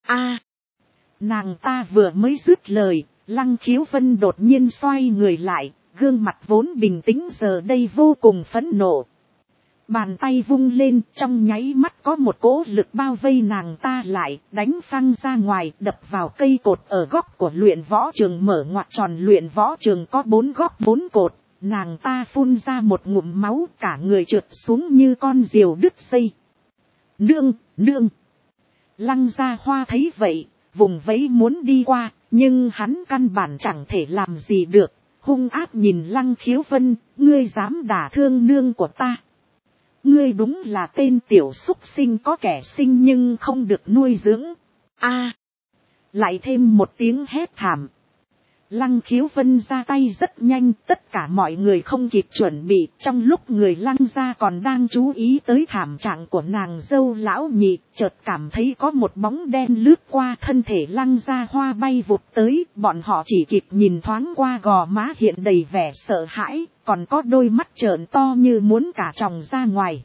Speaker 1: Nàng ta vừa mới dứt lời, Lăng Khiếu Vân đột nhiên xoay người lại, gương mặt vốn bình tĩnh giờ đây vô cùng phẫn nộ. Bàn tay vung lên, trong nháy mắt có một cỗ lực bao vây nàng ta lại, đánh phăng ra ngoài, đập vào cây cột ở góc của luyện võ trường. Mở ngoặt tròn luyện võ trường có 4 góc 4 cột, nàng ta phun ra một ngụm máu, cả người trượt xuống như con diều đứt dây. Nương! Lăng Gia Hoa thấy vậy, vùng vẫy muốn đi qua, nhưng hắn căn bản chẳng thể làm gì được, hung ác nhìn Lăng Khiếu Vân, ngươi dám đả thương nương của ta. Ngươi đúng là tên tiểu súc sinh, có kẻ sinh nhưng không được nuôi dưỡng. Lại thêm một tiếng hét thảm. Lăng Khiếu Vân ra tay rất nhanh, tất cả mọi người không kịp chuẩn bị. Trong lúc người Lăng gia còn đang chú ý tới thảm trạng của nàng dâu lão nhị, chợt cảm thấy có một bóng đen lướt qua thân thể Lăng Gia Hoa bay vụt tới. Bọn họ chỉ kịp nhìn thoáng qua gò má hiện đầy vẻ sợ hãi, còn có đôi mắt trợn to như muốn cả tròng ra ngoài.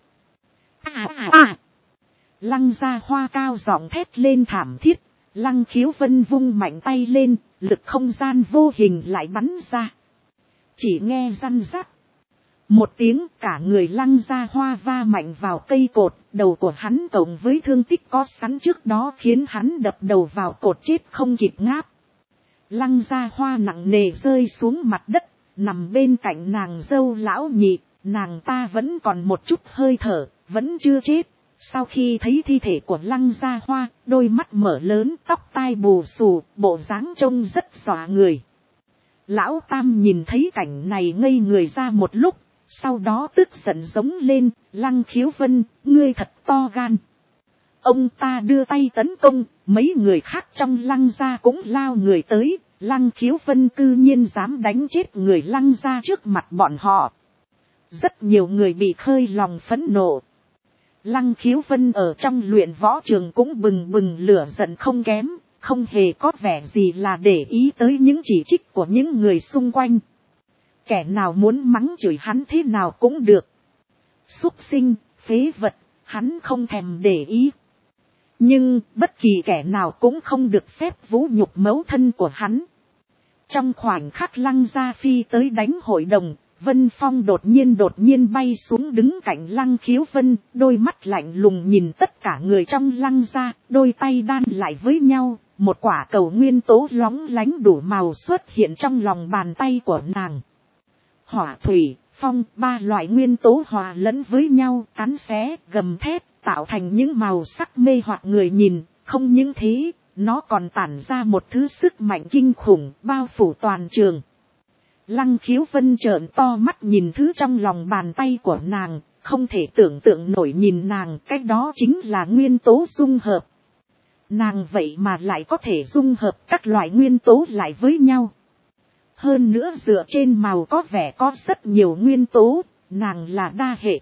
Speaker 1: Lăng Gia Hoa cao giọng thét lên thảm thiết. Lăng Khiếu Vân vung mạnh tay lên, lực không gian vô hình lại bắn ra. Chỉ nghe răn rắc một tiếng, cả người Lăng Gia Hoa va mạnh vào cây cột, đầu của hắn cộng với thương tích có sẵn trước đó khiến hắn đập đầu vào cột chết không kịp ngáp. Lăng Gia Hoa nặng nề rơi xuống mặt đất, nằm bên cạnh nàng dâu lão nhị, nàng ta vẫn còn một chút hơi thở, vẫn chưa chết. Sau khi thấy thi thể của Lăng Gia Hoa, đôi mắt mở lớn, tóc tai bù xù, bộ dáng trông rất dọa người. Lão Tam nhìn thấy cảnh này ngây người ra một lúc, sau đó tức giận giống lên, Lăng Khiếu Vân, ngươi thật to gan. Ông ta đưa tay tấn công, mấy người khác trong Lăng gia cũng lao người tới, Lăng Khiếu Vân cư nhiên dám đánh chết người Lăng gia trước mặt bọn họ. Rất nhiều người bị khơi lòng phẫn nộ. Lăng Khiếu Vân ở trong luyện võ trường cũng bừng bừng lửa giận không kém, không hề có vẻ gì là để ý tới những chỉ trích của những người xung quanh. Kẻ nào muốn mắng chửi hắn thế nào cũng được. Súc sinh, phế vật, hắn không thèm để ý. Nhưng bất kỳ kẻ nào cũng không được phép vũ nhục mẫu thân của hắn. Trong khoảnh khắc Lăng Gia Phi tới đánh hội đồng, Vân Phong đột nhiên bay xuống đứng cạnh Lăng Khiếu Vân, đôi mắt lạnh lùng nhìn tất cả người trong Lăng gia, đôi tay đan lại với nhau, một quả cầu nguyên tố lóng lánh đủ màu xuất hiện trong lòng bàn tay của nàng. Hỏa, thủy, phong, 3 loại nguyên tố hòa lẫn với nhau, cắn xé, gầm thét, tạo thành những màu sắc mê hoặc người nhìn. Không những thế, nó còn tản ra một thứ sức mạnh kinh khủng, bao phủ toàn trường. Lăng Khiếu Vân trợn to mắt nhìn thứ trong lòng bàn tay của nàng, không thể tưởng tượng nổi nhìn nàng, cái đó chính là nguyên tố dung hợp. Nàng vậy mà lại có thể dung hợp các loại nguyên tố lại với nhau. Hơn nữa dựa trên màu có vẻ có rất nhiều nguyên tố, nàng là đa hệ.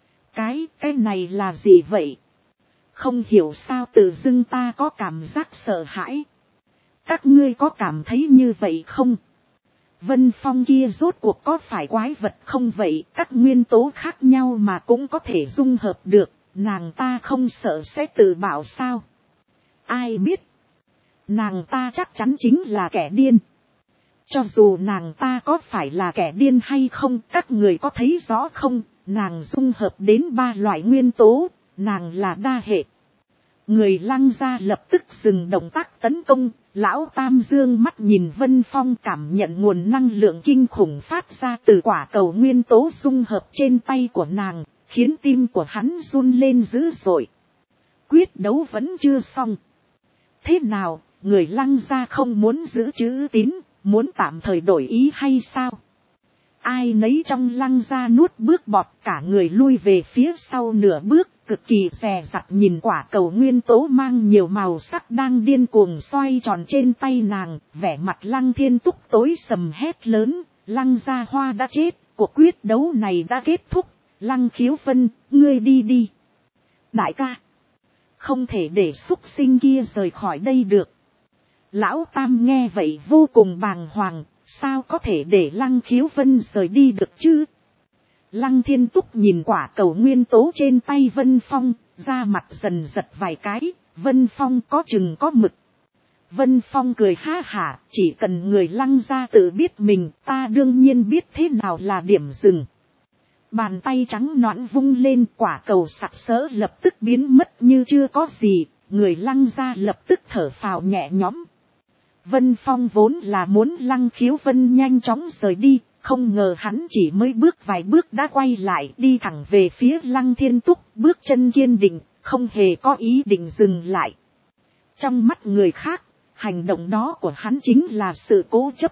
Speaker 1: Cái này là gì vậy? Không hiểu sao tự dưng ta có cảm giác sợ hãi. Các ngươi có cảm thấy như vậy không? Vân Phong kia rốt cuộc có phải quái vật không vậy, các nguyên tố khác nhau mà cũng có thể dung hợp được, nàng ta không sợ sẽ tự bảo sao? Ai biết, nàng ta chắc chắn chính là kẻ điên. Cho dù nàng ta có phải là kẻ điên hay không, các người có thấy rõ không, nàng dung hợp đến 3 loại nguyên tố, nàng là đa hệ. Người Lăng gia lập tức dừng động tác tấn công, lão Tam dương mắt nhìn Vân Phong, cảm nhận nguồn năng lượng kinh khủng phát ra từ quả cầu nguyên tố dung hợp trên tay của nàng, khiến tim của hắn run lên dữ dội. Quyết đấu vẫn chưa xong. Thế nào, người Lăng gia không muốn giữ chữ tín, muốn tạm thời đổi ý hay sao? Ai nấy trong Lăng gia nuốt bước bọt, cả người lui về phía sau nửa bước, cực kỳ dè dặt nhìn quả cầu nguyên tố mang nhiều màu sắc đang điên cuồng xoay tròn trên tay nàng, vẻ mặt Lăng Thiên Túc tối sầm hét lớn, Lăng gia hoa đã chết, cuộc quyết đấu này đã kết thúc, Lăng Khiếu Vân, ngươi đi đi. Đại ca, không thể để súc sinh kia rời khỏi đây được. Lão Tam nghe vậy vô cùng bàng hoàng, sao có thể để Lăng Khiếu Vân rời đi được chứ? Lăng Thiên Túc nhìn quả cầu nguyên tố trên tay Vân Phong, da mặt dần giật vài cái, Vân Phong có chừng có mực. Vân Phong cười ha hả, chỉ cần người Lăng gia tự biết mình, ta đương nhiên biết thế nào là điểm dừng. Bàn tay trắng nõn vung lên, quả cầu sặc sỡ lập tức biến mất như chưa có gì, người Lăng gia lập tức thở phào nhẹ nhõm. Vân Phong vốn là muốn Lăng Khiếu Vân nhanh chóng rời đi, không ngờ hắn chỉ mới bước vài bước đã quay lại, đi thẳng về phía Lăng Thiên Túc, bước chân kiên định, không hề có ý định dừng lại. Trong mắt người khác, hành động đó của hắn chính là sự cố chấp.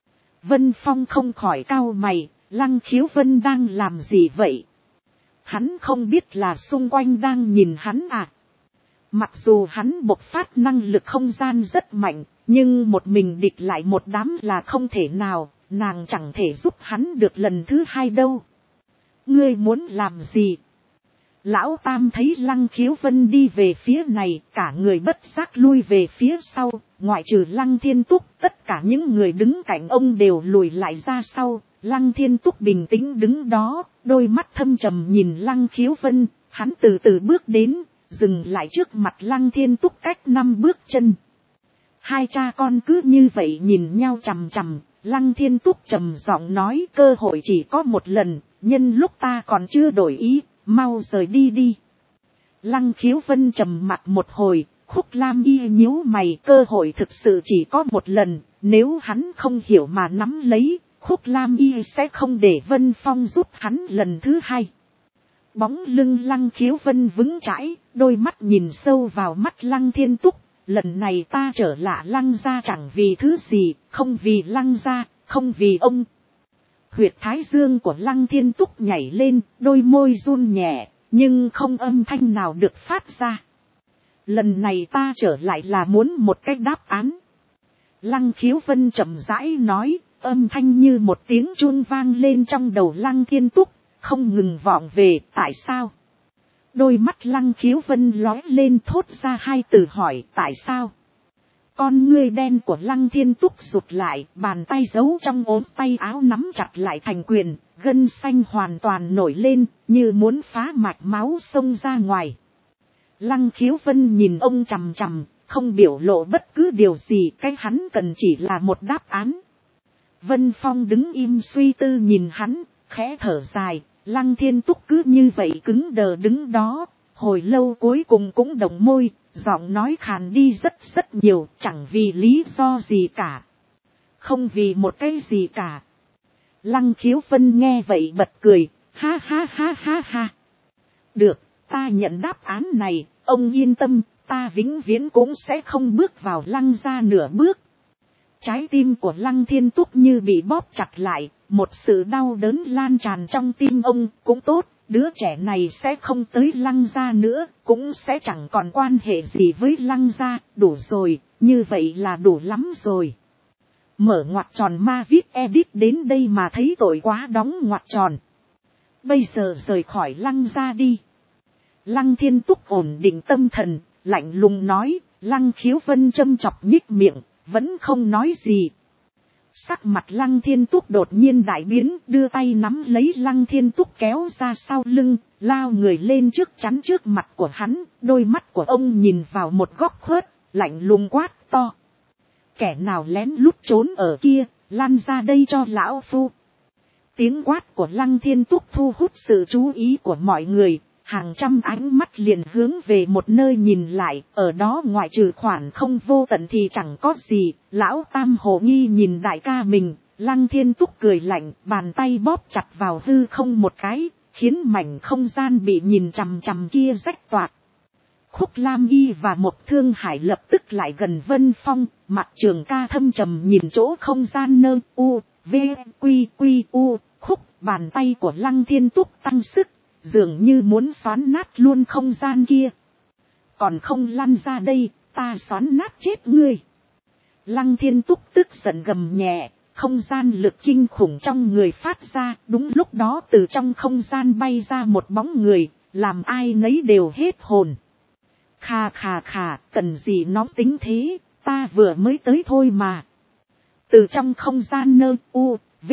Speaker 1: Vân Phong không khỏi cau mày, Lăng Khiếu Vân đang làm gì vậy? Hắn không biết là xung quanh đang nhìn hắn à? Mặc dù hắn bộc phát năng lực không gian rất mạnh, nhưng một mình địch lại một đám là không thể nào, nàng chẳng thể giúp hắn được lần thứ hai đâu. Ngươi muốn làm gì? Lão Tam thấy Lăng Khiếu Vân đi về phía này, cả người bất giác lui về phía sau, ngoại trừ Lăng Thiên Túc, tất cả những người đứng cạnh ông đều lùi lại ra sau. Lăng Thiên Túc bình tĩnh đứng đó, đôi mắt thâm trầm nhìn Lăng Khiếu Vân, hắn từ từ bước đến, dừng lại trước mặt Lăng Thiên Túc cách 5 bước chân. Hai cha con cứ như vậy nhìn nhau chằm chằm, Lăng Thiên Túc trầm giọng nói, cơ hội chỉ có một lần, nhân lúc ta còn chưa đổi ý, mau rời đi đi. Lăng Khiếu Vân trầm mặt một hồi, Khúc Lam Y nhíu mày, cơ hội thực sự chỉ có một lần, nếu hắn không hiểu mà nắm lấy, Khúc Lam Y sẽ không để Vân Phong giúp hắn lần thứ hai. Bóng lưng Lăng Khiếu Vân vững chãi, đôi mắt nhìn sâu vào mắt Lăng Thiên Túc, lần này ta trở lại Lăng gia chẳng vì thứ gì, không vì Lăng gia, không vì ông. Huyệt thái dương của Lăng Thiên Túc nhảy lên, đôi môi run nhẹ, nhưng không âm thanh nào được phát ra. Lần này ta trở lại là muốn một cách đáp án. Lăng Khiếu Vân chậm rãi nói, âm thanh như một tiếng chuông vang lên trong đầu Lăng Thiên Túc, không ngừng vọng về, tại sao? Đôi mắt Lăng Khiếu Vân lóe lên, thốt ra hai từ hỏi, tại sao? Con ngươi đen của Lăng Thiên Túc rụt lại, bàn tay giấu trong ốm tay áo nắm chặt lại thành quyền, gân xanh hoàn toàn nổi lên, như muốn phá mạch máu xông ra ngoài. Lăng Khiếu Vân nhìn ông chằm chằm, không biểu lộ bất cứ điều gì, cái hắn cần chỉ là một đáp án. Vân Phong đứng im suy tư nhìn hắn, khẽ thở dài, Lăng Thiên Túc cứ như vậy cứng đờ đứng đó, hồi lâu cuối cùng cũng đồng môi, giọng nói khàn đi rất rất nhiều, chẳng vì lý do gì cả. Không vì một cái gì cả. Lăng Khiếu Vân nghe vậy bật cười, ha ha ha ha ha. Được, ta nhận đáp án này, ông yên tâm, ta vĩnh viễn cũng sẽ không bước vào Lăng gia nửa bước. Trái tim của Lăng Thiên Túc như bị bóp chặt lại, một sự đau đớn lan tràn trong tim ông, cũng tốt, đứa trẻ này sẽ không tới Lăng gia nữa, cũng sẽ chẳng còn quan hệ gì với Lăng gia, đủ rồi, như vậy là đủ lắm rồi. Mở ngoặc tròn ma viết edit đến đây mà thấy tội quá đóng ngoặc tròn. Bây giờ rời khỏi Lăng gia đi. Lăng Thiên Túc ổn định tâm thần, lạnh lùng nói, Lăng Khiếu Vân châm chọc nhích miệng, vẫn không nói gì. Sắc mặt Lăng Thiên Túc đột nhiên đại biến, đưa tay nắm lấy Lăng Thiên Túc kéo ra sau lưng, lao người lên trước chắn trước mặt của hắn, đôi mắt của ông nhìn vào một góc khuất, lạnh lùng quát to. Kẻ nào lén lút trốn ở kia, lăn ra đây cho lão phu. Tiếng quát của Lăng Thiên Túc thu hút sự chú ý của mọi người, hàng trăm ánh mắt liền hướng về một nơi nhìn lại, ở đó ngoại trừ khoản không vô tận thì chẳng có gì. Lão Tam hồ nghi nhìn đại ca mình, Lăng Thiên Túc cười lạnh, bàn tay bóp chặt vào hư không một cái, khiến mảnh không gian bị nhìn chằm chằm kia rách toạc. Khúc Lam Y và Mộc Thương Hải lập tức lại gần Vân Phong, mặt Trường Ca thâm trầm nhìn chỗ không gian nơ u, v, quy u, khúc, bàn tay của Lăng Thiên Túc tăng sức, dường như muốn xoắn nát luôn không gian kia. Còn không lăn ra đây, ta xoắn nát chết ngươi. Lăng Thiên Túc tức giận gầm nhẹ, không gian lực kinh khủng trong người phát ra, đúng lúc đó từ trong không gian bay ra một bóng người, làm ai nấy đều hết hồn. Khà khà khà, cần gì nóng tính thế, ta vừa mới tới thôi mà. Từ trong không gian nơ u, v,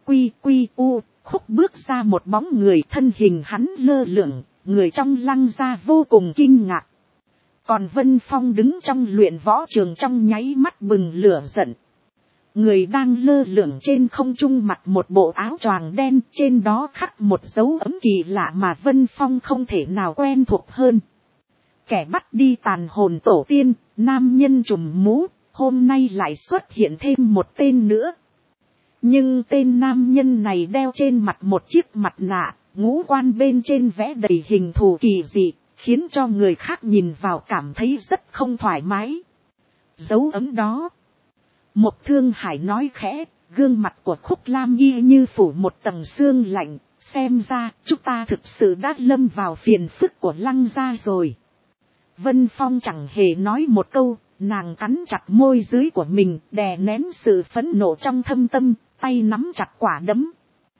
Speaker 1: quy u, khúc bước ra một bóng người, thân hình hắn lơ lửng, người trong Lăng gia vô cùng kinh ngạc. Còn Vân Phong đứng trong luyện võ trường trong nháy mắt bừng lửa giận. Người đang lơ lửng trên không trung mặc một bộ áo choàng đen, trên đó khắc một dấu ấm kỳ lạ mà Vân Phong không thể nào quen thuộc hơn. Kẻ bắt đi tàn hồn tổ tiên, nam nhân trùm mũ, hôm nay lại xuất hiện thêm một tên nữa. Nhưng tên nam nhân này đeo trên mặt một chiếc mặt nạ, ngũ quan bên trên vẽ đầy hình thù kỳ dị, khiến cho người khác nhìn vào cảm thấy rất không thoải mái. Dấu ấm đó. Mộc Thương Hải nói khẽ, gương mặt của Khúc Lam Y như phủ một tầng sương lạnh, xem ra chúng ta thực sự đã lâm vào phiền phức của Lăng gia rồi. Vân Phong chẳng hề nói một câu, nàng cắn chặt môi dưới của mình, đè nén sự phẫn nộ trong thâm tâm, tay nắm chặt quả đấm.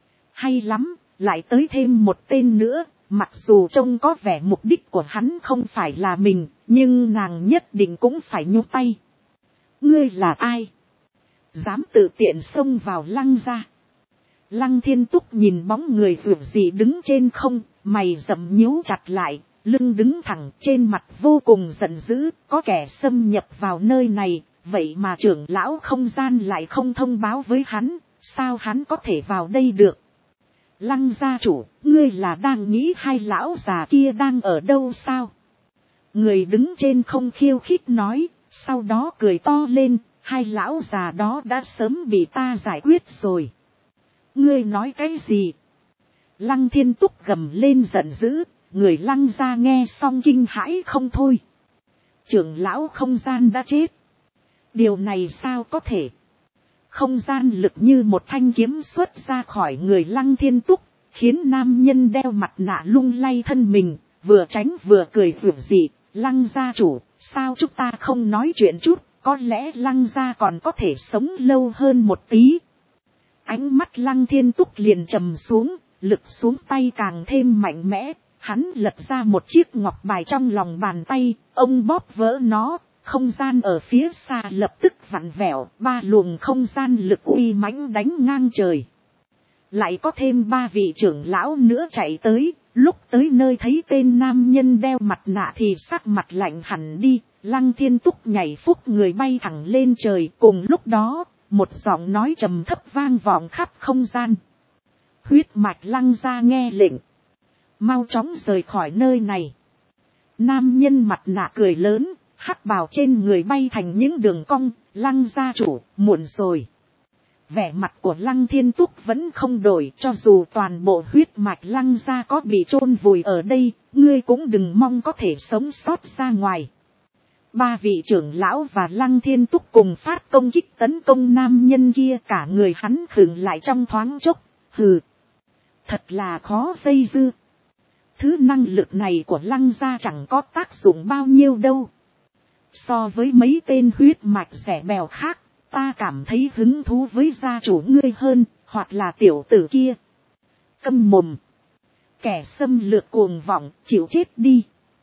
Speaker 1: Hay lắm, lại tới thêm một tên nữa, mặc dù trông có vẻ mục đích của hắn không phải là mình, nhưng nàng nhất định cũng phải nhúc tay. Ngươi là ai? Dám tự tiện xông vào Lăng gia. Lăng Thiên Túc nhìn bóng người rượu gì đứng trên không, mày rậm nhíu chặt lại, lưng đứng thẳng, trên mặt vô cùng giận dữ, có kẻ xâm nhập vào nơi này, vậy mà trưởng lão không gian lại không thông báo với hắn, sao hắn có thể vào đây được? Lăng gia chủ, ngươi là đang nghĩ hai lão già kia đang ở đâu sao? Người đứng trên không khiêu khích nói, sau đó cười to lên, hai lão già đó đã sớm bị ta giải quyết rồi. Ngươi nói cái gì? Lăng Thiên Túc gầm lên giận dữ, người Lăng gia nghe xong kinh hãi không thôi. Trưởng lão không gian đã chết. Điều này sao có thể? Không gian lực như một thanh kiếm xuất ra khỏi người Lăng Thiên Túc, khiến nam nhân đeo mặt nạ lung lay thân mình, vừa tránh vừa cười rủa dị. Lăng gia chủ, sao chúng ta không nói chuyện chút, có lẽ Lăng gia còn có thể sống lâu hơn một tí. Ánh mắt Lăng Thiên Túc liền trầm xuống, lực xuống tay càng thêm mạnh mẽ, hắn lật ra một chiếc ngọc bài trong lòng bàn tay, ông bóp vỡ nó, không gian ở phía xa lập tức vặn vẹo, ba luồng không gian lực uy mãnh đánh ngang trời. Lại có thêm ba vị trưởng lão nữa chạy tới, lúc tới nơi thấy tên nam nhân đeo mặt nạ thì sắc mặt lạnh hẳn đi, Lăng Thiên Túc nhảy phúc người bay thẳng lên trời, cùng lúc đó, một giọng nói trầm thấp vang vọng khắp không gian. Huyết mạch Lăng gia nghe lệnh, mau chóng rời khỏi nơi này. Nam nhân mặt nạ cười lớn, hắc bào trên người bay thành những đường cong, Lăng gia chủ, muộn rồi. Vẻ mặt của Lăng Thiên Túc vẫn không đổi, cho dù toàn bộ huyết mạch Lăng gia có bị chôn vùi ở đây, ngươi cũng đừng mong có thể sống sót ra ngoài. Ba vị trưởng lão và Lăng Thiên Túc cùng phát công kích tấn công nam nhân kia, cả người hắn khựng lại trong thoáng chốc, hừ. Thật là khó dây dưa. Thứ năng lực này của Lăng gia chẳng có tác dụng bao nhiêu đâu. So với mấy tên huyết mạch rẻ bèo khác, ta cảm thấy hứng thú với gia chủ ngươi hơn, hoặc là tiểu tử kia. Câm mồm. Kẻ xâm lược cuồng vọng, chịu chết đi.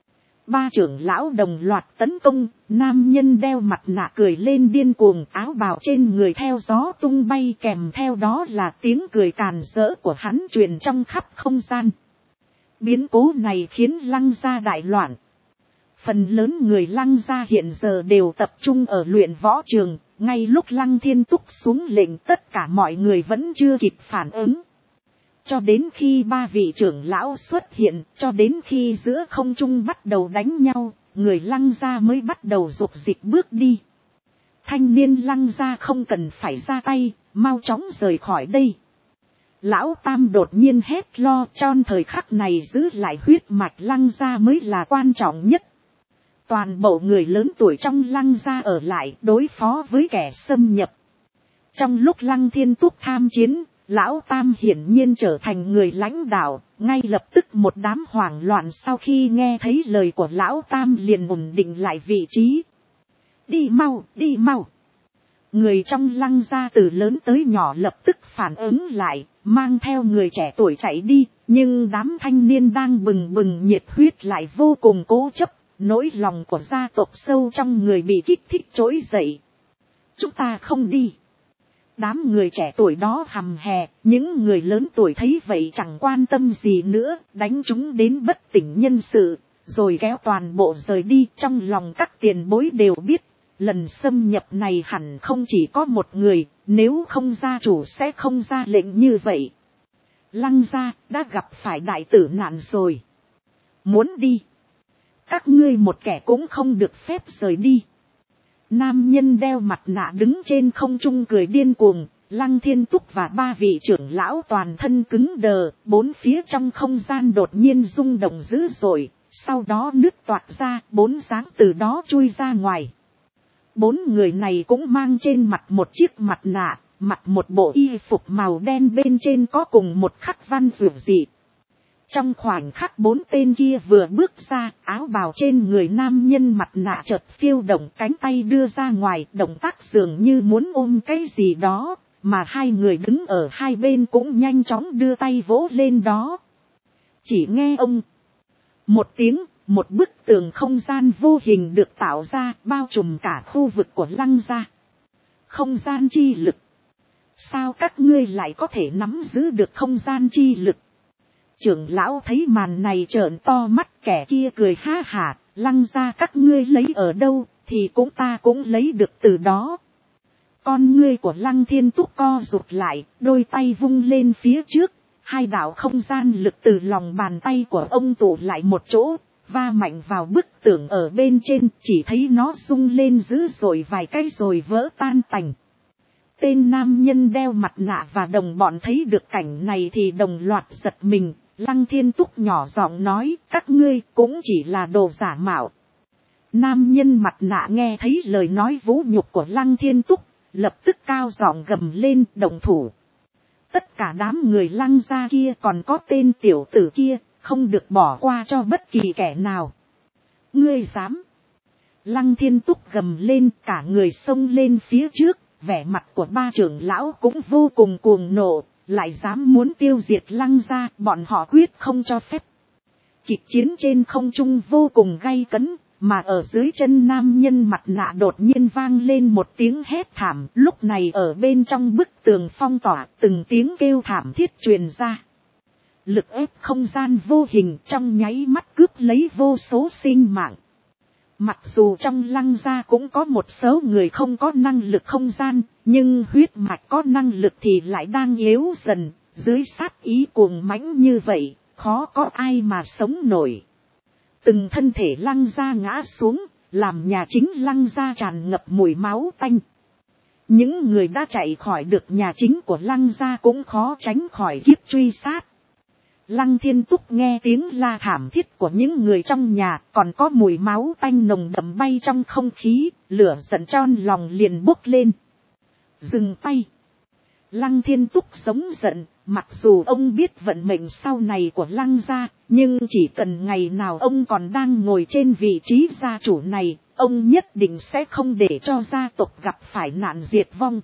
Speaker 1: Ba trưởng lão đồng loạt tấn công, nam nhân đeo mặt nạ cười lên điên cuồng, áo bào trên người theo gió tung bay, kèm theo đó là tiếng cười càn rỡ của hắn truyền trong khắp không gian. Biến cố này khiến Lăng gia đại loạn. Phần lớn người Lăng gia hiện giờ đều tập trung ở luyện võ trường, ngay lúc Lăng Thiên Túc xuống lệnh tất cả mọi người vẫn chưa kịp phản ứng. Cho đến khi ba vị trưởng lão xuất hiện, cho đến khi giữa không trung bắt đầu đánh nhau, người Lăng gia mới bắt đầu dục dịch bước đi. Thanh niên Lăng gia không cần phải ra tay, mau chóng rời khỏi đây. Lão Tam đột nhiên hét lo, trong thời khắc này giữ lại huyết mạch Lăng gia mới là quan trọng nhất. Toàn bộ người lớn tuổi trong Lăng gia ở lại đối phó với kẻ xâm nhập. Trong lúc Lăng Thiên Túc tham chiến, Lão Tam hiển nhiên trở thành người lãnh đạo, ngay lập tức một đám hoảng loạn sau khi nghe thấy lời của Lão Tam liền ổn định lại vị trí. Đi mau, đi mau. Người trong Lăng gia từ lớn tới nhỏ lập tức phản ứng lại, mang theo người trẻ tuổi chạy đi, nhưng đám thanh niên đang bừng bừng nhiệt huyết lại vô cùng cố chấp, nỗi lòng của gia tộc sâu trong người bị kích thích trỗi dậy. Chúng ta không đi. Đám người trẻ tuổi đó hầm hè, những người lớn tuổi thấy vậy chẳng quan tâm gì nữa, đánh chúng đến bất tỉnh nhân sự, rồi kéo toàn bộ rời đi. Trong lòng các tiền bối đều biết, lần xâm nhập này hẳn không chỉ có một người, nếu không gia chủ sẽ không ra lệnh như vậy. Lăng gia đã gặp phải đại tử nạn rồi. Muốn đi. Các ngươi một kẻ cũng không được phép rời đi. Nam nhân đeo mặt nạ đứng trên không trung cười điên cuồng, Lăng Thiên Túc và ba vị trưởng lão toàn thân cứng đờ, bốn phía trong không gian đột nhiên rung động dữ dội, sau đó nứt toạc ra, bốn dáng từ đó chui ra ngoài. Bốn người này cũng mang trên mặt một chiếc mặt nạ, mặc một bộ y phục màu đen bên trên có cùng một khắc văn dữ dị. Trong khoảnh khắc bốn tên kia vừa bước ra, áo bào trên người nam nhân mặt nạ chợt phiêu động, cánh tay đưa ra ngoài, động tác dường như muốn ôm cái gì đó, mà hai người đứng ở hai bên cũng nhanh chóng đưa tay vỗ lên đó. Chỉ nghe ông một tiếng, một bức tường không gian vô hình được tạo ra, bao trùm cả khu vực của Lăng gia. Không gian chi lực. Sao các ngươi lại có thể nắm giữ được không gian chi lực? Trưởng lão thấy màn này trợn to mắt, kẻ kia cười ha hả, Lăng gia các ngươi lấy ở đâu, thì ta cũng lấy được từ đó. Con ngươi của Lăng Thiên Túc co rụt lại, đôi tay vung lên phía trước, hai đạo không gian lực từ lòng bàn tay của ông tụ lại một chỗ, va mạnh vào bức tường ở bên trên, chỉ thấy nó rung lên dữ dội vài cái rồi vỡ tan tành. Tên nam nhân đeo mặt nạ và đồng bọn thấy được cảnh này thì đồng loạt giật mình. Lăng Thiên Túc nhỏ giọng nói, các ngươi cũng chỉ là đồ giả mạo. Nam nhân mặt nạ nghe thấy lời nói vũ nhục của Lăng Thiên Túc, lập tức cao giọng gầm lên, động thủ. Tất cả đám người Lăng gia kia còn có tên tiểu tử kia, không được bỏ qua cho bất kỳ kẻ nào. Ngươi dám? Lăng Thiên Túc gầm lên, cả người xông lên phía trước, vẻ mặt của ba trưởng lão cũng vô cùng cuồng nộ. Lại dám muốn tiêu diệt Lăng gia, bọn họ quyết không cho phép. Kịch chiến trên không trung vô cùng gay cấn, mà ở dưới chân nam nhân mặt nạ đột nhiên vang lên một tiếng hét thảm. Lúc này ở bên trong bức tường phong tỏa, từng tiếng kêu thảm thiết truyền ra. Lực ép không gian vô hình trong nháy mắt cướp lấy vô số sinh mạng. Mặc dù trong Lăng gia cũng có một số người không có năng lực không gian, nhưng huyết mạch có năng lực thì lại đang yếu dần, dưới sát ý cuồng mãnh như vậy, khó có ai mà sống nổi. Từng thân thể Lăng gia ngã xuống, làm nhà chính Lăng gia tràn ngập mùi máu tanh. Những người đã chạy khỏi được nhà chính của Lăng gia cũng khó tránh khỏi kiếp truy sát. Lăng Thiên Túc nghe tiếng la thảm thiết của những người trong nhà, còn có mùi máu tanh nồng đậm bay trong không khí, lửa giận trong lòng liền bốc lên. Dừng tay. Lăng Thiên Túc sống giận, mặc dù ông biết vận mệnh sau này của Lăng gia, nhưng chỉ cần ngày nào ông còn đang ngồi trên vị trí gia chủ này, ông nhất định sẽ không để cho gia tộc gặp phải nạn diệt vong.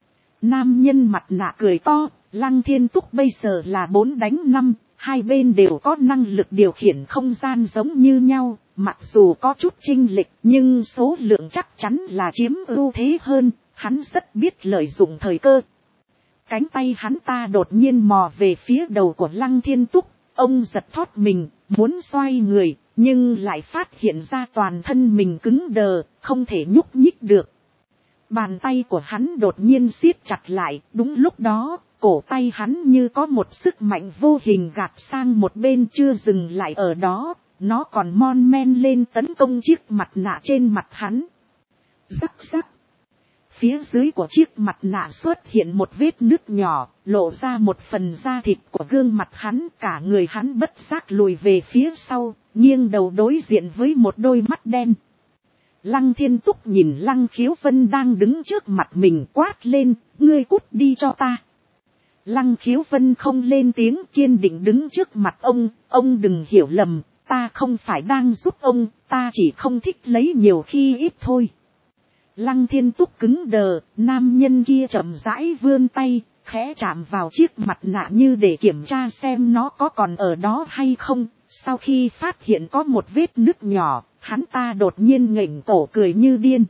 Speaker 1: Nam nhân mặt nạ cười to, Lăng Thiên Túc bây giờ là 4 đánh 5, hai bên đều có năng lực điều khiển không gian giống như nhau, mặc dù có chút chênh lệch nhưng số lượng chắc chắn là chiếm ưu thế hơn, hắn rất biết lợi dụng thời cơ. Cánh tay hắn ta đột nhiên mò về phía đầu của Lăng Thiên Túc, ông giật thót mình, muốn xoay người, nhưng lại phát hiện ra toàn thân mình cứng đờ, không thể nhúc nhích được. Bàn tay của hắn đột nhiên siết chặt lại, đúng lúc đó, cổ tay hắn như có một sức mạnh vô hình gạt sang một bên, chưa dừng lại ở đó, nó còn mon men lên tấn công chiếc mặt nạ trên mặt hắn. Rắc rắc. Phía dưới của chiếc mặt nạ xuất hiện một vết nứt nhỏ, lộ ra một phần da thịt của gương mặt hắn, cả người hắn bất giác lùi về phía sau, nghiêng đầu đối diện với một đôi mắt đen. Lăng Thiên Túc nhìn Lăng Khiếu Vân đang đứng trước mặt mình, quát lên, ngươi cút đi cho ta. Lăng Khiếu Vân không lên tiếng, kiên định đứng trước mặt ông đừng hiểu lầm, ta không phải đang giúp ông, ta chỉ không thích lấy nhiều khi ít thôi. Lăng Thiên Túc cứng đờ, nam nhân kia chậm rãi vươn tay, khẽ chạm vào chiếc mặt nạ như để kiểm tra xem nó có còn ở đó hay không. Sau khi phát hiện có một vết nứt nhỏ, hắn ta đột nhiên nghển cổ cười như điên.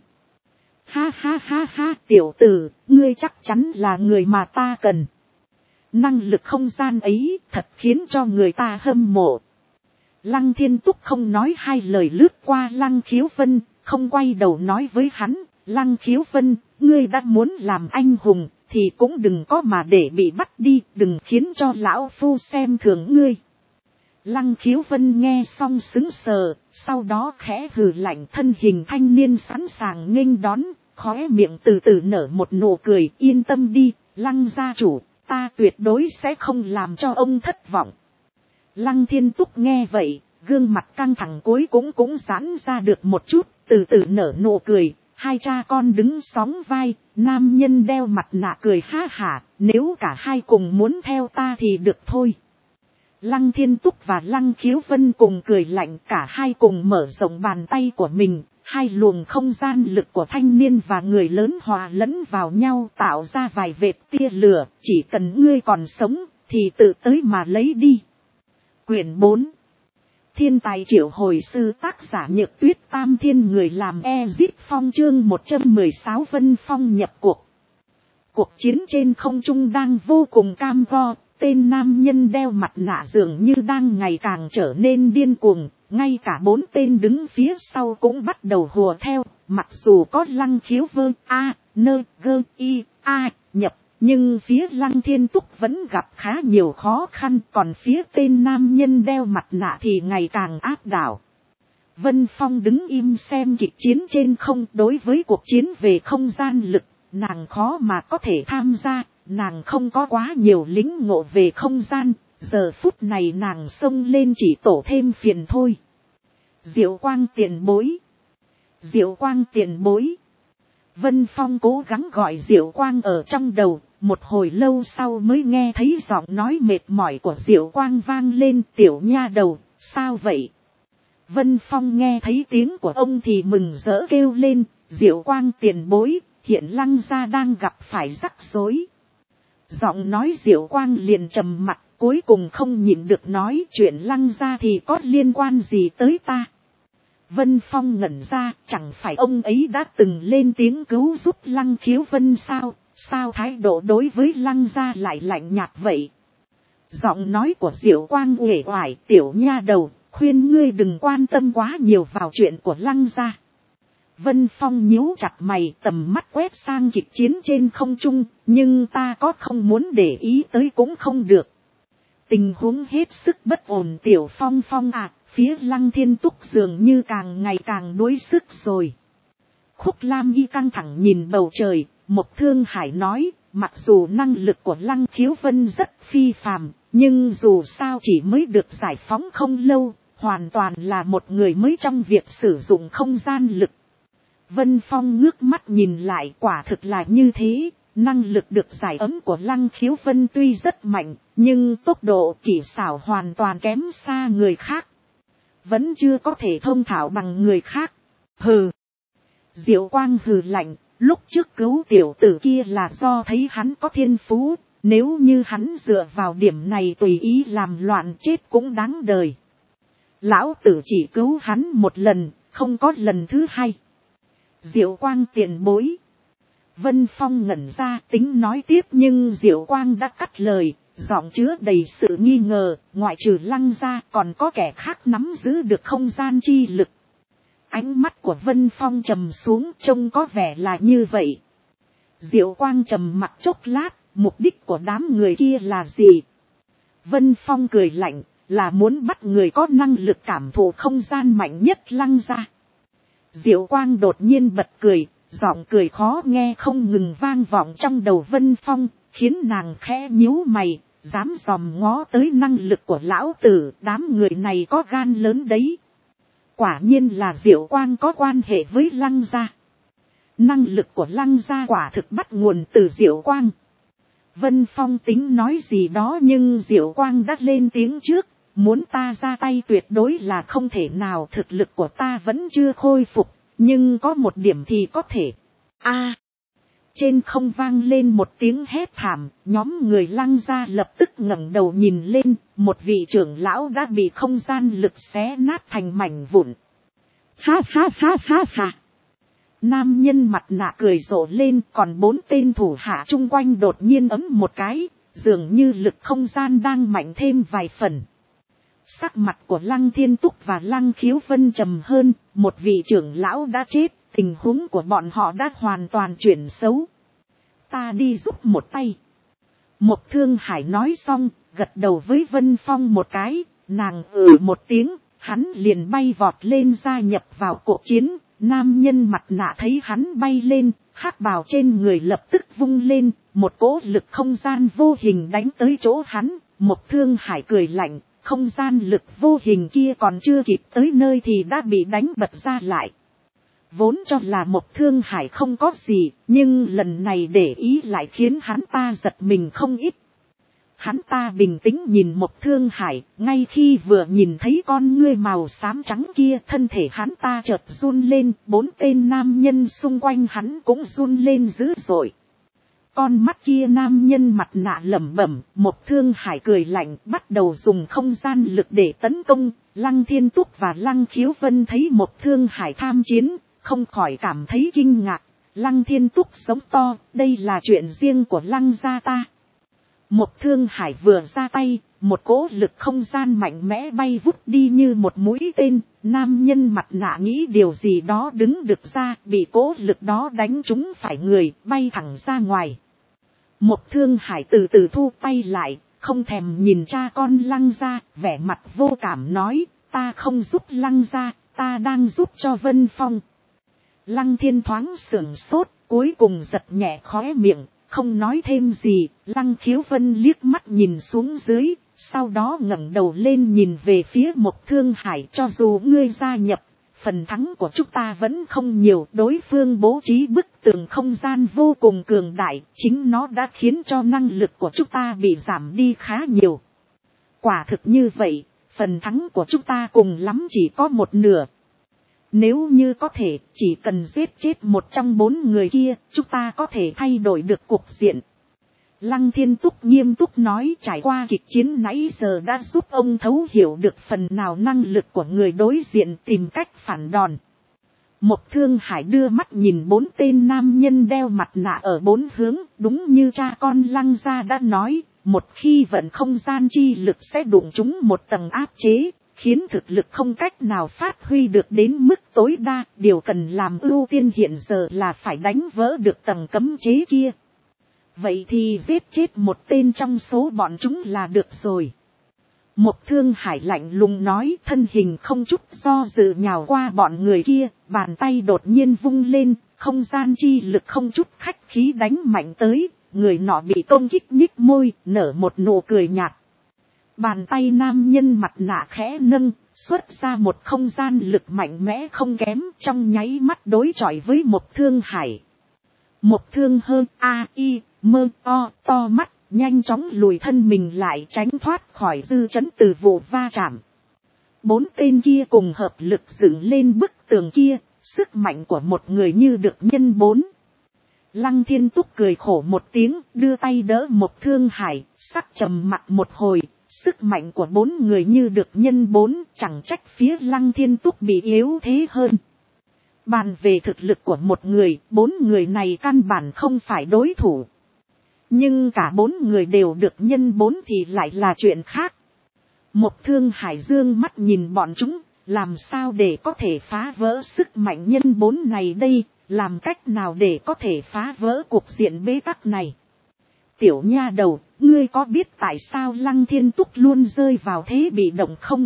Speaker 1: Ha ha ha ha, tiểu tử, ngươi chắc chắn là người mà ta cần. Năng lực không gian ấy thật khiến cho người ta hâm mộ. Lăng Thiên Túc không nói hai lời lướt qua Lăng Khiếu Vân, không quay đầu nói với hắn, Lăng Khiếu Vân, ngươi đã muốn làm anh hùng, thì cũng đừng có mà để bị bắt đi, đừng khiến cho lão phu xem thường ngươi. Lăng Khiếu Vân nghe xong sững sờ, sau đó khẽ hừ lạnh, thân hình thanh niên sẵn sàng nghênh đón, khóe miệng từ từ nở một nụ cười, yên tâm đi, Lăng gia chủ, ta tuyệt đối sẽ không làm cho ông thất vọng. Lăng Thiên Túc nghe vậy, gương mặt căng thẳng cuối cũng giãn ra được một chút, từ từ nở nụ cười, hai cha con đứng sóng vai, nam nhân đeo mặt nạ cười ha hả, nếu cả hai cùng muốn theo ta thì được thôi. Lăng Thiên Túc và Lăng Khiếu Vân cùng cười lạnh, cả hai cùng mở rộng bàn tay của mình, hai luồng không gian lực của thanh niên và người lớn hòa lẫn vào nhau tạo ra vài vệt tia lửa, chỉ cần ngươi còn sống, thì tự tới mà lấy đi. Quyển 4. Thiên tài triệu hồi sư, tác giả Nhược Tuyết, Tam Thiên người làm Ezip Phong, chương 116 Vân Phong nhập cuộc. Cuộc chiến trên không trung đang vô cùng cam go, tên nam nhân đeo mặt nạ dường như đang ngày càng trở nên điên cuồng, ngay cả 4 tên đứng phía sau cũng bắt đầu hùa theo, mặc dù có Lăng Khiếu Vân nhập. Nhưng phía Lăng Thiên Túc vẫn gặp khá nhiều khó khăn, còn phía tên nam nhân đeo mặt nạ thì ngày càng áp đảo. Vân Phong đứng im xem kịch chiến trên không, đối với cuộc chiến về không gian lực, nàng khó mà có thể tham gia, nàng không có quá nhiều lĩnh ngộ về không gian, giờ phút này nàng xông lên chỉ tổ thêm phiền thôi. Diệu Quang tiền bối. Diệu Quang tiền bối. Vân Phong cố gắng gọi Diệu Quang ở trong đầu, một hồi lâu sau mới nghe thấy giọng nói mệt mỏi của Diệu Quang vang lên, tiểu nha đầu, sao vậy? Vân Phong nghe thấy tiếng của ông thì mừng rỡ kêu lên, Diệu Quang tiền bối, hiện Lăng gia đang gặp phải rắc rối. Giọng nói Diệu Quang liền trầm mặc, cuối cùng không nhịn được nói, chuyện Lăng gia thì có liên quan gì tới ta? Vân Phong ngẩn ra, chẳng phải ông ấy đã từng lên tiếng cứu giúp Lăng Khiếu Vân sao? Sao thái độ đối với Lăng gia lại lạnh nhạt vậy? Giọng nói của Diệu Quang uể oải, tiểu nha đầu, khuyên ngươi đừng quan tâm quá nhiều vào chuyện của Lăng gia. Vân Phong nhíu chặt mày, tầm mắt quét sang kịch chiến trên không trung, nhưng ta có không muốn để ý tới cũng không được. Tình huống hết sức bất ổn, tiểu Phong Phong à, phía Lăng Thiên Túc dường như càng ngày càng đuối sức rồi. Khúc Lam Y căng thẳng nhìn bầu trời, Mộc Thương Hải nói, mặc dù năng lực của Lăng Khiếu Vân rất phi phàm, nhưng dù sao chỉ mới được giải phóng không lâu, hoàn toàn là một người mới trong việc sử dụng không gian lực. Vân Phong ngước mắt nhìn lại, quả thực là như thế, năng lực được giải ấm của Lăng Khiếu Vân tuy rất mạnh, nhưng tốc độ kỹ xảo hoàn toàn kém xa người khác. Vẫn chưa có thể thông thạo bằng người khác. Hừ. Diệu Quang hừ lạnh, lúc trước cứu tiểu tử kia là do thấy hắn có thiên phú, nếu như hắn dựa vào điểm này tùy ý làm loạn chết cũng đáng đời. Lão tử chỉ cứu hắn một lần, không có lần thứ hai. Diệu Quang tiền bối. Vân Phong ngẩn ra tính nói tiếp nhưng Diệu Quang đã cắt lời, giọng chứa đầy sự nghi ngờ, ngoại trừ Lăng ra còn có kẻ khác nắm giữ được không gian chi lực. Ánh mắt của Vân Phong trầm xuống, trông có vẻ là như vậy. Diệu Quang trầm mặt chốc lát, mục đích của đám người kia là gì? Vân Phong cười lạnh, là muốn bắt người có năng lực cảm thụ không gian mạnh nhất Lăng ra. Diệu Quang đột nhiên bật cười, giọng cười khó nghe không ngừng vang vọng trong đầu Vân Phong, khiến nàng khẽ nhíu mày, dám dòm ngó tới năng lực của lão tử, đám người này có gan lớn đấy. Quả nhiên là Diệu Quang có quan hệ với Lăng gia. Năng lực của Lăng gia quả thực bắt nguồn từ Diệu Quang. Vân Phong tính nói gì đó nhưng Diệu Quang đã lên tiếng trước, muốn ta ra tay tuyệt đối là không thể nào, thực lực của ta vẫn chưa khôi phục, nhưng có một điểm thì có thể. Trên không vang lên một tiếng hét thảm, nhóm người Lăng gia lập tức ngẩng đầu nhìn lên, một vị trưởng lão đã bị không gian lực xé nát thành mảnh vụn. Ha ha ha ha ha. Nam nhân mặt nạ cười rộ lên, còn 4 tên thủ hạ chung quanh đột nhiên ấm một cái, dường như lực không gian đang mạnh thêm vài phần. Sắc mặt của Lăng Thiên Túc và Lăng Khiếu Vân trầm hơn, một vị trưởng lão đã chết, tình huống của bọn họ đã hoàn toàn chuyển xấu. Ta đi giúp một tay. Một Thương Hải nói xong, gật đầu với Vân Phong một cái, nàng một tiếng, hắn liền bay vọt lên gia nhập vào cuộc chiến. Nam nhân mặt nạ thấy hắn bay lên, hắc bào trên người lập tức vung lên, một cỗ lực không gian vô hình đánh tới chỗ hắn. Một Thương Hải cười lạnh, không gian lực vô hình kia còn chưa kịp tới nơi thì đã bị đánh bật ra lại. Vốn cho là một Thương Hải không có gì, nhưng lần này để ý lại khiến hắn ta giật mình không ít. Hắn ta bình tĩnh nhìn một Thương Hải, ngay khi vừa nhìn thấy con ngươi màu xám trắng kia, thân thể hắn ta chợt run lên, 4 tên nam nhân xung quanh hắn cũng run lên dữ dội. Con mắt kia nam nhân mặt nạ lẩm bẩm, một Thương Hải cười lạnh, bắt đầu dùng không gian lực để tấn công. Lăng Thiên Túc và Lăng Khiếu Vân thấy một Thương Hải tham chiến, không khỏi cảm thấy kinh ngạc. Lăng Thiên Túc sống to, đây là chuyện riêng của Lăng gia ta. Một Thương Hải vừa ra tay, một cỗ lực không gian mạnh mẽ bay vút đi như một mũi tên. Nam nhân mặt nạ nghĩ điều gì đó đứng được ra, bị cỗ lực đó đánh trúng phải người, bay thẳng ra ngoài. Một Thương Hải từ từ thu tay lại, không thèm nhìn cha con Lăng gia, vẻ mặt vô cảm nói, ta không giúp Lăng gia, ta đang giúp cho Vân Phong. Lăng Thiên thoáng sửng sốt, cuối cùng giật nhẹ khóe miệng, không nói thêm gì. Lăng Khiếu Vân liếc mắt nhìn xuống dưới, sau đó ngẩng đầu lên nhìn về phía một Thương Hải, cho dù ngươi gia nhập, phần thắng của chúng ta vẫn không nhiều. Đối phương bố trí bức tường không gian vô cùng cường đại, chính nó đã khiến cho năng lực của chúng ta bị giảm đi khá nhiều. Quả thực như vậy, phần thắng của chúng ta cùng lắm chỉ có một nửa. Nếu như có thể, chỉ cần giết chết một trong 4 người kia, chúng ta có thể thay đổi được cục diện. Lăng Thiên Túc nghiêm túc nói, trải qua kịch chiến nãy giờ đã giúp ông thấu hiểu được phần nào năng lực của người đối diện, tìm cách phản đòn. Một Thương Hải đưa mắt nhìn 4 tên nam nhân đeo mặt nạ ở 4 hướng, đúng như cha con Lăng gia đã nói, một khi vận không gian chi lực sẽ đụng chúng một tầng áp chế, khiến thực lực không cách nào phát huy được đến mức tối đa. Điều cần làm ưu tiên hiện giờ là phải đánh vỡ được tầng cấm chế kia. Vậy thì giết chết một tên trong số bọn chúng là được rồi. Một Thương Hải lạnh lùng nói, thân hình không chút do dự nhào qua bọn người kia, bàn tay đột nhiên vung lên, không gian chi lực không chút khách khí đánh mạnh tới, người nọ bị công kích nhích môi, nở một nụ cười nhạt. Bàn tay nam nhân mặt nạ khẽ nâng, xuất ra một không gian lực mạnh mẽ không kém, trong nháy mắt đối chọi với một Thương Hải. Một Thương hơn mơ to mắt, nhanh chóng lùi thân mình lại, tránh thoát khỏi dư chấn từ vụ va chạm. 4 tên kia cùng hợp lực dựng lên bức tường kia, sức mạnh của một người như được nhân 4. Lăng Thiên Túc cười khổ một tiếng, đưa tay đỡ một Thương Hải, sắc trầm mặt một hồi, Sức mạnh của 4 người như được nhân 4, chẳng trách phía Lăng Thiên Túc bị yếu thế hơn. Bàn về thực lực của một người, 4 người này căn bản không phải đối thủ. Nhưng cả 4 người đều được nhân 4 thì lại là chuyện khác. Một Thương Hải dương mắt nhìn bọn chúng, làm sao để có thể phá vỡ sức mạnh nhân 4 này đây, làm cách nào để có thể phá vỡ cuộc diện bế tắc này. Tiểu nha đầu, ngươi có biết tại sao Lăng Thiên Túc luôn rơi vào thế bị động không?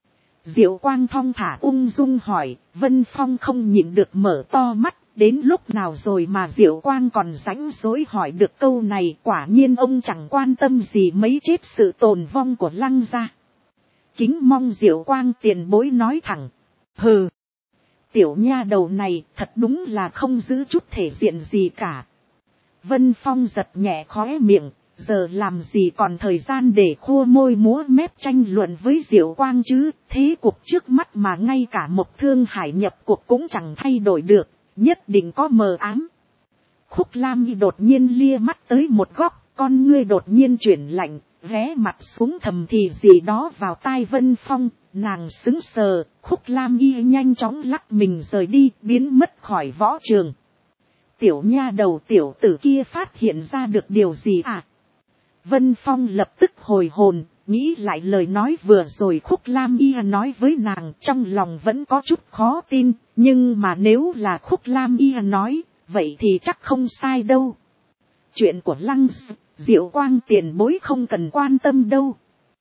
Speaker 1: Diệu Quang thong thả ung dung hỏi. Vân Phong không nhịn được mở to mắt. Đến lúc nào rồi mà Diệu Quang còn rãnh rỗi hỏi được câu này. Quả nhiên ông chẳng quan tâm gì mấy chết sự tồn vong của Lăng gia. Kính mong Diệu Quang tiền bối nói thẳng. Hừ, tiểu nha đầu này thật đúng là không giữ chút thể diện gì cả. Vân Phong giật nhẹ khóe miệng, giờ làm gì còn thời gian để khua môi múa mép tranh luận với Diệu Quang chứ. Thế cuộc trước mắt mà ngay cả một Thương Hải nhập cuộc cũng chẳng thay đổi được, nhất định có mờ ám. Khúc Lam Y đột nhiên lia mắt tới một góc, con ngươi đột nhiên chuyển lạnh, ghé mặt xuống thầm thì gì đó vào tai Vân Phong. Nàng sững sờ, Khúc Lam Y nhanh chóng lắc mình rời đi, biến mất khỏi võ trường. Tiểu nha đầu, tiểu tử kia phát hiện ra được điều gì à? Vân Phong lập tức hồi hồn, nghĩ lại lời nói vừa rồi Khúc Lam Y nói với nàng, trong lòng vẫn có chút khó tin, nhưng mà nếu là Khúc Lam Y nói, vậy thì chắc không sai đâu. Chuyện của Lăng Diệu Quang tiền bối không cần quan tâm đâu.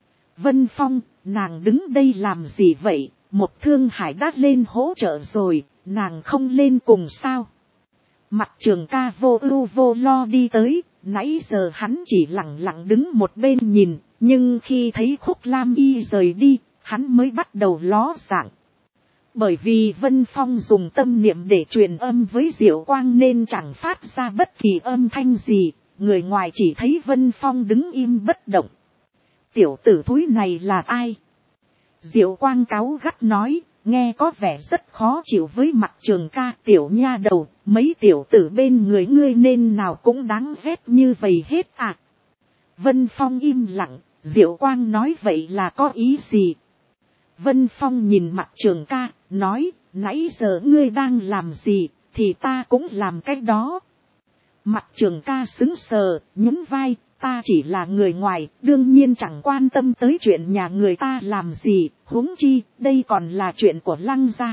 Speaker 1: Vân Phong, nàng đứng đây làm gì vậy? Một Thương Hải đã lên hỗ trợ rồi, nàng không lên cùng sao? Mặt Trường Ca vô ưu vô lo đi tới, nãy giờ hắn chỉ lặng lặng đứng một bên nhìn, nhưng khi thấy Khúc Lam Y rời đi, hắn mới bắt đầu ló dạng. Bởi vì Vân Phong dùng tâm niệm để truyền âm với Diệu Quang nên chẳng phát ra bất kỳ âm thanh gì, người ngoài chỉ thấy Vân Phong đứng im bất động. Tiểu tử thúi này là ai? Diệu Quang cáu gắt nói, nghe có vẻ rất khó chịu với Mặt Trường Ca. Tiểu nha đầu, mấy tiểu tử bên người ngươi nên nào cũng đáng ghét như vậy hết à? Vân Phong im lặng, Diệu Quang nói vậy là có ý gì? Vân Phong nhìn Mặt Trường Ca, nói, nãy giờ ngươi đang làm gì, thì ta cũng làm cái đó. Mặt Trường Ca sững sờ, nhún vai, ta chỉ là người ngoài, đương nhiên chẳng quan tâm tới chuyện nhà người ta làm gì, huống chi, đây còn là chuyện của Lăng gia.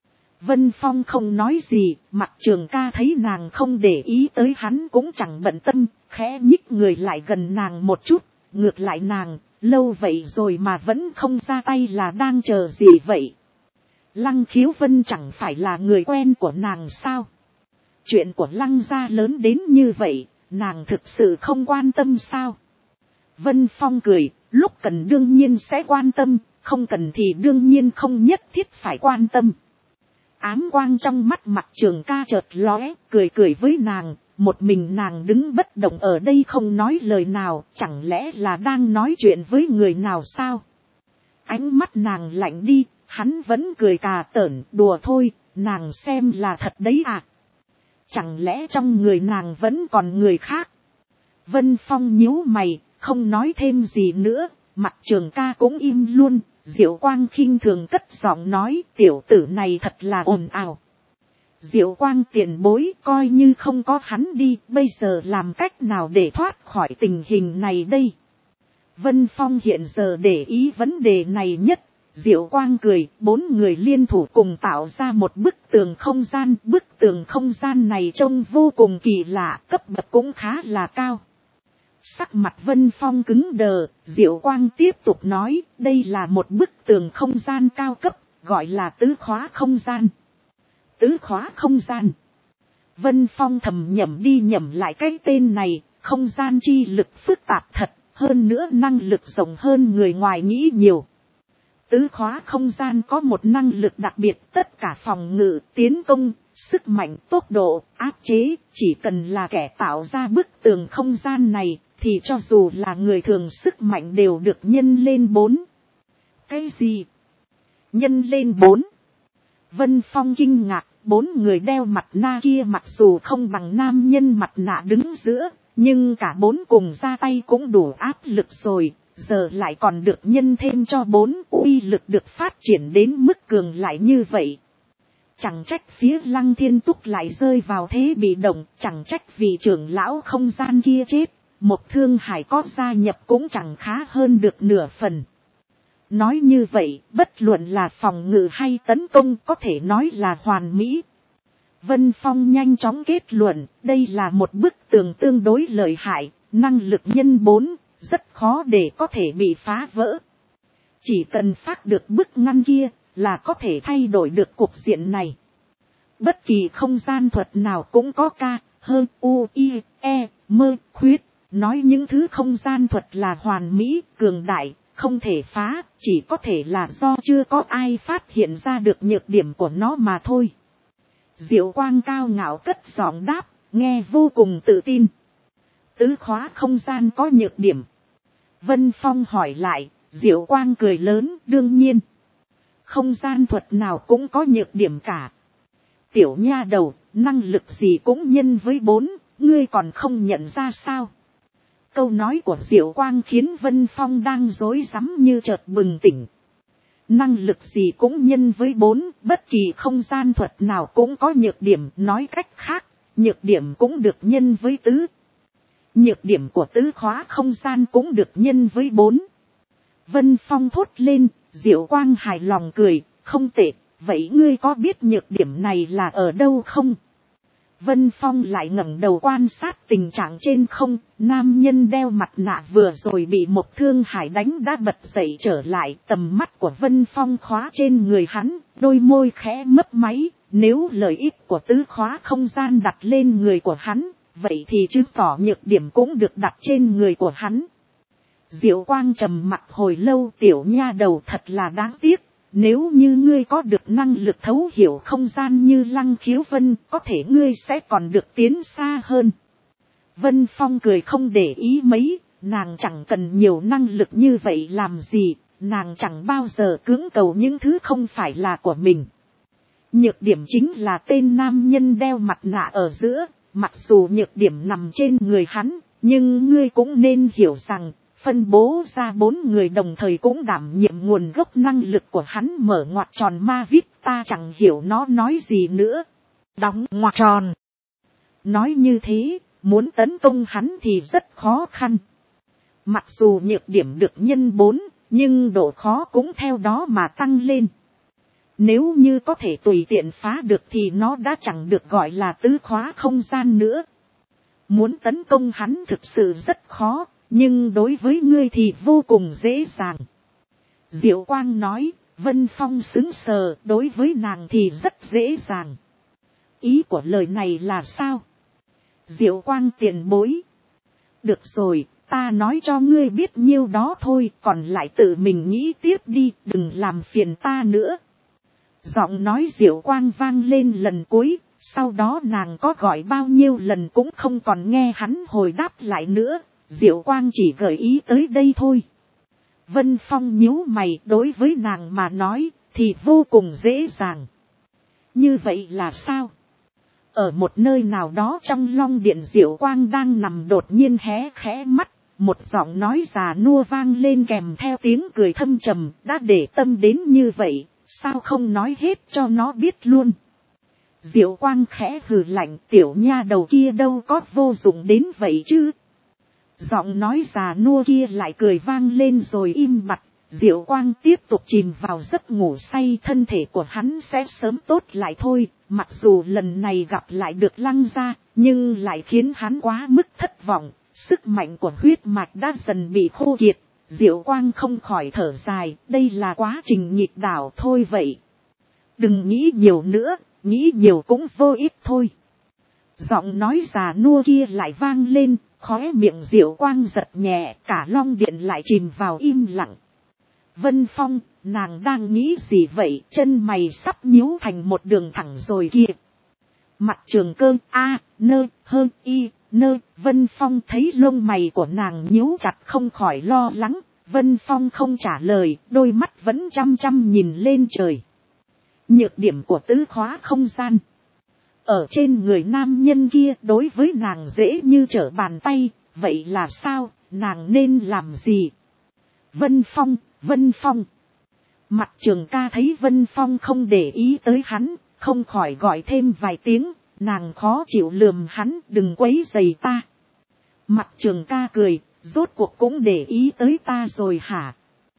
Speaker 1: Vân Phong không nói gì, Mặt Trường Ca thấy nàng không để ý tới hắn cũng chẳng bận tâm, khẽ nhích người lại gần nàng một chút, ngược lại nàng, lâu vậy rồi mà vẫn không ra tay là đang chờ gì vậy? Lăng Khiếu Vân chẳng phải là người quen của nàng sao? Chuyện của Lăng gia lớn đến như vậy, nàng thực sự không quan tâm sao? Vân Phong cười, lúc cần đương nhiên sẽ quan tâm, không cần thì đương nhiên không nhất thiết phải quan tâm. Ám quang trong mắt Mặt Trường Ca chợt lóe, cười cười với nàng, một mình nàng đứng bất động ở đây không nói lời nào, chẳng lẽ là đang nói chuyện với người nào sao? Ánh mắt nàng lạnh đi, hắn vẫn cười cà tởn, đùa thôi, nàng xem là thật đấy à? Chẳng lẽ trong người nàng vẫn còn người khác? Vân Phong nhíu mày, không nói thêm gì nữa, Mặt Trường Ca cũng im luôn. Diệu Quang khinh thường cất giọng nói, tiểu tử này thật là ồn ào. Diệu Quang tiền bối, coi như không có hắn đi, bây giờ làm cách nào để thoát khỏi tình hình này đây? Vân Phong hiện giờ để ý vấn đề này nhất. Diệu Quang cười, 4 người liên thủ cùng tạo ra một bức tường không gian. Bức tường không gian này trông vô cùng kỳ lạ, cấp bậc cũng khá là cao. Sắc mặt Vân Phong cứng đờ, Diệu Quang tiếp tục nói, đây là một bức tường không gian cao cấp, gọi là tứ khóa không gian. Tứ khóa không gian. Vân Phong thầm nhẩm đi nhẩm lại cái tên này, không gian chi lực phức tạp thật, hơn nữa năng lực rộng hơn người ngoài nghĩ nhiều. Tứ khóa không gian có một năng lực đặc biệt, tất cả phòng ngự, tiến công, sức mạnh, tốc độ, áp chế, chỉ cần là kẻ tạo ra bức tường không gian này, thì cho dù là người thường sức mạnh đều được nhân lên 4. Cái gì? Nhân lên 4? Vân Phong kinh ngạc, 4 người đeo mặt nạ kia mặc dù không bằng nam nhân mặt nạ đứng giữa, nhưng cả 4 cùng ra tay cũng đủ áp lực rồi. giờ lại còn được nhân thêm cho 4, uy lực được phát triển đến mức cường lại như vậy. Chẳng trách phía Lăng Thiên Túc lại rơi vào thế bị động, chẳng trách vị trưởng lão không gian kia chết, một Thương Hải có gia nhập cũng chẳng khá hơn được nửa phần. Nói như vậy, bất luận là phòng ngự hay tấn công có thể nói là hoàn mỹ. Vân Phong nhanh chóng kết luận, đây là một bức tường tương đối lợi hại, năng lực nhân 4, rất khó để có thể bị phá vỡ. Chỉ cần phát được bức ngăn kia, là có thể thay đổi được cục diện này. Bất kỳ không gian thuật nào cũng có K, H, U, I, E, mơ, khuyết, nói những thứ không gian thuật là hoàn mỹ, cường đại, không thể phá, chỉ có thể là do chưa có ai phát hiện ra được nhược điểm của nó mà thôi. Diệu Quang cao ngạo cất giọng đáp, nghe vô cùng tự tin. Tứ khóa không gian có nhược điểm. Vân Phong hỏi lại, Diệu Quang cười lớn, đương nhiên. Không gian thuật nào cũng có nhược điểm cả. Tiểu nha đầu, năng lực gì cũng nhân với 4, ngươi còn không nhận ra sao? Câu nói của Diệu Quang khiến Vân Phong đang rối rắm như chợt bừng tỉnh. Năng lực gì cũng nhân với 4, bất kỳ không gian thuật nào cũng có nhược điểm, nói cách khác, nhược điểm cũng được nhân với tứ. Nhược điểm của tứ khóa không gian cũng được nhân với 4. Vân Phong thốt lên, Diệu Quang hài lòng cười, không tệ, vậy ngươi có biết nhược điểm này là ở đâu không? Vân Phong lại ngẩng đầu quan sát tình trạng trên không, nam nhân đeo mặt nạ vừa rồi bị một Thương Hải đánh đã bật dậy trở lại, tầm mắt của Vân Phong khóa trên người hắn, đôi môi khẽ mấp máy, nếu lợi ích của tứ khóa không gian đặt lên người của hắn, vậy thì chứng tỏ nhược điểm cũng được đặt trên người của hắn. Diệu Quang trầm mặc hồi lâu, tiểu nha đầu thật là đáng tiếc. Nếu như ngươi có được năng lực thấu hiểu không gian như Lăng Khiếu Vân, có thể ngươi sẽ còn được tiến xa hơn. Vân Phong cười không để ý mấy, nàng chẳng cần nhiều năng lực như vậy làm gì, nàng chẳng bao giờ cưỡng cầu những thứ không phải là của mình. Nhược điểm chính là tên nam nhân đeo mặt nạ ở giữa, mặc dù nhược điểm nằm trên người hắn, nhưng ngươi cũng nên hiểu rằng, phân bố ra 4 người đồng thời cũng đảm nhiệm nguồn gốc năng lực của hắn mở ngoặc tròn ma vít, ta chẳng hiểu nó nói gì nữa. Đóng ngoặc tròn. Nói như thế, muốn tấn công hắn thì rất khó khăn. Mặc dù nhược điểm được nhân 4, nhưng độ khó cũng theo đó mà tăng lên. Nếu như có thể tùy tiện phá được thì nó đã chẳng được gọi là tứ khóa không gian nữa. Muốn tấn công hắn thực sự rất khó. Nhưng đối với ngươi thì vô cùng dễ dàng. Diệu Quang nói, Vân Phong sững sờ, đối với nàng thì rất dễ dàng. Ý của lời này là sao? Diệu Quang tiền bối. Được rồi, ta nói cho ngươi biết nhiêu đó thôi, còn lại tự mình nghĩ tiếp đi, đừng làm phiền ta nữa. Giọng nói Diệu Quang vang lên lần cuối, sau đó nàng có gọi bao nhiêu lần cũng không còn nghe hắn hồi đáp lại nữa. Diệu Quang chỉ gợi ý tới đây thôi. Vân Phong nhíu mày, đối với nàng mà nói, thì vô cùng dễ dàng. Như vậy là sao? Ở một nơi nào đó trong Long Điện, Diệu Quang đang nằm đột nhiên hé khẽ mắt. Một giọng nói già nua vang lên kèm theo tiếng cười thâm trầm, đã để tâm đến như vậy, sao không nói hết cho nó biết luôn. Diệu Quang khẽ hừ lạnh, tiểu nha đầu kia đâu có vô dụng đến vậy chứ. Giọng nói già nua kia lại cười vang lên rồi im bặt. Diệu Quang tiếp tục chìm vào giấc ngủ say, thân thể của hắn sẽ sớm tốt lại thôi. Mặc dù lần này gặp lại được Lăng gia, nhưng lại khiến hắn quá mức thất vọng. Sức mạnh của huyết mạch đã dần bị khô kiệt. Diệu Quang không khỏi thở dài, đây là quá trình nhịp đảo thôi vậy. Đừng nghĩ nhiều nữa, nghĩ nhiều cũng vô ích thôi. Giọng nói già nua kia lại vang lên, khóe miệng Diệu Quang giật nhẹ, cả Long Điện lại chìm vào im lặng. Vân Phong, nàng đang nghĩ gì vậy, chân mày sắp nhíu thành một đường thẳng rồi kìa. Mặt Trường Cơ, a, nơ, hơ, y, nơ, Vân Phong thấy lông mày của nàng nhíu chặt không khỏi lo lắng. Vân Phong không trả lời, đôi mắt vẫn chăm chăm nhìn lên trời. Nhược điểm của tứ khóa không gian. Ở trên người nam nhân kia đối với nàng dễ như trở bàn tay, vậy là sao, nàng nên làm gì? Vân Phong. Mặt Trường Ca thấy Vân Phong không để ý tới hắn, không khỏi gọi thêm vài tiếng, nàng khó chịu lườm hắn, đừng quấy rầy ta. Mặt Trường Ca cười, rốt cuộc cũng để ý tới ta rồi hả?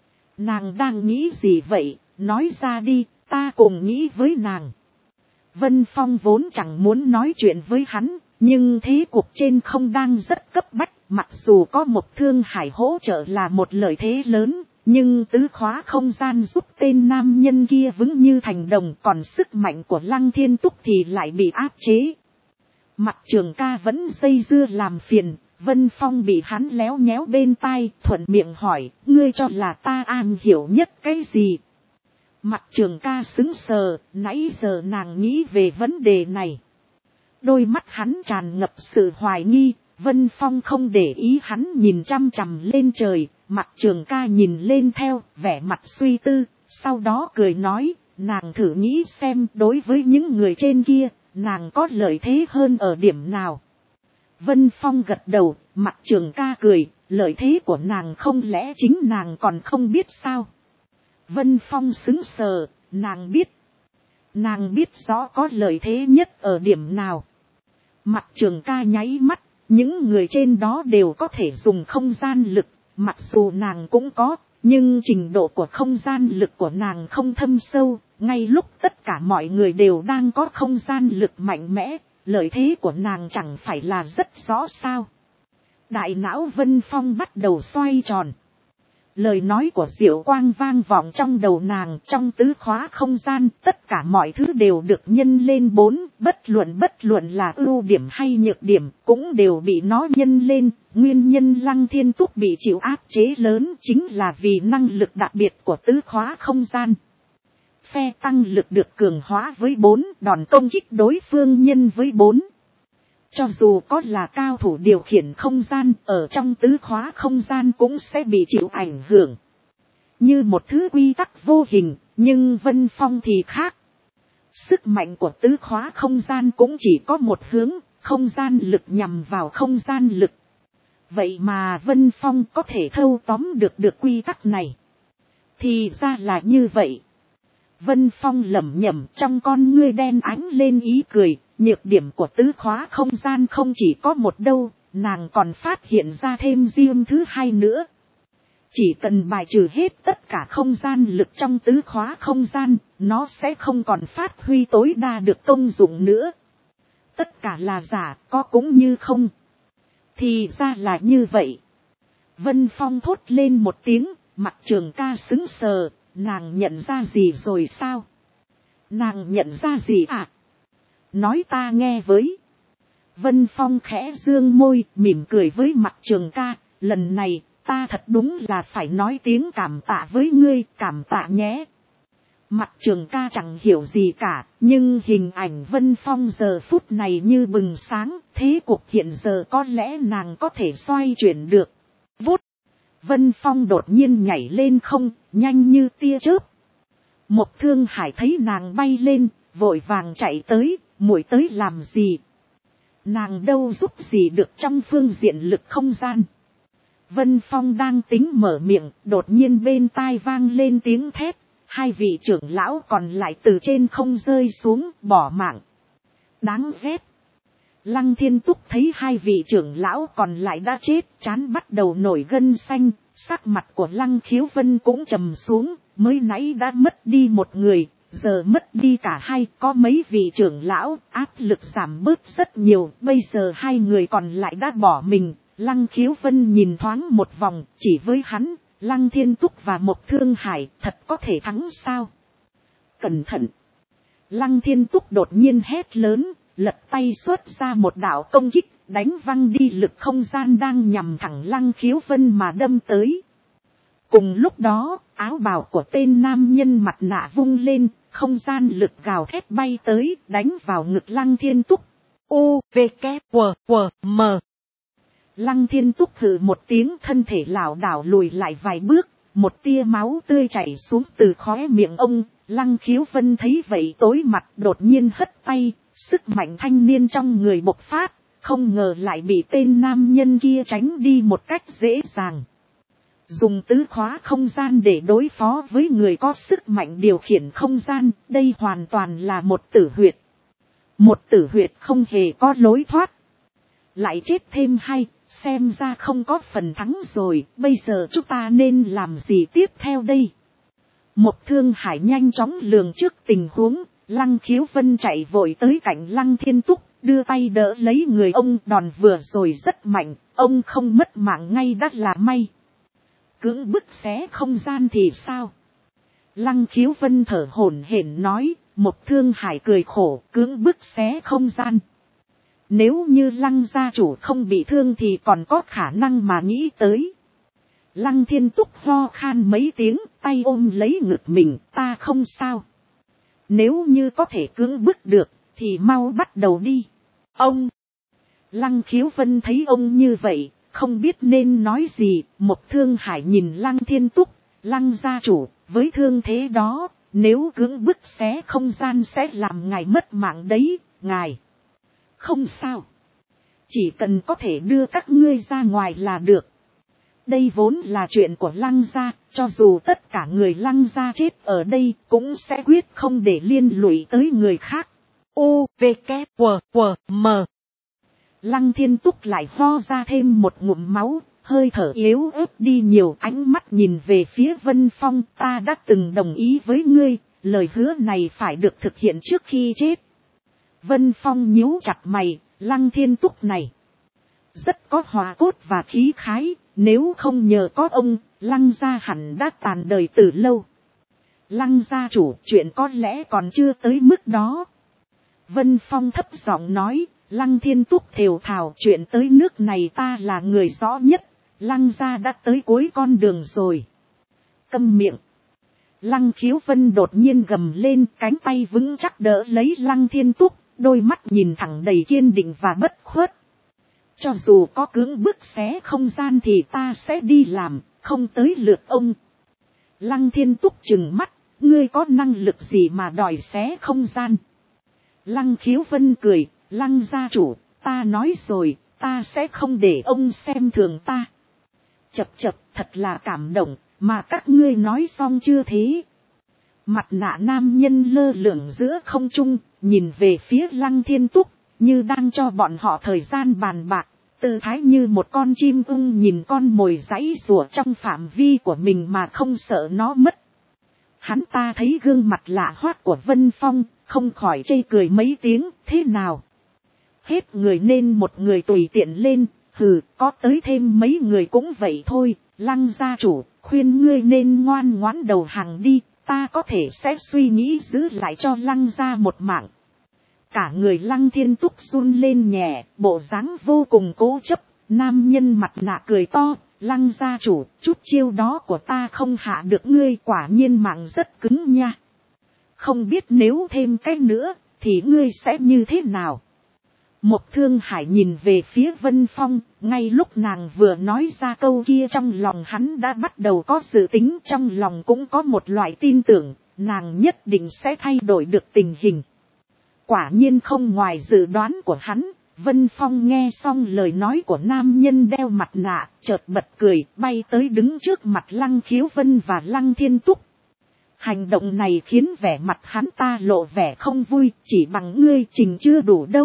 Speaker 1: Nàng đang nghĩ gì vậy, nói ra đi, ta cùng nghĩ với nàng. Vân Phong vốn chẳng muốn nói chuyện với hắn, nhưng thế cục trên không đang rất cấp bách, mặc dù có một Thương Hải hỗ trợ là một lợi thế lớn, nhưng tứ khóa không gian giúp tên nam nhân kia vững như thành đồng, còn sức mạnh của Lăng Thiên Túc thì lại bị áp chế. Mặt Trường Ca vẫn dây dưa làm phiền, Vân Phong bị hắn léo nhéo bên tai, thuận miệng hỏi, ngươi cho là ta am hiểu nhất cái gì? Mặt Trường Ca sững sờ, nãy giờ nàng nghĩ về vấn đề này. Đôi mắt hắn tràn ngập sự hoài nghi, Vân Phong không để ý hắn nhìn chăm chằm lên trời, Mặt Trường Ca nhìn lên theo, vẻ mặt suy tư, sau đó cười nói, nàng thử nghĩ xem đối với những người trên kia, nàng có lợi thế hơn ở điểm nào. Vân Phong gật đầu, Mặt Trường Ca cười, lợi thế của nàng không lẽ chính nàng còn không biết sao? Vân Phong sững sờ, nàng biết. Nàng biết rõ có lợi thế nhất ở điểm nào. Mặt Trường Ca nháy mắt, những người trên đó đều có thể dùng không gian lực, mặc dù nàng cũng có, nhưng trình độ của không gian lực của nàng không thâm sâu, ngay lúc tất cả mọi người đều đang có không gian lực mạnh mẽ, lợi thế của nàng chẳng phải là rất rõ sao. Đại não Vân Phong bắt đầu xoay tròn. Lời nói của Diệu Quang vang vọng trong đầu nàng, trong tứ khóa không gian, tất cả mọi thứ đều được nhân lên 4, bất luận là ưu điểm hay nhược điểm, cũng đều bị nó nhân lên. Nguyên nhân Lăng Thiên Túc bị chịu áp chế lớn chính là vì năng lực đặc biệt của tứ khóa không gian. Phe tăng lực được cường hóa với 4, đòn công kích đối phương nhân với 4. Cho dù có là cao thủ điều khiển không gian, ở trong tứ khóa không gian cũng sẽ bị chịu ảnh hưởng. Như một thứ quy tắc vô hình, nhưng Vân Phong thì khác. Sức mạnh của tứ khóa không gian cũng chỉ có một hướng, không gian lực nhằm vào không gian lực. Vậy mà Vân Phong có thể thâu tóm được quy tắc này. Thì ra là như vậy. Vân Phong lẩm nhẩm, trong con ngươi đen ánh lên ý cười. Nhược điểm của tứ khóa không gian không chỉ có một đâu, nàng còn phát hiện ra thêm riêng thứ hai nữa. Chỉ cần bài trừ hết tất cả không gian lực trong tứ khóa không gian, nó sẽ không còn phát huy tối đa được công dụng nữa. Tất cả là giả, có cũng như không. Thì ra là như vậy. Vân Phong thốt lên một tiếng, Mặt Trường Ca sững sờ, nàng nhận ra gì rồi sao? Nàng nhận ra gì à? Nói ta nghe với. Vân Phong khẽ dương môi, mỉm cười với Mặt Trường Ca, lần này, ta thật đúng là phải nói tiếng cảm tạ với ngươi, cảm tạ nhé. Mặt Trường Ca chẳng hiểu gì cả, nhưng hình ảnh Vân Phong giờ phút này như bừng sáng, thế cục hiện giờ có lẽ nàng có thể xoay chuyển được. Vút, Vân Phong đột nhiên nhảy lên không, nhanh như tia chớp. Một Thương Hải thấy nàng bay lên, vội vàng chạy tới, muội tới làm gì? Nàng đâu giúp gì được trong phương diện lực không gian. Vân Phong đang tính mở miệng, đột nhiên bên tai vang lên tiếng thét, hai vị trưởng lão còn lại từ trên không rơi xuống, bỏ mạng. Đáng ghét. Lăng Thiên Túc thấy hai vị trưởng lão còn lại đã chết, trán bắt đầu nổi gân xanh, sắc mặt của Lăng Khiếu Vân cũng trầm xuống, mới nãy đã mất đi một người, giờ mất đi cả hai, có mấy vị trưởng lão, áp lực giảm bớt rất nhiều, bây giờ hai người còn lại đã bỏ mình. Lăng Khiếu Vân nhìn thoáng một vòng, chỉ với hắn, Lăng Thiên Túc và một Thương Hải, thật có thể thắng sao? Cẩn thận! Lăng Thiên Túc đột nhiên hét lớn, lật tay xuất ra một đạo công kích, đánh văng đi lực không gian đang nhằm thẳng Lăng Khiếu Vân mà đâm tới. Cùng lúc đó, áo bào của tên nam nhân mặt nạ vung lên, không gian lực gào thét bay tới, đánh vào ngực Lăng Thiên Túc. U, V, K, W, W, M. Lăng Thiên Túc hừ một tiếng, thân thể lảo đảo lùi lại vài bước, một tia máu tươi chảy xuống từ khóe miệng ông. Lăng Khiếu Vân thấy vậy tối mặt, đột nhiên hất tay, sức mạnh thanh niên trong người bộc phát, không ngờ lại bị tên nam nhân kia tránh đi một cách dễ dàng. Dùng tứ khóa không gian để đối phó với người có sức mạnh điều khiển không gian, đây hoàn toàn là một tử huyệt. Một tử huyệt không hề có lối thoát. Lại chết thêm hay, xem ra không có phần thắng rồi, bây giờ chúng ta nên làm gì tiếp theo đây? Một Thương Hải nhanh chóng lường trước tình huống, Lăng Khiếu Vân chạy vội tới cạnh Lăng Thiên Túc, đưa tay đỡ lấy người ông, đòn vừa rồi rất mạnh, ông không mất mạng ngay đã là may. Cưỡng bức xé không gian thì sao? Lăng Khiếu Vân thở hổn hển nói. Một Thương Hải cười khổ, cưỡng bức xé không gian. Nếu như Lăng gia chủ không bị thương thì còn có khả năng mà nghĩ tới. Lăng Thiên Túc ho khan mấy tiếng, tay ôm lấy ngực mình, ta không sao. Nếu như có thể cưỡng bức được, thì mau bắt đầu đi. Ông! Lăng Khiếu Vân thấy ông như vậy, không biết nên nói gì. Một Thương Hải nhìn Lăng Thiên Túc, Lăng gia chủ, với thương thế đó, nếu cưỡng bức xé không gian sẽ làm ngài mất mạng đấy, ngài. Không sao. Chỉ cần có thể đưa các ngươi ra ngoài là được. Đây vốn là chuyện của Lăng gia, cho dù tất cả người Lăng gia chết ở đây cũng sẽ quyết không để liên lụy tới người khác. U, V, K, W, W, M. Lăng Thiên Túc lại ho ra thêm một ngụm máu, hơi thở yếu ớt đi nhiều, ánh mắt nhìn về phía Vân Phong, ta đã từng đồng ý với ngươi, lời hứa này phải được thực hiện trước khi chết. Vân Phong nhíu chặt mày, Lăng Thiên Túc này rất có hòa cốt và khí khái, nếu không nhờ có ông, Lăng gia hẳn đã tàn đời từ lâu. Lăng gia chủ, chuyện có lẽ còn chưa tới mức đó. Vân Phong thấp giọng nói, Lăng Thiên Túc thều thào, chuyện tới nước này ta là người rõ nhất, Lăng gia đã tới cuối con đường rồi. Câm miệng. Lăng Khiếu Vân đột nhiên gầm lên, cánh tay vững chắc đỡ lấy Lăng Thiên Túc, đôi mắt nhìn thẳng đầy kiên định và bất khuất. Cho dù có cưỡng bức xé không gian thì ta sẽ đi làm, không tới lượt ông. Lăng Thiên Túc trừng mắt, ngươi có năng lực gì mà đòi xé không gian? Lăng Khiếu Vân cười, Lăng gia chủ, ta nói rồi, ta sẽ không để ông xem thường ta. Chập chập, thật là cảm động, mà các ngươi nói xong chưa thế? Mặt nạ nam nhân lơ lửng giữa không trung, nhìn về phía Lăng Thiên Túc, như đang cho bọn họ thời gian bàn bạc, tư thái như một con chim ưng nhìn con mồi giãy giụa trong phạm vi của mình mà không sợ nó mất. Hắn ta thấy gương mặt lạ hoát của Vân Phong, không khỏi chê cười mấy tiếng, thế nào? Hết người nên một người tùy tiện lên, hừ, có tới thêm mấy người cũng vậy thôi. Lăng gia chủ, khuyên ngươi nên ngoan ngoãn đầu hàng đi, ta có thể sẽ suy nghĩ giữ lại cho Lăng gia một mạng. Cả người Lăng Thiên Túc run lên nhẹ, bộ dáng vô cùng cố chấp, nam nhân mặt nạ cười to, Lăng gia chủ, chút chiêu đó của ta không hạ được ngươi, quả nhiên mạng rất cứng nha. Không biết nếu thêm cái nữa, thì ngươi sẽ như thế nào? Một Thương Hải nhìn về phía Vân Phong, ngay lúc nàng vừa nói ra câu kia trong lòng hắn đã bắt đầu có dự tính, trong lòng cũng có một loại tin tưởng, nàng nhất định sẽ thay đổi được tình hình. Quả nhiên không ngoài dự đoán của hắn, Vân Phong nghe xong lời nói của nam nhân đeo mặt nạ, chợt bật cười, bay tới đứng trước mặt Lăng Khiếu Vân và Lăng Thiên Túc. Hành động này khiến vẻ mặt hắn ta lộ vẻ không vui, chỉ bằng ngươi trình chưa đủ đâu.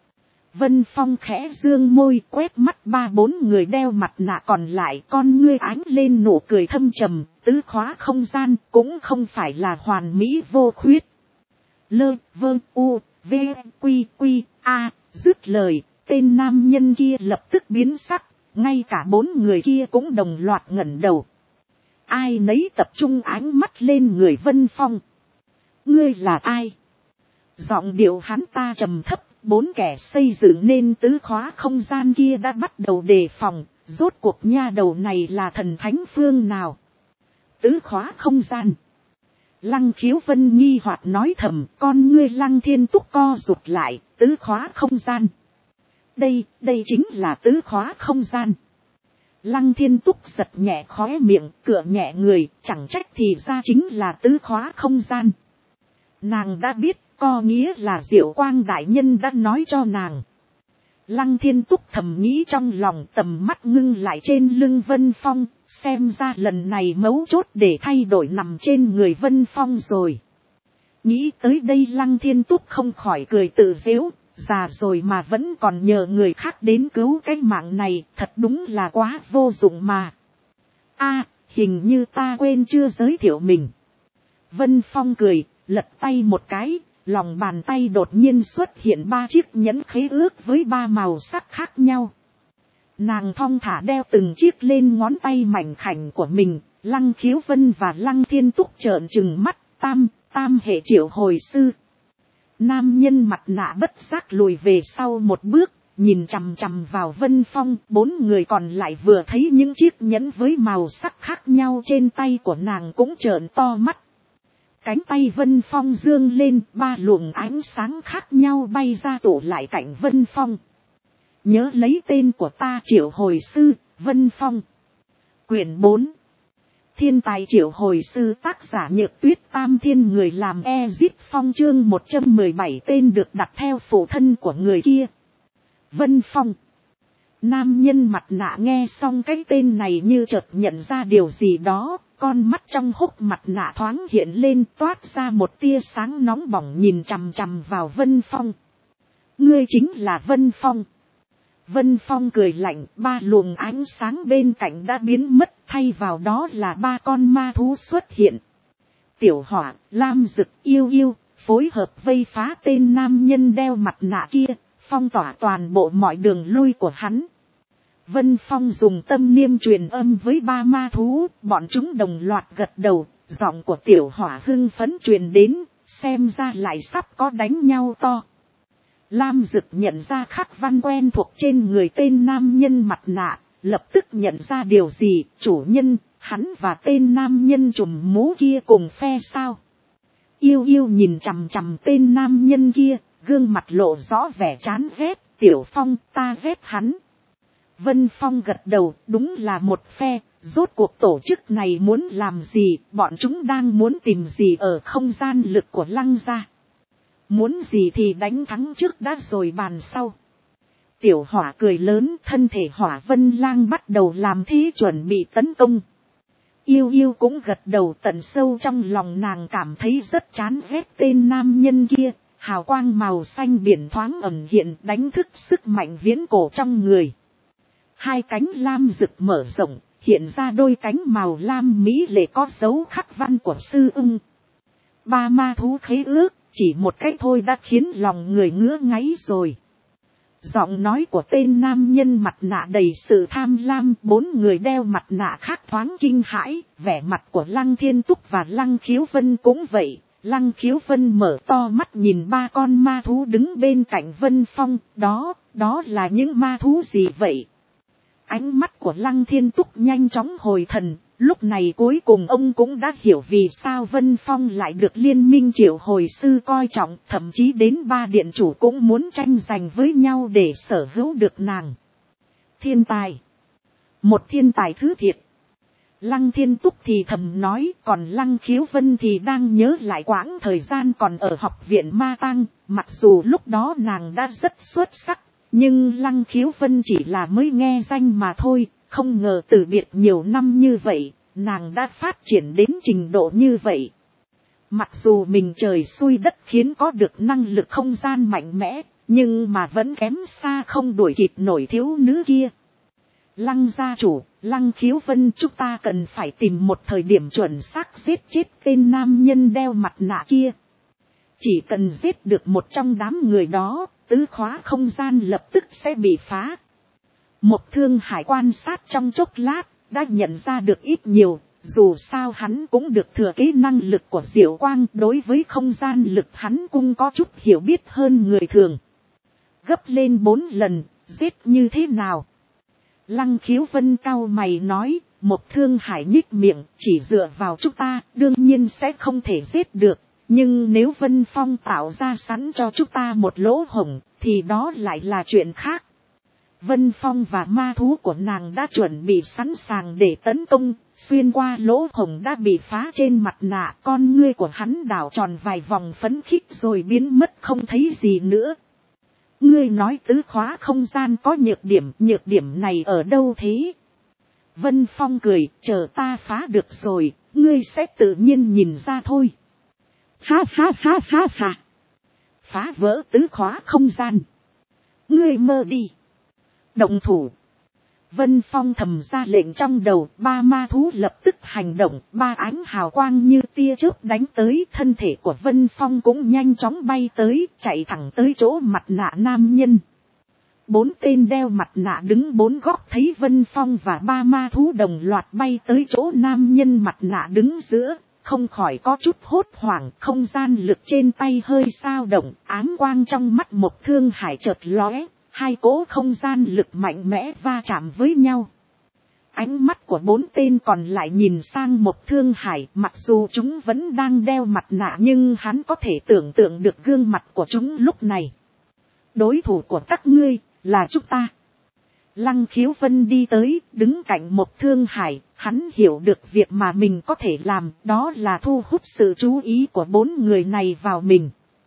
Speaker 1: Vân Phong khẽ dương môi, quét mắt 3-4 người đeo mặt nạ còn lại, con ngươi ánh lên nụ cười thâm trầm, tứ khóa không gian cũng không phải là hoàn mỹ vô khuyết. Lơ, vơ, u, v, quy, quy, a, dứt lời, tên nam nhân kia lập tức biến sắc, ngay cả 4 người kia cũng đồng loạt ngẩng đầu. Ai nấy tập trung ánh mắt lên người Vân Phong. Ngươi là ai? Giọng điệu hắn ta trầm thấp, 4 kẻ xây dựng nên tứ khóa không gian kia đã bắt đầu đề phòng, rốt cuộc nha đầu này là thần thánh phương nào? Tứ khóa không gian. Lăng Khiếu Vân nghi hoặc nói thầm, con ngươi Lăng Thiên Túc co rụt lại, tứ khóa không gian. Đây chính là tứ khóa không gian. Lăng Thiên Túc giật nhẹ khóe miệng, cựa nhẹ người, chẳng trách thì ra chính là tứ khóa không gian. Nàng đã biết, có nghĩa là Diệu Quang đại nhân đã nói cho nàng. Lăng Thiên Túc thầm nghĩ trong lòng, tầm mắt ngưng lại trên lưng Vân Phong, xem ra lần này mấu chốt để thay đổi nằm trên người Vân Phong rồi. Nghĩ tới đây Lăng Thiên Túc không khỏi cười tự giễu, già rồi mà vẫn còn nhờ người khác đến cứu cái mạng này, thật đúng là quá vô dụng mà. Hình như ta quên chưa giới thiệu mình. Vân Phong cười, lật tay một cái, lòng bàn tay đột nhiên xuất hiện 3 chiếc nhẫn khế ước với 3 màu sắc khác nhau. Nàng thong thả đeo từng chiếc lên ngón tay mảnh khảnh của mình. Lăng Khiếu Vân và Lăng Thiên Túc trợn trừng mắt, tam hệ triệu hồi sư. Nam nhân mặt nạ bất giác lùi về sau một bước, nhìn chằm chằm vào Vân Phong. 4 người còn lại vừa thấy những chiếc nhẫn với màu sắc khác nhau trên tay của nàng cũng trợn to mắt. Cánh tay Vân Phong dương lên, 3 luồng ánh sáng khác nhau bay ra tụ lại cạnh Vân Phong. Nhớ lấy tên của ta, triệu hồi sư, Vân Phong. Quyển 4. Thiên tài triệu hồi sư, tác giả Nhược Tuyết, Tam Thiên người làm Ezip Phong, chương 117, tên được đặt theo phụ thân của người kia. Vân Phong. Nam nhân mặt nạ nghe xong cái tên này như chợt nhận ra điều gì đó, con mắt trong hốc mặt nạ thoáng hiện lên, toát ra một tia sáng nóng bỏng nhìn chằm chằm vào Vân Phong. Ngươi chính là Vân Phong. Vân Phong cười lạnh, 3 luồng ánh sáng bên cạnh đã biến mất, thay vào đó là 3 con ma thú xuất hiện. Tiểu Hỏa, Lam Dực, Yêu Yêu, phối hợp vây phá tên nam nhân đeo mặt nạ kia, phong tỏa toàn bộ mọi đường lui của hắn. Vân Phong dùng tâm niêm truyền âm với 3 ma thú, bọn chúng đồng loạt gật đầu, giọng của Tiểu Hỏa hưng phấn truyền đến, xem ra lại sắp có đánh nhau to. Lam Dực nhận ra khắc văn quen thuộc trên người tên nam nhân mặt nạ, lập tức nhận ra điều gì, chủ nhân, hắn và tên nam nhân trùm mũ kia cùng phe sao. Yêu Yêu nhìn chằm chằm tên nam nhân kia, gương mặt lộ rõ vẻ chán ghét. Tiểu Phong, ta ghét hắn. Vân Phong gật đầu, đúng là một phe, rốt cuộc tổ chức này muốn làm gì, bọn chúng đang muốn tìm gì ở không gian lực của Lăng gia. Muốn gì thì đánh thắng trước đã rồi bàn sau. Tiểu Hỏa cười lớn, thân thể Hỏa Vân Lang bắt đầu làm thế chuẩn bị tấn công. Yêu Yêu cũng gật đầu, tận sâu trong lòng nàng cảm thấy rất chán ghét tên nam nhân kia. Hào quang màu xanh biển thoáng ẩn hiện, đánh thức sức mạnh viễn cổ trong người. 2 cánh lam rực mở rộng, hiện ra đôi cánh màu lam mỹ lệ có dấu khắc văn của sư ưng. 3 ma thú khế ước, chỉ một cách thôi đã khiến lòng người ngứa ngáy rồi. Giọng nói của tên nam nhân mặt nạ đầy sự tham lam, 4 người đeo mặt nạ khác thoáng kinh hãi, vẻ mặt của Lăng Thiên Túc và Lăng Khiếu Vân cũng vậy. Lăng Khiếu Vân mở to mắt nhìn 3 con ma thú đứng bên cạnh Vân Phong, đó là những ma thú gì vậy? Ánh mắt của Lăng Thiên Túc nhanh chóng hồi thần, lúc này cuối cùng ông cũng đã hiểu vì sao Vân Phong lại được liên minh triệu hồi sư coi trọng, thậm chí đến 3 điện chủ cũng muốn tranh giành với nhau để sở hữu được nàng. Thiên tài. Một thiên tài thứ thiệt. Lăng Thiên Túc thì thầm nói, còn Lăng Khiếu Vân thì đang nhớ lại quãng thời gian còn ở học viện Ma Tang, mặc dù lúc đó nàng đã rất xuất sắc, nhưng Lăng Khiếu Vân chỉ là mới nghe danh mà thôi, không ngờ từ biệt nhiều năm như vậy, nàng đã phát triển đến trình độ như vậy. Mặc dù mình trời xui đất khiến có được năng lực không gian mạnh mẽ, nhưng mà vẫn kém xa không đuổi kịp nổi thiếu nữ kia. Lăng gia chủ, Lăng Khiếu Vân, chúng ta cần phải tìm một thời điểm chuẩn xác giết chết tên nam nhân đeo mặt nạ kia. Chỉ cần giết được một trong đám người đó, tứ khóa không gian lập tức sẽ bị phá. Một Thương Hải quan sát trong chốc lát, đã nhận ra được ít nhiều, dù sao hắn cũng được thừa kế năng lực của Diệu Quang, đối với không gian lực hắn cũng có chút hiểu biết hơn người thường. Gấp lên 4 lần, giết như thế nào? Lăng Khiếu Vân cau mày nói, một Thương Hải nhích miệng, chỉ dựa vào chúng ta, đương nhiên sẽ không thể giết được. Nhưng nếu Vân Phong tạo ra sẵn cho chúng ta một lỗ hổng, thì đó lại là chuyện khác. Vân Phong và ma thú của nàng đã chuẩn bị sẵn sàng để tấn công, xuyên qua lỗ hổng đã bị phá trên mặt nạ, con ngươi của hắn đảo tròn vài vòng phấn khích rồi biến mất không thấy gì nữa. Ngươi nói tứ khóa không gian có nhược điểm này ở đâu thế? Vân Phong cười, chờ ta phá được rồi, ngươi sẽ tự nhiên nhìn ra thôi. Ha ha ha ha ha. Phá vỡ tứ khóa không gian. Ngươi mơ đi. Động thủ. Vân Phong thầm ra lệnh trong đầu, ba ma thú lập tức hành động, ba ánh hào quang như tia chớp đánh tới, thân thể của Vân Phong cũng nhanh chóng bay tới, chạy thẳng tới chỗ mặt nạ nam nhân. 4 tên đeo mặt nạ đứng 4 góc thấy Vân Phong và ba ma thú đồng loạt bay tới chỗ nam nhân mặt nạ đứng giữa, không khỏi có chút hốt hoảng, không gian lực trên tay hơi dao động, ám quang trong mắt Một Thương Hải chợt lóe, hai cỗ không gian lực mạnh mẽ va chạm với nhau. Ánh mắt của 4 tên còn lại nhìn sang Một Thương Hải, mặc dù chúng vẫn đang đeo mặt nạ nhưng hắn có thể tưởng tượng được gương mặt của chúng lúc này. Đối thủ của các ngươi là chúng ta. Lăng Khiếu Vân đi tới, đứng cạnh Một Thương Hải, hắn hiểu được việc mà mình có thể làm, đó là thu hút sự chú ý của 4 người này vào mình.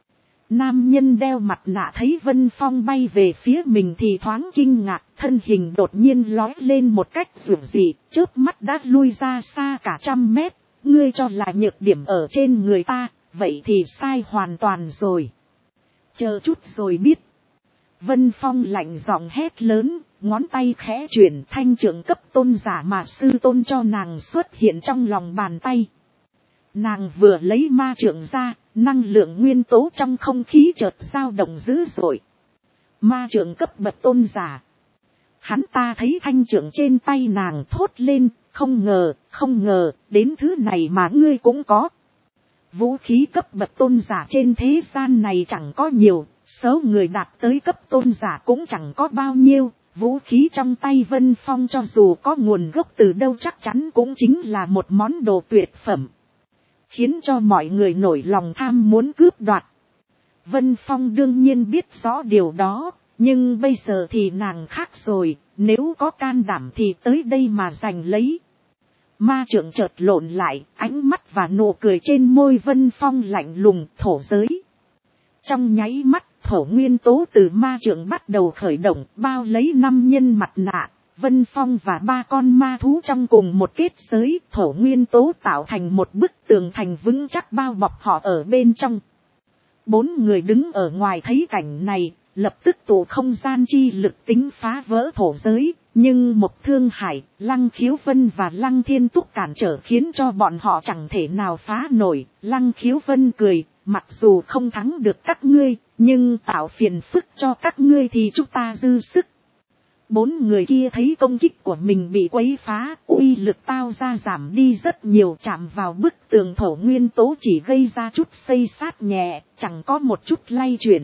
Speaker 1: Nam nhân đeo mặt nạ thấy Vân Phong bay về phía mình thì thoáng kinh ngạc, thân hình đột nhiên lói lên một cách dữ dị, chớp mắt đã lui ra xa cả 100 mét, ngươi cho là nhược điểm ở trên người ta, vậy thì sai hoàn toàn rồi. Chờ chút rồi biết. Vân Phong lạnh giọng hét lớn, ngón tay khẽ chuyển, thanh trưởng cấp tôn giả mà sư tôn cho nàng xuất hiện trong lòng bàn tay. Nàng vừa lấy ma trưởng ra, năng lượng nguyên tố trong không khí chợt dao động dữ dội. Ma trưởng cấp bậc tôn giả. Hắn ta thấy thanh trưởng trên tay nàng thốt lên, không ngờ, đến thứ này mà ngươi cũng có. Vũ khí cấp bậc tôn giả trên thế gian này chẳng có nhiều, số người đạt tới cấp tôn giả cũng chẳng có bao nhiêu. Vũ khí trong tay Vân Phong cho dù có nguồn gốc từ đâu chắc chắn cũng chính là một món đồ tuyệt phẩm, khiến cho mọi người nổi lòng tham muốn cướp đoạt. Vân Phong đương nhiên biết rõ điều đó, nhưng bây giờ thì nàng khác rồi, nếu có can đảm thì tới đây mà giành lấy. Ma trưởng chợt lộn lại, ánh mắt và nụ cười trên môi Vân Phong lạnh lùng, thổ giới. Trong nháy mắt, thổ nguyên tố từ ma trưởng bắt đầu khởi động, bao lấy 5 nhân mặt nạ. Vân Phong và 3 con ma thú trong cùng một kết giới, thổ nguyên tố tạo thành một bức tường thành vững chắc bao bọc họ ở bên trong. 4 người đứng ở ngoài thấy cảnh này, lập tức tụ không gian chi lực tính phá vỡ thổ giới, nhưng Một Thương Hải, Lăng Khiếu Vân và Lăng Thiên Túc cản trở khiến cho bọn họ chẳng thể nào phá nổi. Lăng Khiếu Vân cười, mặc dù không thắng được các ngươi, nhưng tạo phiền phức cho các ngươi thì chúng ta dư sức. 4 người kia thấy công kích của mình bị quấy phá, uy lực tao ra giảm đi rất nhiều, chạm vào bức tường thổ nguyên tố chỉ gây ra chút xây sát nhẹ, chẳng có một chút lay chuyển.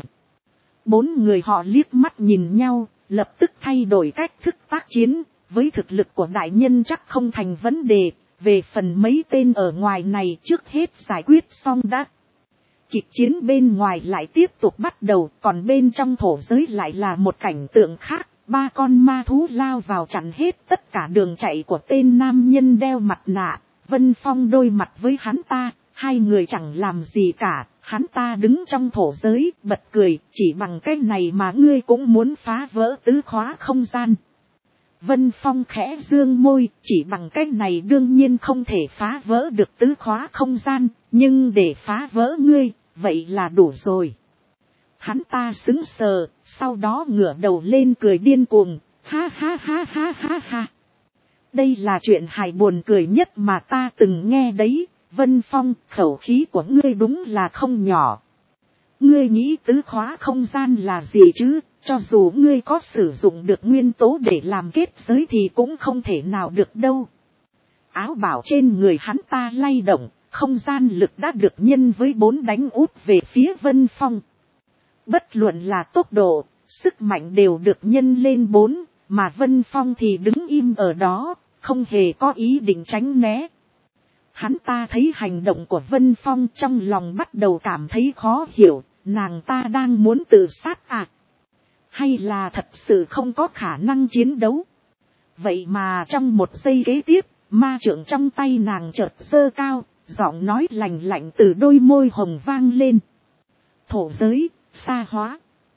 Speaker 1: 4 người họ liếc mắt nhìn nhau, lập tức thay đổi cách thức tác chiến, với thực lực của đại nhân chắc không thành vấn đề, về phần mấy tên ở ngoài này trước hết giải quyết xong đã. Kịch chiến bên ngoài lại tiếp tục bắt đầu, còn bên trong thổ giới lại là một cảnh tượng khác. 3 con ma thú lao vào chặn hết tất cả đường chạy của tên nam nhân đeo mặt nạ. Vân Phong đôi mặt với hắn ta, 2 người chẳng làm gì cả. Hắn ta đứng trong thổ giới, bật cười, chỉ bằng cái này mà ngươi cũng muốn phá vỡ tứ khóa không gian. Vân Phong khẽ dương môi, chỉ bằng cái này đương nhiên không thể phá vỡ được tứ khóa không gian, nhưng để phá vỡ ngươi, vậy là đủ rồi. Hắn ta sững sờ, sau đó ngửa đầu lên cười điên cuồng, ha ha ha ha ha ha. Đây là chuyện hài buồn cười nhất mà ta từng nghe đấy, Vân Phong, khẩu khí của ngươi đúng là không nhỏ. Ngươi nghĩ tứ khóa không gian là gì chứ, cho dù ngươi có sử dụng được nguyên tố để làm kết giới thì cũng không thể nào được đâu. Áo bảo trên người hắn ta lay động, không gian lực đã được nhân với 4 đánh úp về phía Vân Phong. Bất luận là tốc độ, sức mạnh đều được nhân lên 4, mà Vân Phong thì đứng im ở đó, không hề có ý định tránh né. Hắn ta thấy hành động của Vân Phong trong lòng bắt đầu cảm thấy khó hiểu, nàng ta đang muốn tự sát à? Hay là thật sự không có khả năng chiến đấu? Vậy mà trong một giây kế tiếp, ma trượng trong tay nàng chợt giơ cao, giọng nói lạnh lạnh từ đôi môi hồng vang lên. Thổ giới, xa hóa.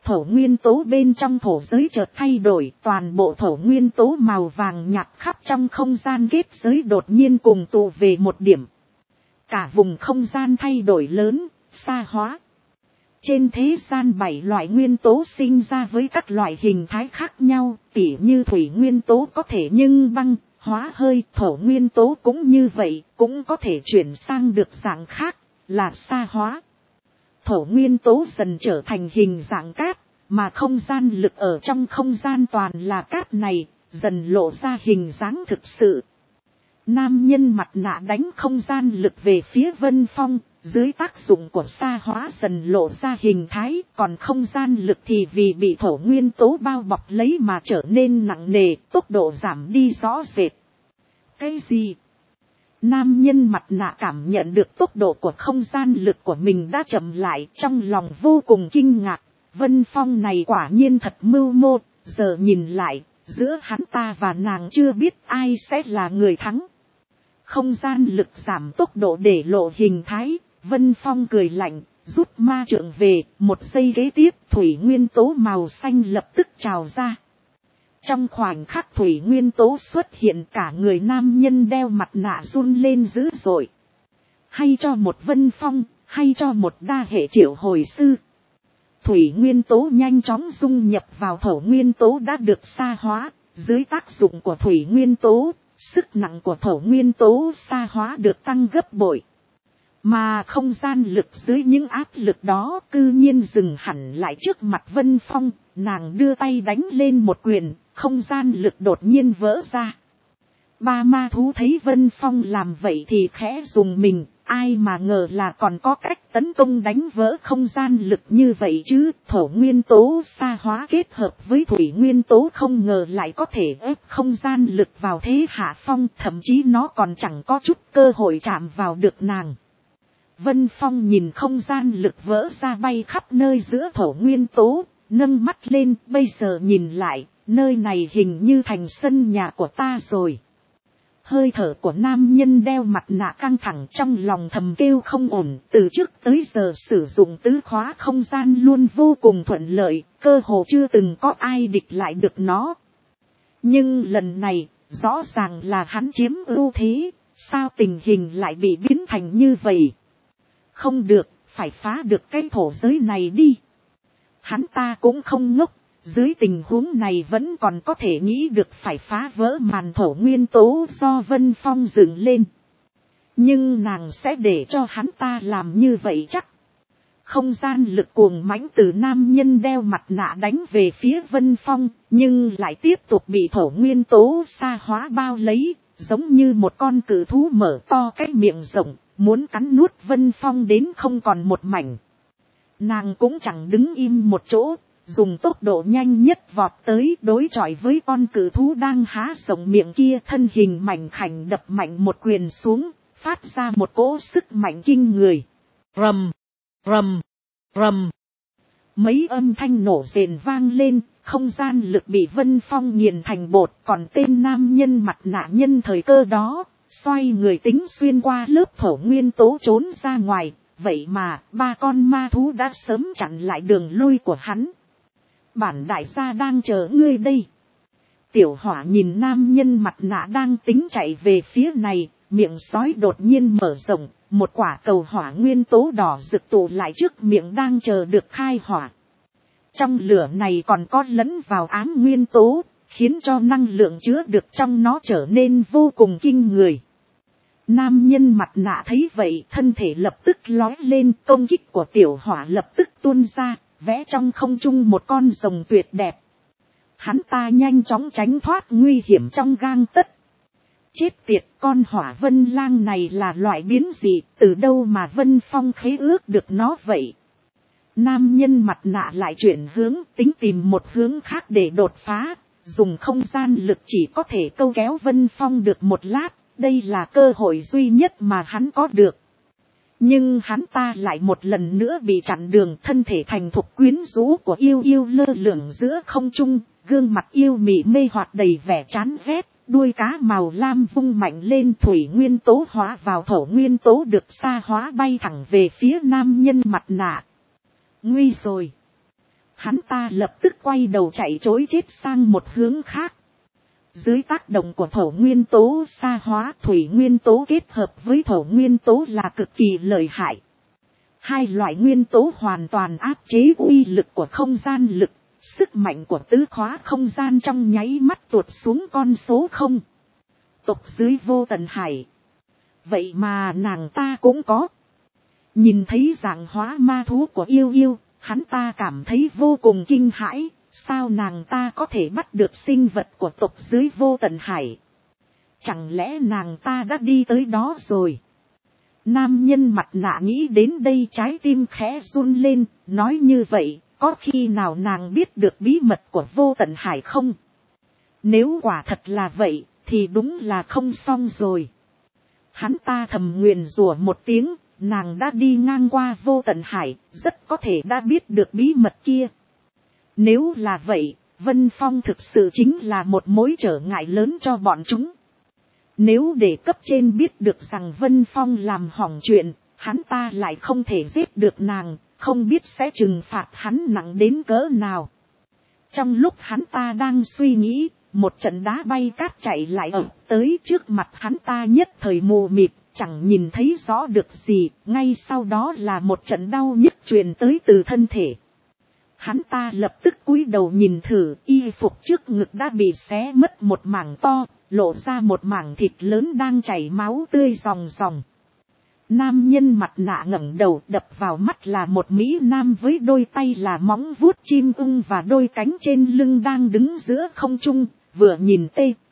Speaker 1: thổ nguyên tố bên trong thổ giới chợt thay đổi, toàn bộ thổ nguyên tố màu vàng nhạt khắp trong không gian kết giới đột nhiên cùng tụ về một điểm. Cả vùng không gian thay đổi lớn, xa hóa. Trên thế gian 7 loại nguyên tố sinh ra với các loại hình thái khác nhau, tỉ như thủy nguyên tố có thể nhưng băng, hóa hơi, thổ nguyên tố cũng như vậy, cũng có thể chuyển sang được dạng khác, là xa hóa. Thổ nguyên tố dần trở thành hình dạng cát, mà không gian lực ở trong không gian toàn là cát này, dần lộ ra hình dáng thực sự. Nam nhân mặt nạ đánh không gian lực về phía Vân Phong, dưới tác dụng của xa hóa dần lộ ra hình thái, còn không gian lực thì vì bị thổ nguyên tố bao bọc lấy mà trở nên nặng nề, tốc độ giảm đi rõ rệt. Cái gì? Nam nhân mặt nạ cảm nhận được tốc độ của không gian lực của mình đã chậm lại, trong lòng vô cùng kinh ngạc. Vân Phong này quả nhiên thật mưu mô, giờ nhìn lại, giữa hắn ta và nàng chưa biết ai sẽ là người thắng. Không gian lực giảm tốc độ để lộ hình thái, Vân Phong cười lạnh, rút ma trượng về, một giây kế tiếp thủy nguyên tố màu xanh lập tức trào ra. Trong khoảnh khắc thủy nguyên tố xuất hiện, cả người nam nhân đeo mặt nạ run lên dữ dội. Hay cho một Vân Phong, hay cho một đa hệ triệu hồi sư. Thủy nguyên tố nhanh chóng dung nhập vào thổ nguyên tố đã được xa hóa, dưới tác dụng của thủy nguyên tố, sức nặng của thổ nguyên tố xa hóa được tăng gấp bội. Mà không gian lực dưới những áp lực đó cư nhiên dừng hẳn lại trước mặt Vân Phong, nàng đưa tay đánh lên một quyền, không gian lực đột nhiên vỡ ra. Ba ma thú thấy Vân Phong làm vậy thì khẽ dùng mình, ai mà ngờ là còn có cách tấn công đánh vỡ không gian lực như vậy chứ. Thổ nguyên tố xa hóa kết hợp với thủy nguyên tố không ngờ lại có thể ép không gian lực vào thế hạ phong, thậm chí nó còn chẳng có chút cơ hội chạm vào được nàng. Vân Phong nhìn không gian lực vỡ ra bay khắp nơi giữa thổ nguyên tố, nâng mắt lên, bây giờ nhìn lại, nơi này hình như thành sân nhà của ta rồi. Hơi thở của nam nhân đeo mặt nạ căng thẳng, trong lòng thầm kêu không ổn, từ trước tới giờ sử dụng tứ khóa không gian luôn vô cùng thuận lợi, cơ hồ chưa từng có ai địch lại được nó. Nhưng lần này, rõ ràng là hắn chiếm ưu thế, sao tình hình lại bị biến thành như vậy? Không được, phải phá được cái thổ giới này đi. Hắn ta cũng không ngốc, dưới tình huống này vẫn còn có thể nghĩ được phải phá vỡ màn thổ nguyên tố do Vân Phong dựng lên. Nhưng nàng sẽ để cho hắn ta làm như vậy chắc. Không gian lực cuồng mãnh từ nam nhân đeo mặt nạ đánh về phía Vân Phong, nhưng lại tiếp tục bị thổ nguyên tố xa hóa bao lấy, giống như một con cự thú mở to cái miệng rộng, muốn cắn nuốt Vân Phong đến không còn một mảnh. Nàng cũng chẳng đứng im một chỗ, dùng tốc độ nhanh nhất vọt tới đối chọi với con cự thú đang há rộng miệng kia, thân hình mảnh khảnh đập mạnh một quyền xuống, phát ra một cỗ sức mạnh kinh người. Rầm, rầm, rầm. Mấy âm thanh nổ rền vang lên, không gian lực bị Vân Phong nghiền thành bột, còn tên nam nhân mặt nạ nhân thời cơ đó, xoay người tính xuyên qua lớp thổ nguyên tố trốn ra ngoài, vậy mà ba con ma thú đã sớm chặn lại đường lui của hắn. Bản đại gia đang chờ ngươi đây. Tiểu hỏa nhìn nam nhân mặt nạ đang tính chạy về phía này, miệng sói đột nhiên mở rộng, một quả cầu hỏa nguyên tố đỏ rực tụ lại trước miệng đang chờ được khai hỏa. Trong lửa này còn có lẫn vào ám nguyên tố, khiến cho năng lượng chứa được trong nó trở nên vô cùng kinh người. Nam nhân mặt nạ thấy vậy, thân thể lập tức lói lên, công kích của tiểu hỏa lập tức tuôn ra, vẽ trong không trung một con rồng tuyệt đẹp. Hắn ta nhanh chóng tránh thoát nguy hiểm trong gang tấc. Chết tiệt, con hỏa vân lang này là loại biến gì, từ đâu mà Vân Phong khế ước được nó vậy? Nam nhân mặt nạ lại chuyển hướng, tính tìm một hướng khác để đột phá, dùng không gian lực chỉ có thể câu kéo Vân Phong được một lát, đây là cơ hội duy nhất mà hắn có được. Nhưng hắn ta lại một lần nữa bị chặn đường, thân thể thành thục quyến rũ của yêu yêu lơ lửng giữa không trung, gương mặt yêu mị mê hoặc đầy vẻ chán ghét, đuôi cá màu lam vung mạnh lên, thủy nguyên tố hóa vào thổ nguyên tố được xa hóa bay thẳng về phía nam nhân mặt nạ. Nguy rồi! Hắn ta lập tức quay đầu chạy trối chết sang một hướng khác. Dưới tác động của thổ nguyên tố sa hóa, thủy nguyên tố kết hợp với thổ nguyên tố là cực kỳ lợi hại. Hai loại nguyên tố hoàn toàn áp chế uy lực của không gian lực, sức mạnh của tứ khóa không gian trong nháy mắt tuột xuống con số 0. Tộc dưới vô tận hải. Vậy mà nàng ta cũng có. Nhìn thấy dạng hóa ma thú của yêu yêu, hắn ta cảm thấy vô cùng kinh hãi. Sao nàng ta có thể bắt được sinh vật của tộc dưới vô tận hải? Chẳng lẽ nàng ta đã đi tới đó rồi? Nam nhân mặt nạ nghĩ đến đây trái tim khẽ run lên, nói như vậy, có khi nào nàng biết được bí mật của vô tận hải không? Nếu quả thật là vậy, thì đúng là không xong rồi. Hắn ta thầm nguyền rủa một tiếng, nàng đã đi ngang qua vô tận hải, rất có thể đã biết được bí mật kia. Nếu là vậy, Vân Phong thực sự chính là một mối trở ngại lớn cho bọn chúng. Nếu để cấp trên biết được rằng Vân Phong làm hỏng chuyện, hắn ta lại không thể giết được nàng, không biết sẽ trừng phạt hắn nặng đến cỡ nào. Trong lúc hắn ta đang suy nghĩ, một trận đá bay cát chạy lại ập tới trước mặt hắn ta, nhất thời mù mịt, chẳng nhìn thấy rõ được gì, ngay sau đó là một trận đau nhức truyền tới từ thân thể. Hắn ta lập tức cúi đầu nhìn thử, y phục trước ngực đã bị xé mất một mảng to, lộ ra một mảng thịt lớn đang chảy máu tươi ròng ròng. Nam nhân mặt nạ ngẩng đầu, đập vào mắt là một mỹ nam với đôi tay là móng vuốt chim ưng và đôi cánh trên lưng đang đứng giữa không trung, vừa nhìn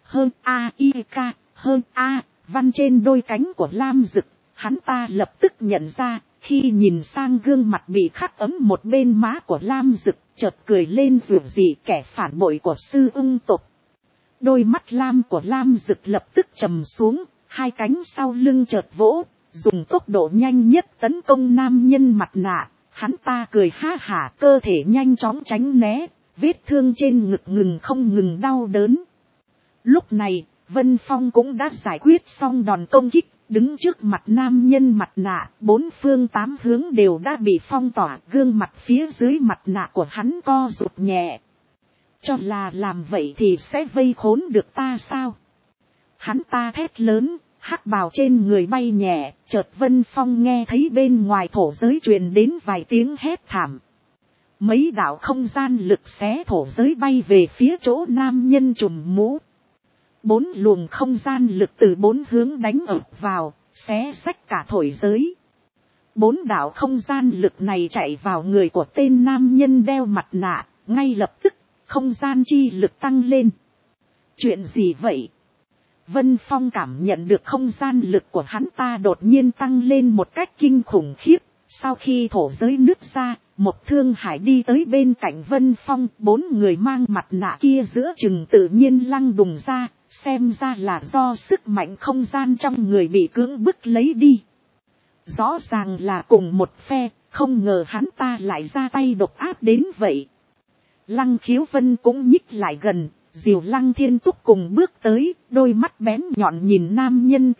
Speaker 1: văn trên đôi cánh của Lam Dực, hắn ta lập tức nhận ra. Khi nhìn sang gương mặt bị khắc ấm một bên má của Lam Dực, chợt cười lên rủa rỉ, kẻ phản bội của sư ưng tộc. Đôi mắt lam của Lam Dực lập tức trầm xuống, hai cánh sau lưng chợt vỗ, dùng tốc độ nhanh nhất tấn công nam nhân mặt nạ. Hắn ta cười ha hả, cơ thể nhanh chóng tránh né, vết thương trên ngực không ngừng đau đớn. Lúc này, Vân Phong cũng đã giải quyết xong đòn công kích. Đứng trước mặt nam nhân mặt nạ, bốn phương tám hướng đều đã bị phong tỏa, gương mặt phía dưới mặt nạ của hắn co rụt nhẹ. Cho là làm vậy thì sẽ vây khốn được ta sao? Hắn ta thét lớn, hắc bào trên người bay nhẹ, chợt Vân Phong nghe thấy bên ngoài thổ giới truyền đến vài tiếng hét thảm. Mấy đạo không gian lực xé thổ giới bay về phía chỗ nam nhân trùm mũ. 4 luồng không gian lực từ 4 hướng đánh ập vào, xé xách cả thổi giới. 4 đạo không gian lực này chạy vào người của tên nam nhân đeo mặt nạ, ngay lập tức, không gian chi lực tăng lên. Chuyện gì vậy? Vân Phong cảm nhận được không gian lực của hắn ta đột nhiên tăng lên một cách kinh khủng khiếp. Sau khi thổ giới nứt ra, một Thương Hải đi tới bên cạnh Vân Phong, 4 người mang mặt nạ kia giữa chừng tự nhiên lăng đùng ra, xem ra là do sức mạnh không gian trong người bị cưỡng bức lấy đi. Rõ ràng là cùng một phe, không ngờ hắn ta lại ra tay độc áp đến vậy. Lăng Khiếu Vân cũng nhích lại gần, dìu Lăng Thiên Túc cùng bước tới, đôi mắt bén nhọn nhìn nam nhân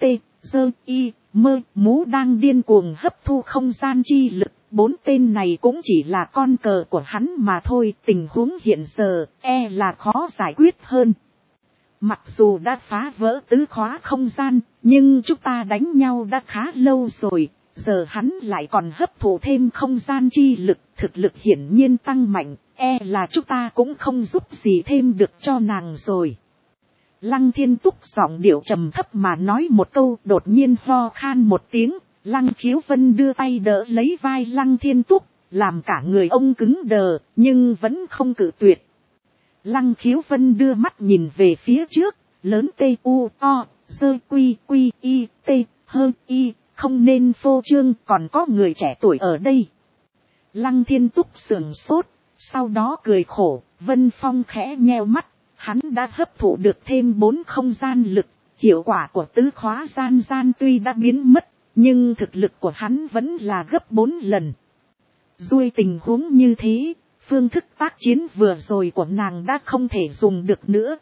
Speaker 1: mú đang điên cuồng hấp thu không gian chi lực. 4 tên này cũng chỉ là con cờ của hắn mà thôi, tình huống hiện giờ là khó giải quyết hơn. Mặc dù đã phá vỡ tứ khóa không gian, nhưng chúng ta đánh nhau đã khá lâu rồi, giờ hắn lại còn hấp thụ thêm không gian chi lực, thực lực hiển nhiên tăng mạnh, là chúng ta cũng không giúp gì thêm được cho nàng rồi. Lăng Thiên Túc giọng điệu trầm thấp mà nói một câu, đột nhiên ho khan một tiếng, Lăng Khiếu Vân đưa tay đỡ lấy vai Lăng Thiên Túc, làm cả người ông cứng đờ, nhưng vẫn không cự tuyệt. Lăng Khiếu Vân đưa mắt nhìn về phía trước, lớn không nên phô trương, còn có người trẻ tuổi ở đây. Lăng Thiên Túc sườn sốt, sau đó cười khổ, Vân Phong khẽ nheo mắt, hắn đã hấp thụ được thêm 4 không gian lực, hiệu quả của tứ khóa gian tuy đã biến mất, nhưng thực lực của hắn vẫn là gấp 4 lần. Duy tình huống như thế, phương thức tác chiến vừa rồi của nàng đã không thể dùng được nữa.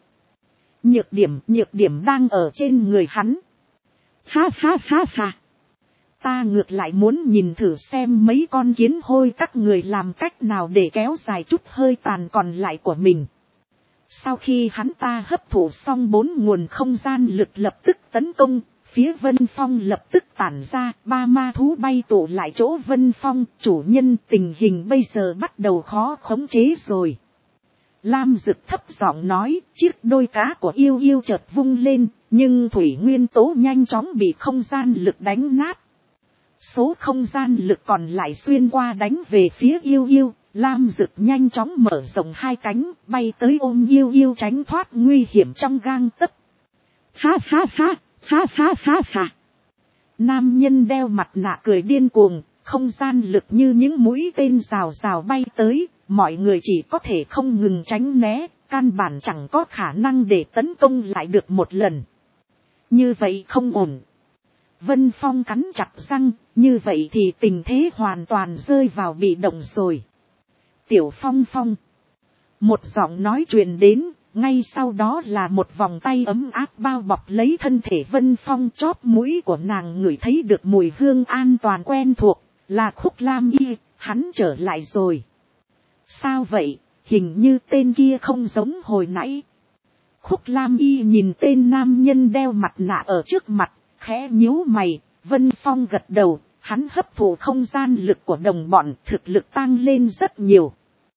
Speaker 1: Nhược điểm đang ở trên người hắn. Ha ha ha ha. Ta ngược lại muốn nhìn thử xem mấy con kiến hôi các người làm cách nào để kéo dài chút hơi tàn còn lại của mình. Sau khi hắn ta hấp thụ xong 4 nguồn không gian lực lập tức tấn công, phía Vân Phong lập tức tản ra, 3 ma thú bay tụ lại chỗ Vân Phong, chủ nhân tình hình bây giờ bắt đầu khó khống chế rồi. Lam Dực thấp giọng nói, chiếc đôi cá của yêu yêu chợt vung lên, nhưng thủy nguyên tố nhanh chóng bị không gian lực đánh nát. Số không gian lực còn lại xuyên qua đánh về phía yêu yêu, Lam Dực nhanh chóng mở rộng 2 cánh, bay tới ôm yêu yêu tránh thoát nguy hiểm trong gang tấc. Ha ha ha, ha ha ha ha. Nam nhân đeo mặt nạ cười điên cuồng, không gian lực như những mũi tên rào rào bay tới, mọi người chỉ có thể không ngừng tránh né, căn bản chẳng có khả năng để tấn công lại được một lần. Như vậy không ổn. Vân Phong cắn chặt răng, như vậy thì tình thế hoàn toàn rơi vào bị động rồi. Tiểu Phong Phong. Một giọng nói truyền đến, ngay sau đó là một vòng tay ấm áp bao bọc lấy thân thể Vân Phong, chóp mũi của nàng ngửi thấy được mùi hương an toàn quen thuộc, là Khúc Lam Y, hắn trở lại rồi. Sao vậy, hình như tên kia không giống hồi nãy. Khúc Lam Y nhìn tên nam nhân đeo mặt nạ ở trước mặt, khẽ nhíu mày. Vân Phong gật đầu, hắn hấp thụ không gian lực của đồng bọn, thực lực tăng lên rất nhiều.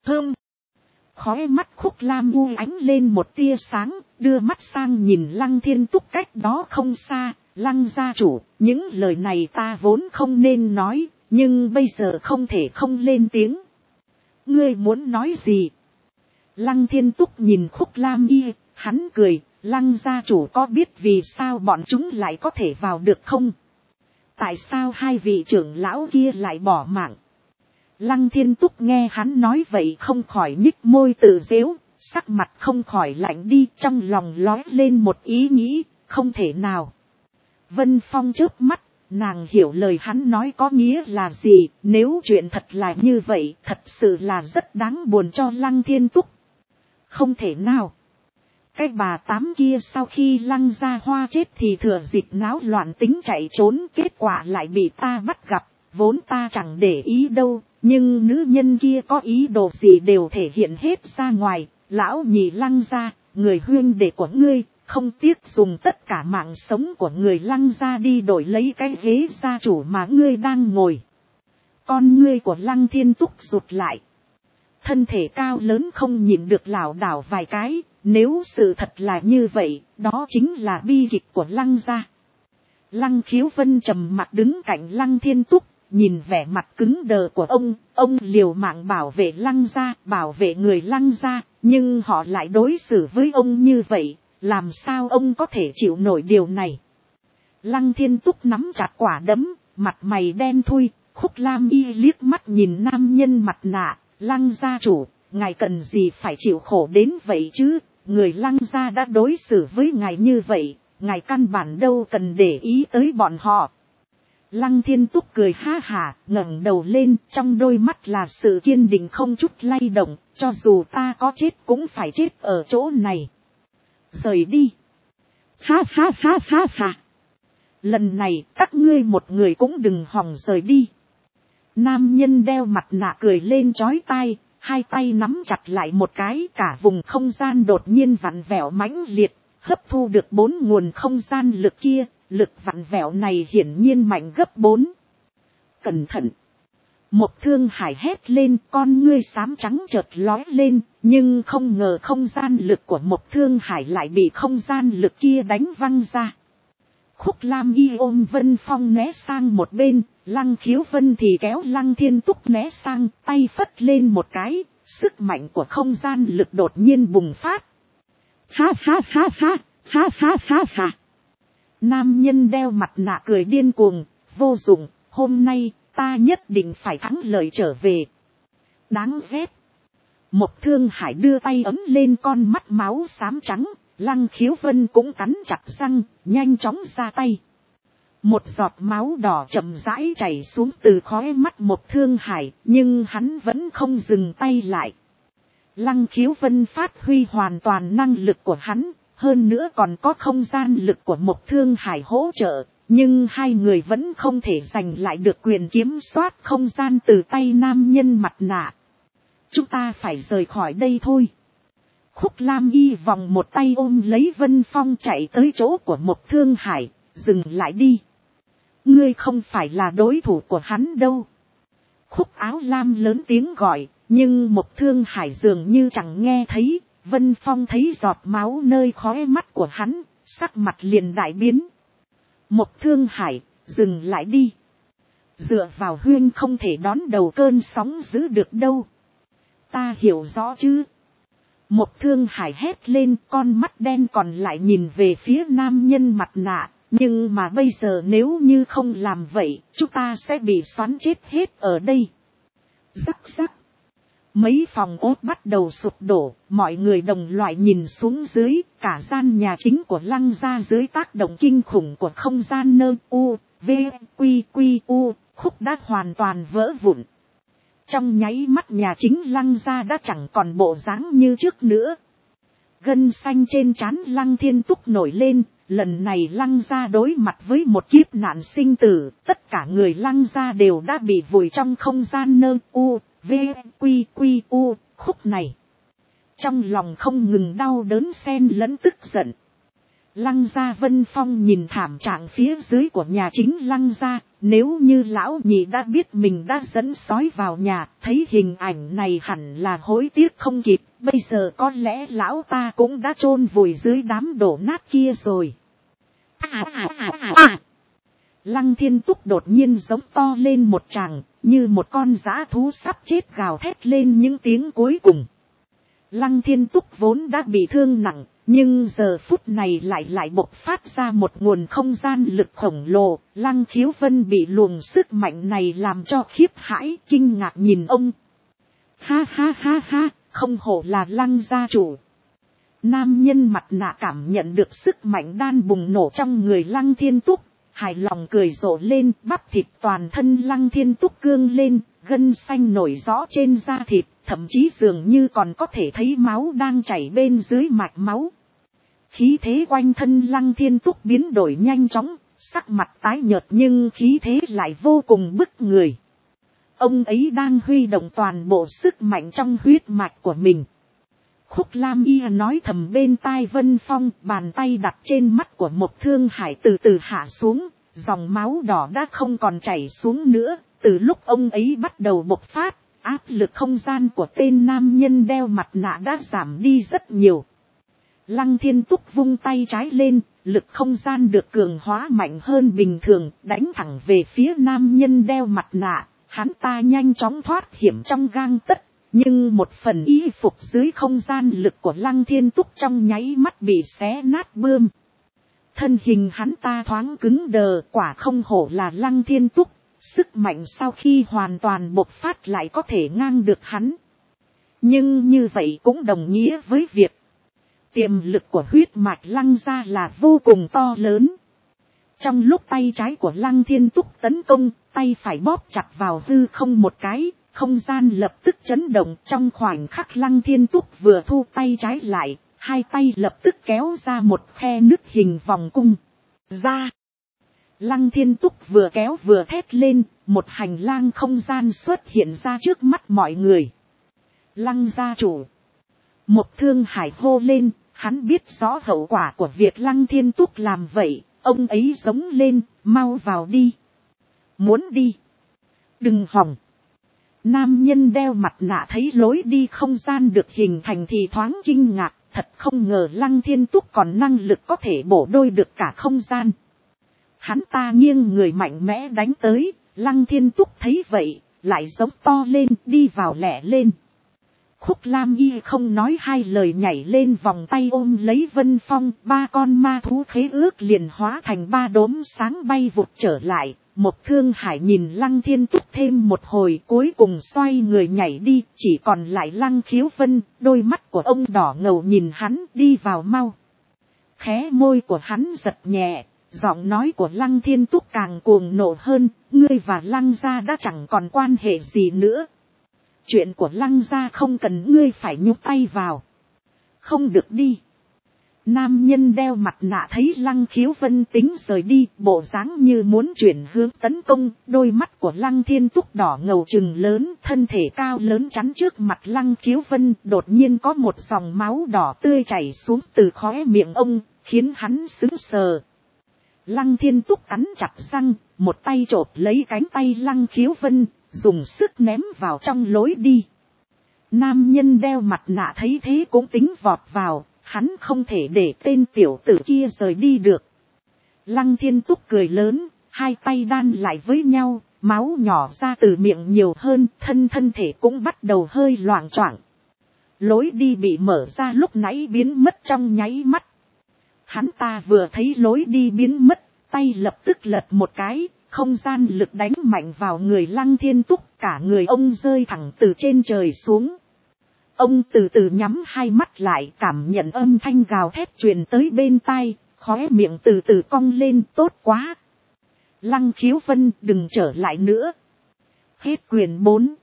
Speaker 1: Khóe mắt Khúc Lam U ánh lên một tia sáng, đưa mắt sang nhìn Lăng Thiên Túc cách đó không xa. Lăng gia chủ, những lời này ta vốn không nên nói, nhưng bây giờ không thể không lên tiếng. Ngươi muốn nói gì? Lăng Thiên Túc nhìn Khúc Lam Y, hắn cười, Lăng gia chủ có biết vì sao bọn chúng lại có thể vào được không? Tại sao 2 vị trưởng lão kia lại bỏ mạng? Lăng Thiên Túc nghe hắn nói vậy không khỏi nhích môi tự giễu, sắc mặt không khỏi lạnh đi, trong lòng lóe lên một ý nghĩ, không thể nào. Vân Phong chớp mắt, nàng hiểu lời hắn nói có nghĩa là gì, nếu chuyện thật là như vậy, thật sự là rất đáng buồn cho Lăng Thiên Túc. Không thể nào. Cái bà tám kia sau khi Lăng Gia Hoa chết thì thừa dịp náo loạn tính chạy trốn, kết quả lại bị ta bắt gặp, vốn ta chẳng để ý đâu, nhưng nữ nhân kia có ý đồ gì đều thể hiện hết ra ngoài. Lão nhị Lăng Gia, người huynh đệ của ngươi, không tiếc dùng tất cả mạng sống của người Lăng Gia đi đổi lấy cái ghế gia chủ mà ngươi đang ngồi. Con ngươi của Lăng Thiên Túc rụt lại. Thân thể cao lớn không nhìn được lảo đảo vài cái, nếu sự thật là như vậy, đó chính là bi kịch của Lăng Gia. Lăng Khiếu Vân trầm mặc đứng cạnh Lăng Thiên Túc, nhìn vẻ mặt cứng đờ của ông liều mạng bảo vệ Lăng Gia, bảo vệ người Lăng Gia, nhưng họ lại đối xử với ông như vậy, làm sao ông có thể chịu nổi điều này? Lăng Thiên Túc nắm chặt quả đấm, mặt mày đen thui. Khúc Lam Y liếc mắt nhìn nam nhân mặt nạ, Lăng gia chủ, ngài cần gì phải chịu khổ đến vậy chứ, người Lăng gia đã đối xử với ngài như vậy, ngài căn bản đâu cần để ý tới bọn họ. Lăng Thiên Túc cười ha hả, ngẩng đầu lên, trong đôi mắt là sự kiên định không chút lay động, cho dù ta có chết cũng phải chết ở chỗ này. Rời đi. Ha ha ha ha ha. Lần này các ngươi một người cũng đừng hòng rời đi. Nam nhân đeo mặt nạ cười lên chói tai, 2 tay nắm chặt lại một cái, cả vùng không gian đột nhiên vặn vẹo mãnh liệt, hấp thu được 4 nguồn không gian lực kia, lực vặn vẹo này hiển nhiên mạnh gấp 4. Cẩn thận! Một Thương Hải hét lên, con ngươi xám trắng chợt lóe lên, nhưng không ngờ không gian lực của một Thương Hải lại bị không gian lực kia đánh văng ra. Khúc Lam Y ôm Vân Phong né sang một bên, Lăng Khiếu Vân thì kéo Lăng Thiên Túc né sang, tay phất lên một cái, sức mạnh của không gian lực đột nhiên bùng phát. Ha ha ha ha, ha ha ha ha. Nam nhân đeo mặt nạ cười điên cuồng, vô dụng, hôm nay ta nhất định phải thắng lợi trở về. Đáng ghét. Một Thương Hải đưa tay ấm lên con mắt máu xám trắng, Lăng Khiếu Vân cũng cắn chặt răng, nhanh chóng ra tay. Một giọt máu đỏ chậm rãi chảy xuống từ khóe mắt một Thương Hải, nhưng hắn vẫn không dừng tay lại. Lăng Khiếu Vân phát huy hoàn toàn năng lực của hắn, hơn nữa còn có không gian lực của một Thương Hải hỗ trợ, Nhưng hai người vẫn không thể giành lại được quyền kiểm soát không gian từ tay nam nhân mặt nạ. Chúng ta phải rời khỏi đây thôi. Khúc Lam Y vòng một tay ôm lấy Vân Phong chạy tới chỗ của Mộc Thương Hải, dừng lại đi. Ngươi không phải là đối thủ của hắn đâu. Khúc Áo Lam lớn tiếng gọi, nhưng Mộc Thương Hải dường như chẳng nghe thấy. Vân Phong thấy giọt máu nơi khóe mắt của hắn, sắc mặt liền đại biến. Mộc Thương Hải, dừng lại đi. Dựa vào huyên không thể đón đầu cơn sóng dữ được đâu. Ta hiểu rõ chứ. Mộc Thương Hải hét lên, con mắt đen còn lại nhìn về phía nam nhân mặt nạ. Nhưng mà bây giờ nếu như không làm vậy, chúng ta sẽ bị xoắn chết hết ở đây. Rắc rắc. Mấy phòng ốt bắt đầu sụp đổ, mọi người đồng loại nhìn xuống dưới, cả gian nhà chính của Lăng gia dưới tác động kinh khủng của không gian nơ u, v, u, khúc đã hoàn toàn vỡ vụn. Trong nháy mắt nhà chính Lăng gia đã chẳng còn bộ dáng như trước nữa. Gân xanh trên trán Lăng Thiên Túc nổi lên, lần này Lăng gia đối mặt với một kiếp nạn sinh tử, tất cả người Lăng gia đều đã bị vùi trong không gian nơ u, v, u, khúc này. Trong lòng không ngừng đau đớn xen lẫn tức giận. Lăng gia Vân Phong nhìn thảm trạng phía dưới của nhà chính Lăng gia, nếu như lão nhị đã biết mình đã dẫn sói vào nhà, thấy hình ảnh này hẳn là hối tiếc không kịp, bây giờ có lẽ lão ta cũng đã chôn vùi dưới đám đổ nát kia rồi. Lăng Thiên Túc đột nhiên giống to lên một tràng, như một con dã thú sắp chết gào thét lên những tiếng cuối cùng. Lăng Thiên Túc vốn đã bị thương nặng, nhưng giờ phút này lại bộc phát ra một nguồn không gian lực khổng lồ. Lăng Khiếu Vân bị luồng sức mạnh này làm cho khiếp hãi, kinh ngạc nhìn ông. Ha ha ha ha, không hổ là Lăng gia chủ. Nam nhân mặt nạ cảm nhận được sức mạnh đan bùng nổ trong người Lăng Thiên Túc, hài lòng cười rộ lên, bắp thịt toàn thân Lăng Thiên Túc cương lên, gân xanh nổi rõ trên da thịt, thậm chí dường như còn có thể thấy máu đang chảy bên dưới mạch máu. Khí thế quanh thân Lăng Thiên Túc biến đổi nhanh chóng, sắc mặt tái nhợt nhưng khí thế lại vô cùng bức người. Ông ấy đang huy động toàn bộ sức mạnh trong huyết mạch của mình. Khúc Lam Y nói thầm bên tai Vân Phong, bàn tay đặt trên mắt của Mộc Thương Hải từ từ hạ xuống, dòng máu đỏ đã không còn chảy xuống nữa. Từ lúc ông ấy bắt đầu bộc phát, áp lực không gian của tên nam nhân đeo mặt nạ đã giảm đi rất nhiều. Lăng Thiên Túc vung tay trái lên, lực không gian được cường hóa mạnh hơn bình thường, đánh thẳng về phía nam nhân đeo mặt nạ. Hắn ta nhanh chóng thoát hiểm trong gang tấc, nhưng một phần y phục dưới không gian lực của Lăng Thiên Túc trong nháy mắt bị xé nát bươm. Thân hình hắn ta thoáng cứng đờ, quả không hổ là Lăng Thiên Túc, sức mạnh sau khi hoàn toàn bộc phát lại có thể ngang được hắn. Nhưng như vậy cũng đồng nghĩa với việc tiềm lực của huyết mạch Lăng gia là vô cùng to lớn. Trong lúc tay trái của Lăng Thiên Túc tấn công, tay phải bóp chặt vào hư không một cái, không gian lập tức chấn động. Trong khoảnh khắc Lăng Thiên Túc vừa thu tay trái lại, hai tay lập tức kéo ra một khe nứt hình vòng cung ra. Lăng Thiên Túc vừa kéo vừa thét lên, một hành lang không gian xuất hiện ra trước mắt mọi người. Lăng gia chủ. Mộc Thương Hải hô lên, hắn biết rõ hậu quả của việc Lăng Thiên Túc làm vậy, ông ấy giống lên, mau vào đi. Muốn đi? Đừng hòng. Nam nhân đeo mặt nạ thấy lối đi không gian được hình thành thì thoáng kinh ngạc, thật không ngờ Lăng Thiên Túc còn năng lực có thể bổ đôi được cả không gian. Hắn ta nghiêng người mạnh mẽ đánh tới, Lăng Thiên Túc thấy vậy, lại giống to lên, đi vào lẹ lên. Khúc Lam Y không nói hai lời nhảy lên vòng tay ôm lấy Vân Phong, ba con ma thú khế ước liền hóa thành ba đốm sáng bay vụt trở lại. Mộc Thương Hải nhìn Lăng Thiên Túc thêm một hồi, cuối cùng xoay người nhảy đi, chỉ còn lại Lăng Khiếu Vân, đôi mắt của ông đỏ ngầu nhìn hắn, đi vào mau. Khóe môi của hắn giật nhẹ, giọng nói của Lăng Thiên Túc càng cuồng nộ hơn, ngươi và Lăng gia đã chẳng còn quan hệ gì nữa. Chuyện của Lăng gia không cần ngươi phải nhúc tay vào. Không được đi. Nam nhân đeo mặt nạ thấy Lăng Khiếu Vân tính rời đi, bộ dáng như muốn chuyển hướng tấn công, đôi mắt của Lăng Thiên Túc đỏ ngầu trừng lớn, thân thể cao lớn chắn trước mặt Lăng Khiếu Vân, đột nhiên có một dòng máu đỏ tươi chảy xuống từ khóe miệng ông, khiến hắn sững sờ. Lăng Thiên Túc cắn chặt răng, một tay chộp lấy cánh tay Lăng Khiếu Vân, dùng sức ném vào trong lối đi. Nam nhân đeo mặt nạ thấy thế cũng tính vọt vào, hắn không thể để tên tiểu tử kia rời đi được. Lăng Thiên Túc cười lớn, hai tay đan lại với nhau, máu nhỏ ra từ miệng nhiều hơn, thân thể cũng bắt đầu hơi loạng choạng. Lối đi bị mở ra lúc nãy biến mất trong nháy mắt. Hắn ta vừa thấy lối đi biến mất, tay lập tức lật một cái, không gian lực đánh mạnh vào người Lăng Thiên Túc, cả người ông rơi thẳng từ trên trời xuống. Ông từ từ nhắm hai mắt lại, cảm nhận âm thanh gào thét truyền tới bên tai, khóe miệng từ từ cong lên. Tốt quá! Lăng Khiếu Vân, đừng trở lại nữa. Hết quyển 4.